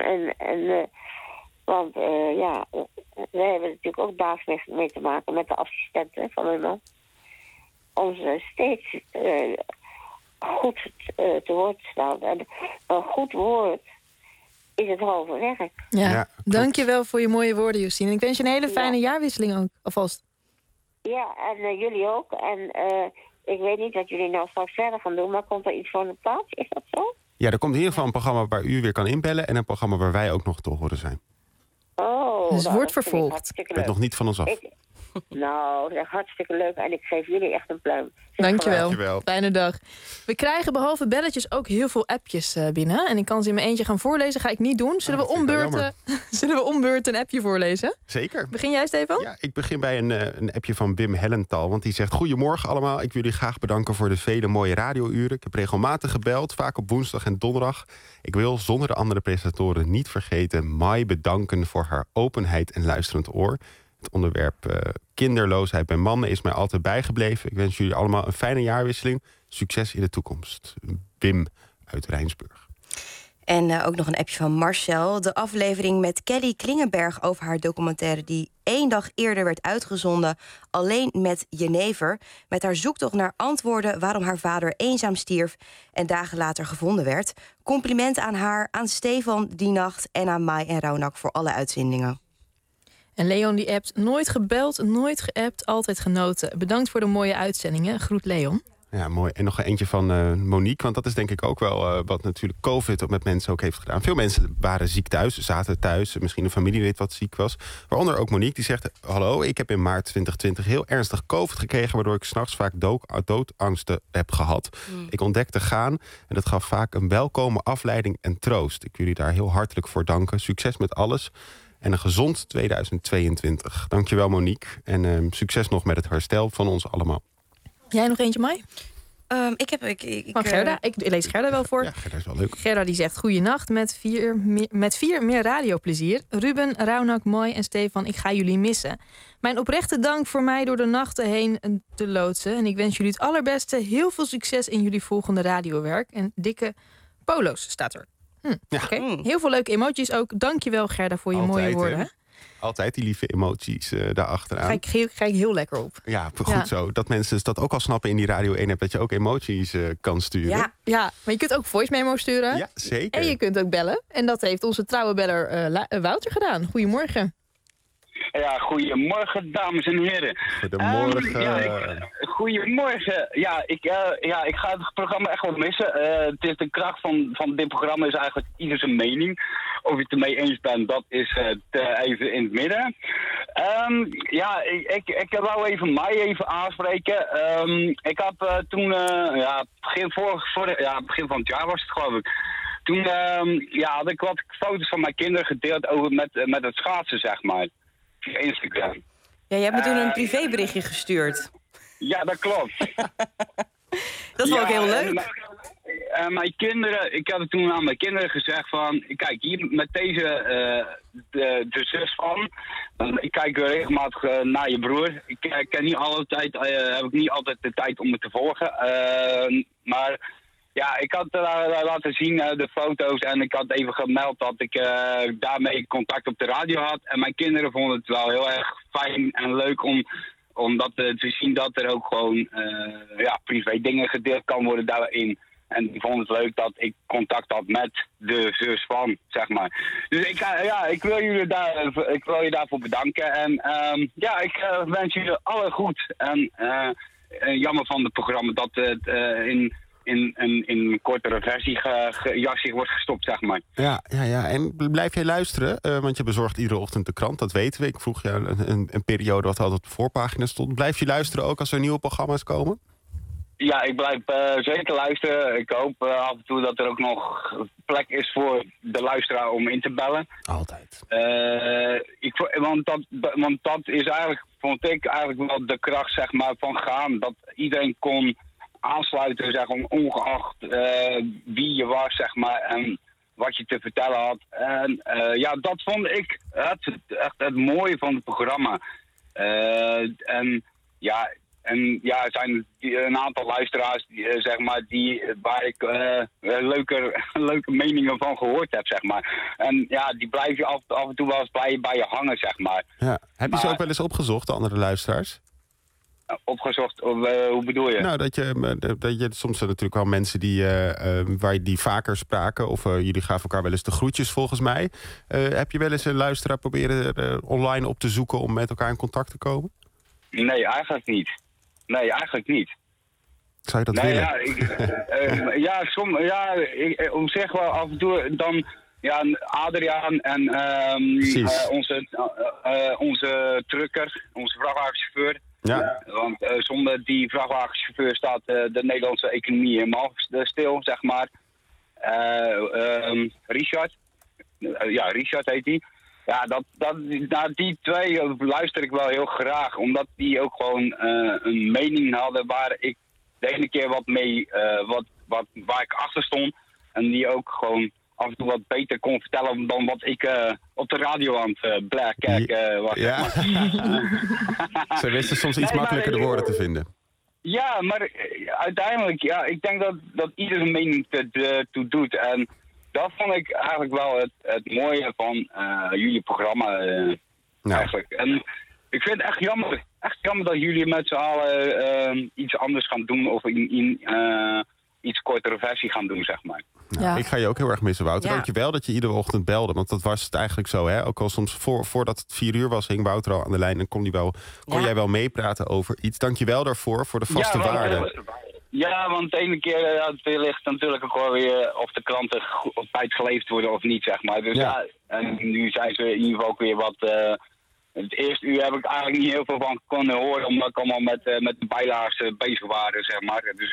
Speaker 5: Want wij hebben natuurlijk ook dagelijks mee te maken met de assistenten van mijn man. Om ze steeds goed te woord te staan. En een goed woord is het halve werk.
Speaker 3: Ja, dank je wel voor je mooie woorden, Josien. Ik wens je een hele fijne jaarwisseling ook, alvast.
Speaker 5: Ja, en jullie ook. En ik weet niet wat jullie nou straks verder gaan doen, maar komt er iets van de plaats? Is dat zo?
Speaker 12: Ja, er komt in ieder geval een programma waar u weer kan inbellen en een programma waar wij ook nog te horen zijn.
Speaker 5: Oh,
Speaker 3: dus wordt vervolgd.
Speaker 12: Het bent nog niet van ons af.
Speaker 5: Nou, dat is hartstikke leuk en ik geef jullie echt een pluim.
Speaker 3: Dankjewel. Fijne dag. We krijgen behalve belletjes ook heel veel appjes binnen. En ik kan ze in mijn eentje gaan voorlezen. Ga ik niet doen. Zullen we ombeurten een appje voorlezen?
Speaker 12: Zeker.
Speaker 3: Begin jij, Stefan?
Speaker 12: Ja, ik begin bij een appje van Wim Hellenthal. Want die zegt: goedemorgen allemaal. Ik wil jullie graag bedanken voor de vele mooie radiouren. Ik heb regelmatig gebeld, vaak op woensdag en donderdag. Ik wil zonder de andere presentatoren niet vergeten Mai bedanken voor haar openheid en luisterend oor. Het onderwerp kinderloosheid bij mannen is mij altijd bijgebleven. Ik wens jullie allemaal een fijne jaarwisseling. Succes in de toekomst. Wim uit Rijnsburg.
Speaker 9: En ook nog een appje van Marcel. De aflevering met Kelly Klingenberg over haar documentaire... die 1 dag eerder werd uitgezonden, Alleen met Jenever... met haar zoektocht naar antwoorden waarom haar vader eenzaam stierf... en dagen later gevonden werd. Compliment aan haar, aan Stefan die nacht... en aan Mai en Raunak voor alle uitzendingen.
Speaker 3: En Leon die appt, nooit gebeld, nooit geappt, altijd genoten. Bedankt voor de mooie uitzendingen. Groet Leon.
Speaker 12: Ja, mooi. En nog een eentje van Monique. Want dat is denk ik ook wel wat natuurlijk COVID met mensen ook heeft gedaan. Veel mensen waren ziek thuis, zaten thuis. Misschien een familielid wat ziek was. Waaronder ook Monique, die zegt... Hallo, ik heb in maart 2020 heel ernstig COVID gekregen... waardoor ik 's nachts vaak doodangsten heb gehad. Ik ontdekte gaan en dat gaf vaak een welkome afleiding en troost. Ik wil jullie daar heel hartelijk voor danken. Succes met alles. En een gezond 2022. Dankjewel Monique. En succes nog met het herstel van ons allemaal.
Speaker 3: Jij nog eentje, Mai?
Speaker 9: Van
Speaker 3: Gerda. Ik lees Gerda wel voor.
Speaker 12: Ja, Gerda is wel leuk.
Speaker 3: Gerda die zegt, goeienacht, met 4 meer radioplezier. Ruben, Raunak, Mai en Stefan, ik ga jullie missen. Mijn oprechte dank voor mij door de nachten heen te loodsen. En ik wens jullie het allerbeste. Heel veel succes in jullie volgende radiowerk. En dikke polo's staat er.
Speaker 12: Ja.
Speaker 3: Okay. Heel veel leuke emoties ook. Dankjewel Gerda voor je mooie woorden. Hè?
Speaker 12: Altijd die lieve emoties daarachteraan.
Speaker 3: Ga ik heel lekker op.
Speaker 12: Ja, goed zo. Dat mensen dat ook al snappen in die Radio 1 app... dat je ook emoties kan sturen.
Speaker 3: Ja, maar je kunt ook voice memo's sturen.
Speaker 12: Ja, zeker.
Speaker 3: En je kunt ook bellen. En dat heeft onze trouwe beller Wouter gedaan. Goedemorgen.
Speaker 6: Ja, goedemorgen dames en heren.
Speaker 12: Goedemorgen.
Speaker 6: Goedemorgen. Ik ga het programma echt wel missen. Het is de kracht van dit programma is eigenlijk ieder zijn mening. Of je het ermee eens bent, dat is even in het midden. Ik wou even mij aanspreken. Ik had toen, begin van het jaar was het geloof ik. Toen had ik wat foto's van mijn kinderen gedeeld over met het schaatsen, zeg maar. Via Instagram.
Speaker 9: Ja, jij hebt me toen een privéberichtje gestuurd.
Speaker 6: Ja, dat klopt.
Speaker 9: Dat vond ik heel leuk.
Speaker 6: Mijn kinderen, ik had toen aan mijn kinderen gezegd van... Kijk, hier met deze, de zus van... Ik kijk regelmatig naar je broer. Ik heb niet altijd de tijd om het te volgen. Maar... Ja, ik had laten zien de foto's en ik had even gemeld dat ik daarmee contact op de radio had. En mijn kinderen vonden het wel heel erg fijn en leuk om dat te zien dat er ook gewoon privé dingen gedeeld kan worden daarin. En die vonden het leuk dat ik contact had met de zus van, zeg maar. Dus ik wil je daarvoor bedanken. En ik wens jullie alle goed. En jammer van het programma dat het in een kortere versie jasje wordt gestopt, zeg maar.
Speaker 12: Ja. En blijf jij luisteren? Want je bezorgt iedere ochtend de krant, dat weten we. Ik vroeg je een periode wat altijd op de voorpagina stond. Blijf je luisteren ook als er nieuwe programma's komen? Ja, ik blijf zeker luisteren. Ik hoop af en toe dat er ook nog plek is voor de luisteraar om in te bellen. Altijd. Want dat is eigenlijk, vond ik eigenlijk wel de kracht, zeg maar, van gaan. Dat iedereen kon aansluiten, zeg maar, ongeacht wie je was, zeg maar, en wat je te vertellen had. En dat vond ik echt het mooie van het programma. Er zijn een aantal luisteraars, zeg maar, waar ik leuke meningen van gehoord heb, zeg maar. En ja, die blijf je af en toe wel eens bij je hangen, zeg maar. Ja. Heb je ze ook wel eens opgezocht, de andere luisteraars? Opgezocht, hoe bedoel je? Nou, dat je soms zijn natuurlijk wel mensen die vaker spraken, of jullie gaven elkaar wel eens de groetjes, volgens mij. Heb je wel eens een luisteraar proberen online op te zoeken om met elkaar in contact te komen? Nee, eigenlijk niet. Zou je dat willen? Om zich wel af en toe dan... Ja, Adriaan en onze trucker, onze vrachtwagenchauffeur. Ja. Want zonder die vrachtwagenchauffeur staat de Nederlandse economie helemaal stil, zeg maar. Richard. Richard heet hij. Ja, die twee luister ik wel heel graag. Omdat die ook gewoon een mening hadden waar ik de ene keer wat mee, waar ik achter stond. En die ook gewoon af en toe wat beter kon vertellen dan wat ik op de radio aan het kijken was. Ja. Ze wisten soms iets makkelijker de woorden te vinden. Ja, maar uiteindelijk, ik denk dat ieder een mening toe doet. En
Speaker 6: dat vond ik eigenlijk wel het mooie van jullie programma eigenlijk. En ik vind het echt jammer dat jullie met z'n allen iets anders gaan doen of in iets kortere versie gaan doen, zeg maar.
Speaker 12: Nou, ik ga je ook heel erg missen, Wouter. Dank je wel dat je iedere ochtend belde. Want dat was het eigenlijk zo, hè. Ook al soms voordat het 4 uur was, hing Wouter al aan de lijn en kon jij wel meepraten over iets. Dank je wel daarvoor, voor de vaste waarde.
Speaker 6: Ja, want de ene keer het ligt natuurlijk ook wel weer of de kranten op tijd geleverd worden of niet, zeg maar. Dus en nu zijn ze in ieder geval ook weer wat... het eerste uur heb ik eigenlijk niet heel veel van kunnen horen, omdat ik allemaal met de bijlagen bezig waren, zeg maar. Dus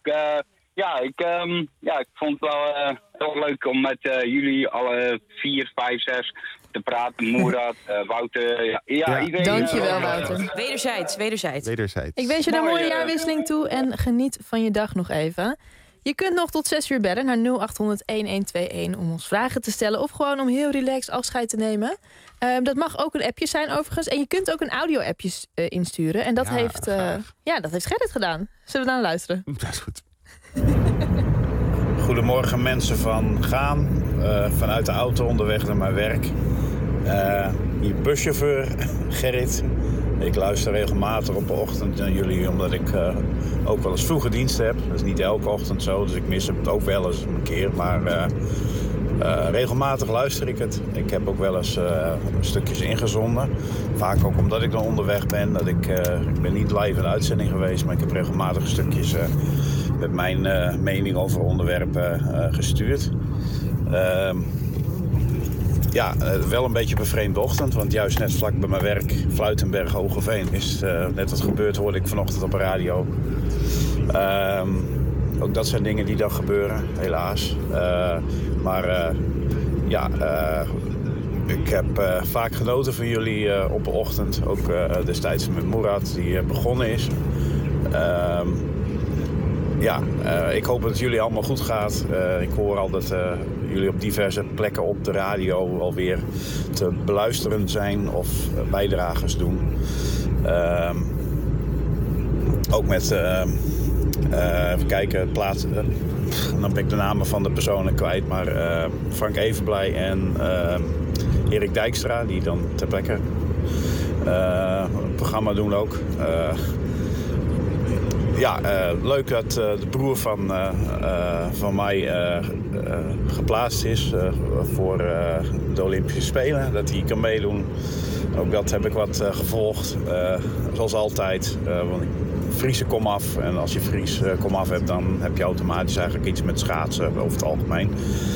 Speaker 6: ik vond het wel heel leuk om met jullie alle 4, 5, 6 te praten. Moerad, Wouter, iedereen.
Speaker 3: Dankjewel, Wouter.
Speaker 9: Wederzijds.
Speaker 3: Ik wens je een mooie jaarwisseling toe en geniet van je dag nog even. Je kunt nog tot 6 uur bellen naar 0800-1121 om ons vragen te stellen of gewoon om heel relaxed afscheid te nemen. Dat mag ook een appje zijn overigens. En je kunt ook een audio-appje insturen. En dat heeft Gerrit gedaan. Zullen we dan luisteren?
Speaker 12: Dat is goed.
Speaker 7: Goedemorgen mensen van Gaan. Vanuit de auto onderweg naar mijn werk. Hier buschauffeur Gerrit. Ik luister regelmatig op de ochtend naar jullie, omdat ik ook wel eens vroege diensten heb. Dat is niet elke ochtend zo, dus ik mis het ook wel eens een keer. Maar regelmatig luister ik het. Ik heb ook wel eens stukjes ingezonden. Vaak ook omdat ik dan onderweg ben. Ik ben niet live in de uitzending geweest, maar ik heb regelmatig stukjes met mijn mening over onderwerpen gestuurd. Wel een beetje een bevreemde ochtend, want juist net vlak bij mijn werk, Fluitenberg, Hogeveen, is net wat gebeurd, hoorde ik vanochtend op de radio. Ook dat zijn dingen die dan gebeuren, helaas. Ik heb vaak genoten van jullie op de ochtend, ook destijds met Moerad, die begonnen is. Ik hoop dat het jullie allemaal goed gaat. Ik hoor al dat jullie op diverse plekken op de radio alweer te beluisteren zijn of bijdragers doen. Ook met, even kijken, dan ben ik de namen van de personen kwijt, maar Frank Evenblij en Erik Dijkstra, die dan ter plekke het programma doen ook. Leuk dat de broer van mij geplaatst is voor de Olympische Spelen. Dat hij kan meedoen. Ook dat heb ik wat gevolgd. Zoals altijd. Want Friese komaf. En als je Fries komaf hebt, dan heb je automatisch eigenlijk iets met schaatsen over het algemeen.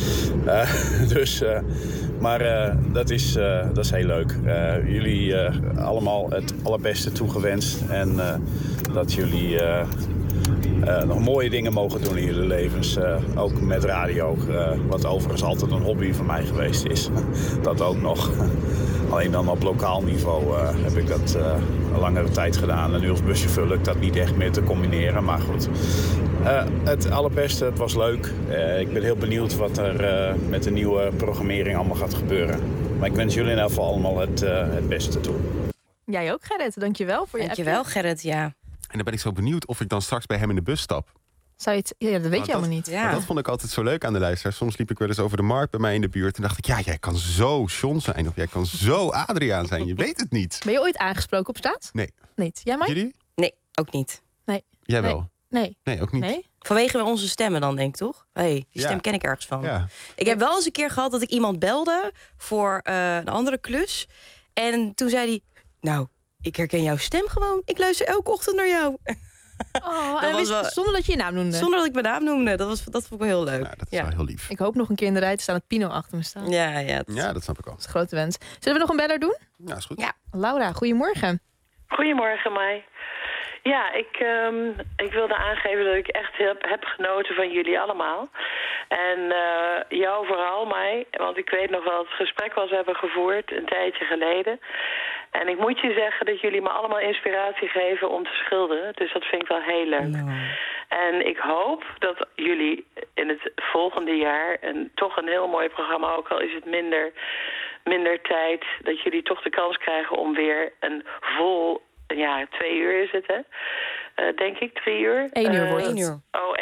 Speaker 7: Dat is heel leuk. Jullie allemaal het allerbeste toegewenst. En dat jullie nog mooie dingen mogen doen in jullie levens. Ook met radio. Wat overigens altijd een hobby van mij geweest is. Dat ook nog. Alleen dan op lokaal niveau heb ik dat een langere tijd gedaan. En nu als buschauffeur lukt dat niet echt meer te combineren. Maar goed, het allerbeste, het was leuk. Ik ben heel benieuwd wat er met de nieuwe programmering allemaal gaat gebeuren. Maar ik wens jullie in ieder geval allemaal het beste toe.
Speaker 3: Jij ook, Gerrit. Dankjewel voor je appje.
Speaker 9: Dankjewel, Gerrit, ja.
Speaker 12: En dan ben ik zo benieuwd of ik dan straks bij hem in de bus stap.
Speaker 3: Zou je het... Ja, dat weet je allemaal niet.
Speaker 12: Ja. Dat vond ik altijd zo leuk aan de luisteraars. Soms liep ik wel eens over de markt bij mij in de buurt en dacht ik, ja, jij kan zo John zijn of jij kan zo Adriaan zijn. Je weet het niet.
Speaker 3: Ben je ooit aangesproken op straat?
Speaker 12: Nee.
Speaker 3: Niet. Jij, Mike?
Speaker 12: Jullie?
Speaker 9: Nee, ook niet.
Speaker 3: Nee.
Speaker 12: Jij wel?
Speaker 3: Nee.
Speaker 12: Nee, ook niet.
Speaker 3: Nee?
Speaker 9: Vanwege onze stemmen dan, denk ik, toch? Die stem ken ik ergens van. Ja. Ik heb wel eens een keer gehad dat ik iemand belde voor een andere klus. En toen zei hij, nou, ik herken jouw stem gewoon. Ik luister elke ochtend naar jou.
Speaker 3: Zonder dat je je naam noemde?
Speaker 9: Zonder dat ik mijn naam noemde. Dat vond ik wel heel leuk.
Speaker 12: Ja, dat is wel heel lief.
Speaker 3: Ik hoop nog een keer in de rij te staan met Pino achter me staan.
Speaker 9: Ja,
Speaker 12: dat snap ik al.
Speaker 3: Dat is een grote wens. Zullen we nog een beller doen?
Speaker 12: Ja, is goed.
Speaker 3: Ja. Laura, goedemorgen.
Speaker 10: Goedemorgen, Mai. Ja, ik wilde aangeven dat ik echt heb genoten van jullie allemaal. En jou vooral, Mai. Want ik weet nog wel dat het gesprek was hebben gevoerd een tijdje geleden. En ik moet je zeggen dat jullie me allemaal inspiratie geven om te schilderen. Dus dat vind ik wel heel leuk. No. En ik hoop dat jullie in het volgende jaar toch een heel mooi programma, ook al is het minder tijd, dat jullie toch de kans krijgen om weer een vol... Ja, 2 uur is het, hè? Denk ik, 3 uur.
Speaker 3: 1 uur wordt het.
Speaker 10: 1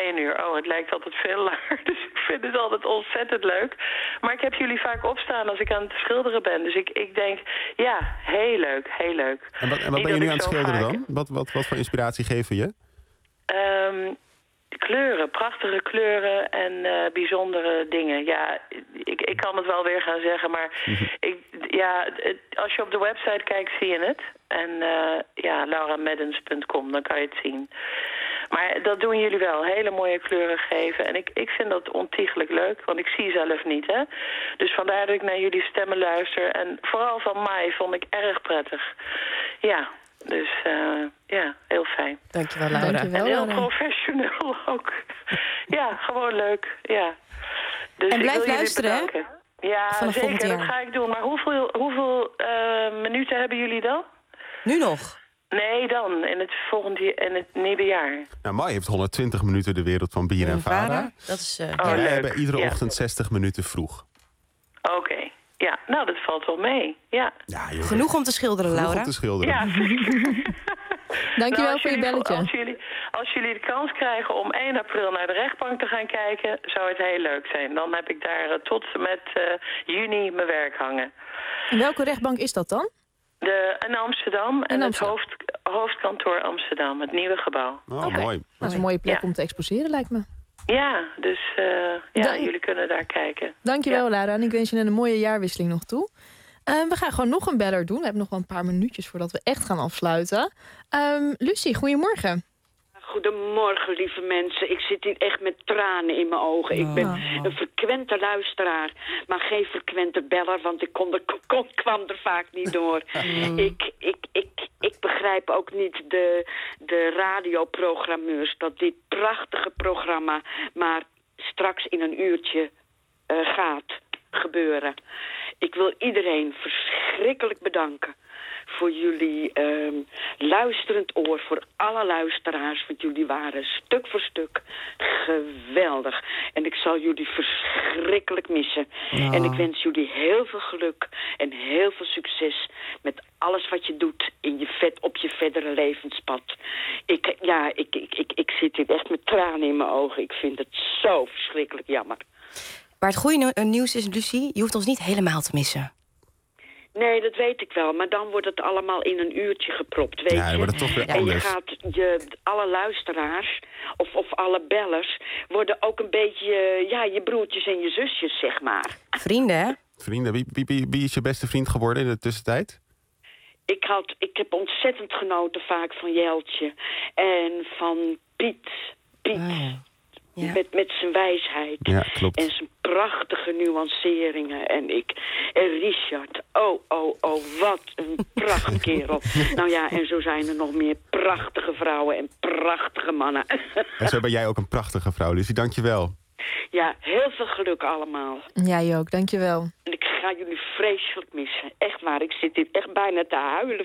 Speaker 10: 1 uur. Oh, het lijkt altijd veel langer. Dus ik vind het altijd ontzettend leuk. Maar ik heb jullie vaak opstaan als ik aan het schilderen ben. Dus ik denk, ja, heel leuk, heel leuk.
Speaker 12: En wat ben je nu aan het schilderen dan? Wat voor inspiratie geven je?
Speaker 10: Kleuren, prachtige kleuren en bijzondere dingen. Ja, ik kan het wel weer gaan zeggen, maar als je op de website kijkt, zie je het. En laurameddens.com, dan kan je het zien. Maar dat doen jullie wel, hele mooie kleuren geven. En ik vind dat ontiegelijk leuk, want ik zie zelf niet, hè. Dus vandaar dat ik naar jullie stemmen luister. En vooral van Mai vond ik erg prettig. Ja. Dus heel fijn.
Speaker 9: Dankjewel, Laura.
Speaker 10: En heel professioneel ook. Ja, gewoon leuk. Ja. Dus
Speaker 9: en blijf luisteren, hè?
Speaker 10: Ja, zeker, dat ga ik doen. Maar hoeveel minuten hebben jullie dan?
Speaker 9: Nu nog?
Speaker 10: Nee, dan, in het nieuwe jaar.
Speaker 12: Nou, Mai heeft 120 minuten de wereld van BNNVARA.
Speaker 9: Dat is
Speaker 12: wij hebben iedere ochtend 60 minuten vroeg.
Speaker 10: Oké. Ja, nou, dat valt wel mee. Ja.
Speaker 9: Genoeg om te schilderen, Laura.
Speaker 12: Genoeg om te schilderen.
Speaker 10: Ja.
Speaker 3: Dankjewel voor je belletje.
Speaker 10: Als jullie de kans krijgen om 1 april naar de rechtbank te gaan kijken, zou het heel leuk zijn. Dan heb ik daar tot en met juni mijn werk hangen.
Speaker 3: En welke rechtbank is dat dan?
Speaker 10: In Amsterdam en het hoofdkantoor Amsterdam, het nieuwe gebouw.
Speaker 12: Oh, mooi.
Speaker 3: Dat is een mooie plek om te exposeren, lijkt me.
Speaker 10: Ja, dus jullie kunnen daar kijken.
Speaker 3: Dankjewel, Lara. En ik wens je een mooie jaarwisseling nog toe. We gaan gewoon nog een beller doen. We hebben nog wel een paar minuutjes voordat we echt gaan afsluiten. Lucie, goedemorgen.
Speaker 8: Goedemorgen, lieve mensen. Ik zit hier echt met tranen in mijn ogen. Ik ben een frequente luisteraar, maar geen frequente beller, want ik kwam er vaak niet door. Ik begrijp ook niet de radioprogrammeurs dat dit prachtige programma maar straks in een uurtje gaat gebeuren. Ik wil iedereen verschrikkelijk bedanken voor jullie luisterend oor, voor alle luisteraars, want jullie waren stuk voor stuk geweldig. En ik zal jullie verschrikkelijk missen. Ja. En ik wens jullie heel veel geluk en heel veel succes met alles wat je doet op je verdere levenspad. Ik zit hier echt met tranen in mijn ogen. Ik vind het zo verschrikkelijk jammer.
Speaker 9: Maar het goede nieuws is, Lucie, je hoeft ons niet helemaal te missen.
Speaker 8: Nee, dat weet ik wel. Maar dan wordt het allemaal in een uurtje gepropt, weet je.
Speaker 12: Ja, dan wordt het toch weer anders.
Speaker 8: En je gaat alle luisteraars of alle bellers worden ook een beetje je broertjes en je zusjes, zeg maar.
Speaker 9: Vrienden, hè?
Speaker 12: Vrienden. Wie is je beste vriend geworden in de tussentijd?
Speaker 8: Ik heb ontzettend genoten vaak van Jeltje. En van Piet. Ja. Met zijn wijsheid.
Speaker 12: Ja, klopt.
Speaker 8: En zijn prachtige nuanceringen. En Richard. Oh, wat een prachtige kerel. Nou ja, en zo zijn er nog meer prachtige vrouwen en prachtige mannen.
Speaker 12: En zo ben jij ook een prachtige vrouw, Lucie. Dank je wel.
Speaker 8: Ja, heel veel geluk allemaal.
Speaker 3: Jij ook, dank je wel.
Speaker 8: En ik ga jullie vreselijk missen. Echt waar, ik zit hier echt bijna te huilen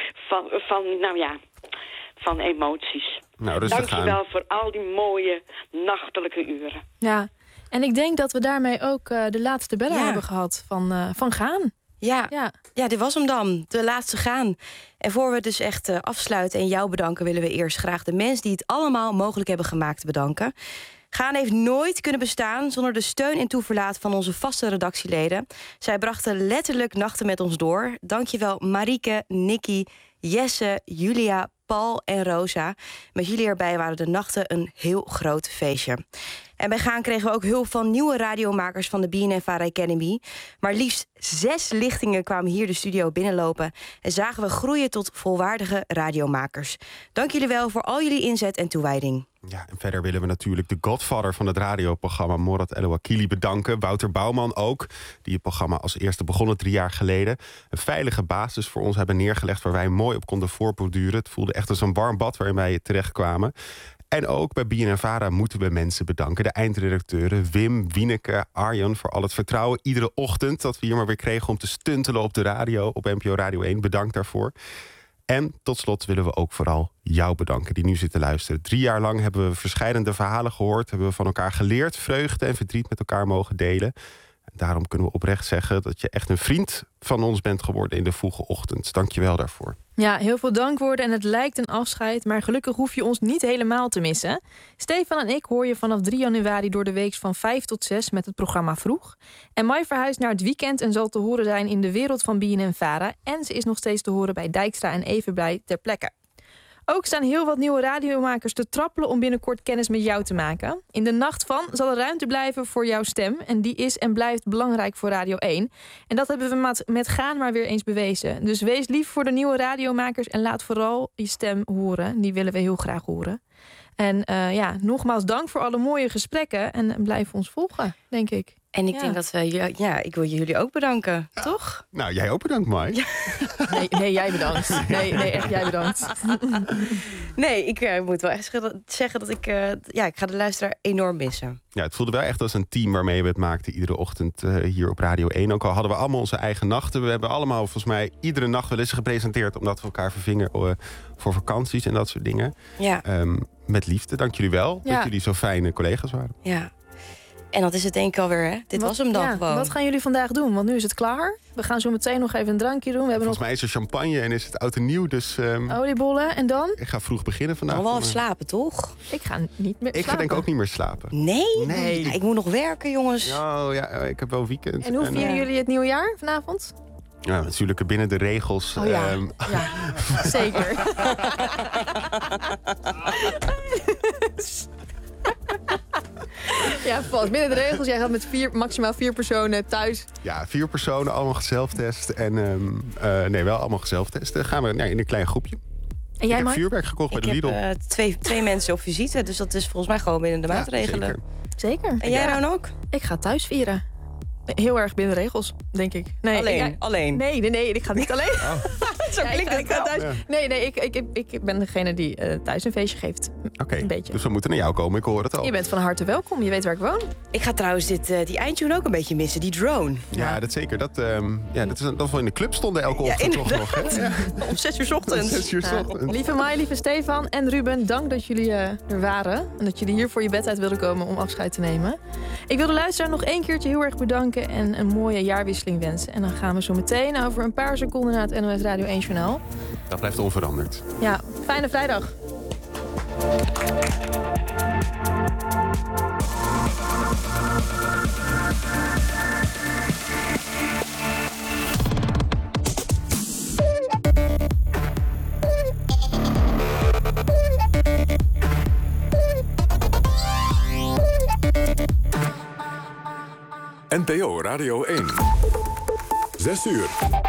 Speaker 8: van emoties.
Speaker 12: Nou, rustig
Speaker 8: dank je wel voor al die mooie nachtelijke uren.
Speaker 3: Ja, en ik denk dat we daarmee ook de laatste bellen hebben gehad van Gaan.
Speaker 9: Ja, dit was hem dan. De laatste Gaan. En voor we dus echt afsluiten en jou bedanken, willen we eerst graag de mensen die het allemaal mogelijk hebben gemaakt bedanken. Gaan heeft nooit kunnen bestaan zonder de steun en toeverlaat van onze vaste redactieleden. Zij brachten letterlijk nachten met ons door. Dankjewel Marieke, Nicky, Jesse, Julia, Paul en Rosa. Met jullie erbij waren de nachten een heel groot feestje. En bij Gaan kregen we ook hulp van nieuwe radiomakers van de BNNVARA Academy. Maar liefst 6 lichtingen kwamen hier de studio binnenlopen en zagen we groeien tot volwaardige radiomakers. Dank jullie wel voor al jullie inzet en toewijding.
Speaker 12: Ja, en verder willen we natuurlijk de godfather van het radioprogramma, Morad El-Wakili, bedanken. Wouter Bouwman ook, die het programma als eerste begonnen 3 jaar geleden. Een veilige basis voor ons hebben neergelegd waar wij mooi op konden voorborduren. Het voelde echt als een warm bad waarin wij terechtkwamen. En ook bij BNNVARA moeten we mensen bedanken. De eindredacteuren Wim, Wieneke, Arjan voor al het vertrouwen iedere ochtend dat we hier maar weer kregen om te stuntelen op de radio, op NPO Radio 1. Bedankt daarvoor. En tot slot willen we ook vooral jou bedanken die nu zit te luisteren. 3 jaar lang hebben we verschillende verhalen gehoord, hebben we van elkaar geleerd, vreugde en verdriet met elkaar mogen delen. Daarom kunnen we oprecht zeggen dat je echt een vriend van ons bent geworden in de vroege ochtend. Dank je wel daarvoor.
Speaker 3: Ja, heel veel dankwoorden en het lijkt een afscheid, maar gelukkig hoef je ons niet helemaal te missen. Stefan en ik hoor je vanaf 3 januari door de week van 5 tot 6 met het programma Vroeg. En Mai verhuist naar het weekend en zal te horen zijn in de wereld van BNN-Vara. En ze is nog steeds te horen bij Dijkstra en Evenblij ter plekke. Ook staan heel wat nieuwe radiomakers te trappelen om binnenkort kennis met jou te maken. In de nacht van zal er ruimte blijven voor jouw stem. En die is en blijft belangrijk voor Radio 1. En dat hebben we met Gaan maar weer eens bewezen. Dus wees lief voor de nieuwe radiomakers en laat vooral je stem horen. Die willen we heel graag horen. En nogmaals dank voor alle mooie gesprekken. En blijf ons volgen, denk ik.
Speaker 9: En ik denk dat ik wil jullie ook bedanken, toch?
Speaker 12: Nou, jij ook bedankt, Mai.
Speaker 3: Ja. Nee, jij bedankt. Nee, echt jij bedankt.
Speaker 9: Nee, ik moet wel echt zeggen dat ik ga de luisteraar enorm missen.
Speaker 12: Ja, het voelde wel echt als een team waarmee we het maakten iedere ochtend hier op Radio 1. Ook al hadden we allemaal onze eigen nachten. We hebben allemaal volgens mij iedere nacht wel eens gepresenteerd, omdat we elkaar vervingen voor vakanties en dat soort dingen.
Speaker 9: Ja.
Speaker 12: Met liefde, dank jullie wel dat jullie zo fijne collega's waren.
Speaker 9: Ja. En dat is het denk ik alweer, hè? Dit was hem dan gewoon.
Speaker 3: Wat gaan jullie vandaag doen? Want nu is het klaar. We gaan zo meteen nog even een drankje doen.
Speaker 12: Volgens mij is er champagne en is het oud en nieuw. Dus,
Speaker 3: oliebollen en dan?
Speaker 12: Ik ga vroeg beginnen vandaag.
Speaker 9: Al wel slapen, toch?
Speaker 3: Ik ga niet meer slapen.
Speaker 12: Ik ga denk ik ook niet meer slapen.
Speaker 9: Nee? Ja, ik moet nog werken, jongens.
Speaker 12: Oh ja, ik heb wel weekend.
Speaker 3: En hoe vieren jullie het nieuwjaar vanavond?
Speaker 12: Ja, natuurlijk binnen de regels.
Speaker 3: Oh ja, zeker. Ja, vast. Binnen de regels. Jij gaat met maximaal 4 personen thuis.
Speaker 12: Ja, 4 personen, allemaal gezelftest. En wel allemaal gezelftest. Dan gaan we in een klein groepje.
Speaker 3: En jij,
Speaker 12: ik heb vuurwerk gekocht bij de Lidl.
Speaker 9: Ik heb twee mensen op visite, dus dat is volgens mij gewoon binnen de maatregelen.
Speaker 3: Zeker.
Speaker 9: En jij dan ook?
Speaker 3: Ik ga thuis vieren. Heel erg binnen de regels, denk ik. Nee,
Speaker 9: alleen?
Speaker 3: Nee, ik ga niet alleen. Oh. Zo klinkt het thuis. Ja. Nee, ik ben degene die thuis een feestje geeft.
Speaker 12: Oké, dus we moeten naar jou komen, ik hoor het al.
Speaker 3: Je bent van harte welkom, je weet waar ik woon.
Speaker 9: Ik ga trouwens die eindtune ook een beetje missen, die drone.
Speaker 12: Ja, dat zeker. Dat is wel in de club stonden elke ochtend toch nog. Hè? Ja.
Speaker 9: Om 6 uur 's ochtends.
Speaker 12: 6 uur 's ochtends.
Speaker 3: Lieve Mai, lieve Stefan en Ruben, dank dat jullie er waren. En dat jullie hier voor je bed uit wilden komen om afscheid te nemen. Ik wil de luisteraar nog 1 keertje heel erg bedanken en een mooie jaarwisseling wensen. En dan gaan we zo meteen over een paar seconden naar het NOS Radio 1 Journaal.
Speaker 12: Dat blijft onveranderd.
Speaker 3: Ja, fijne vrijdag.
Speaker 11: NPO Radio 1. 6 uur.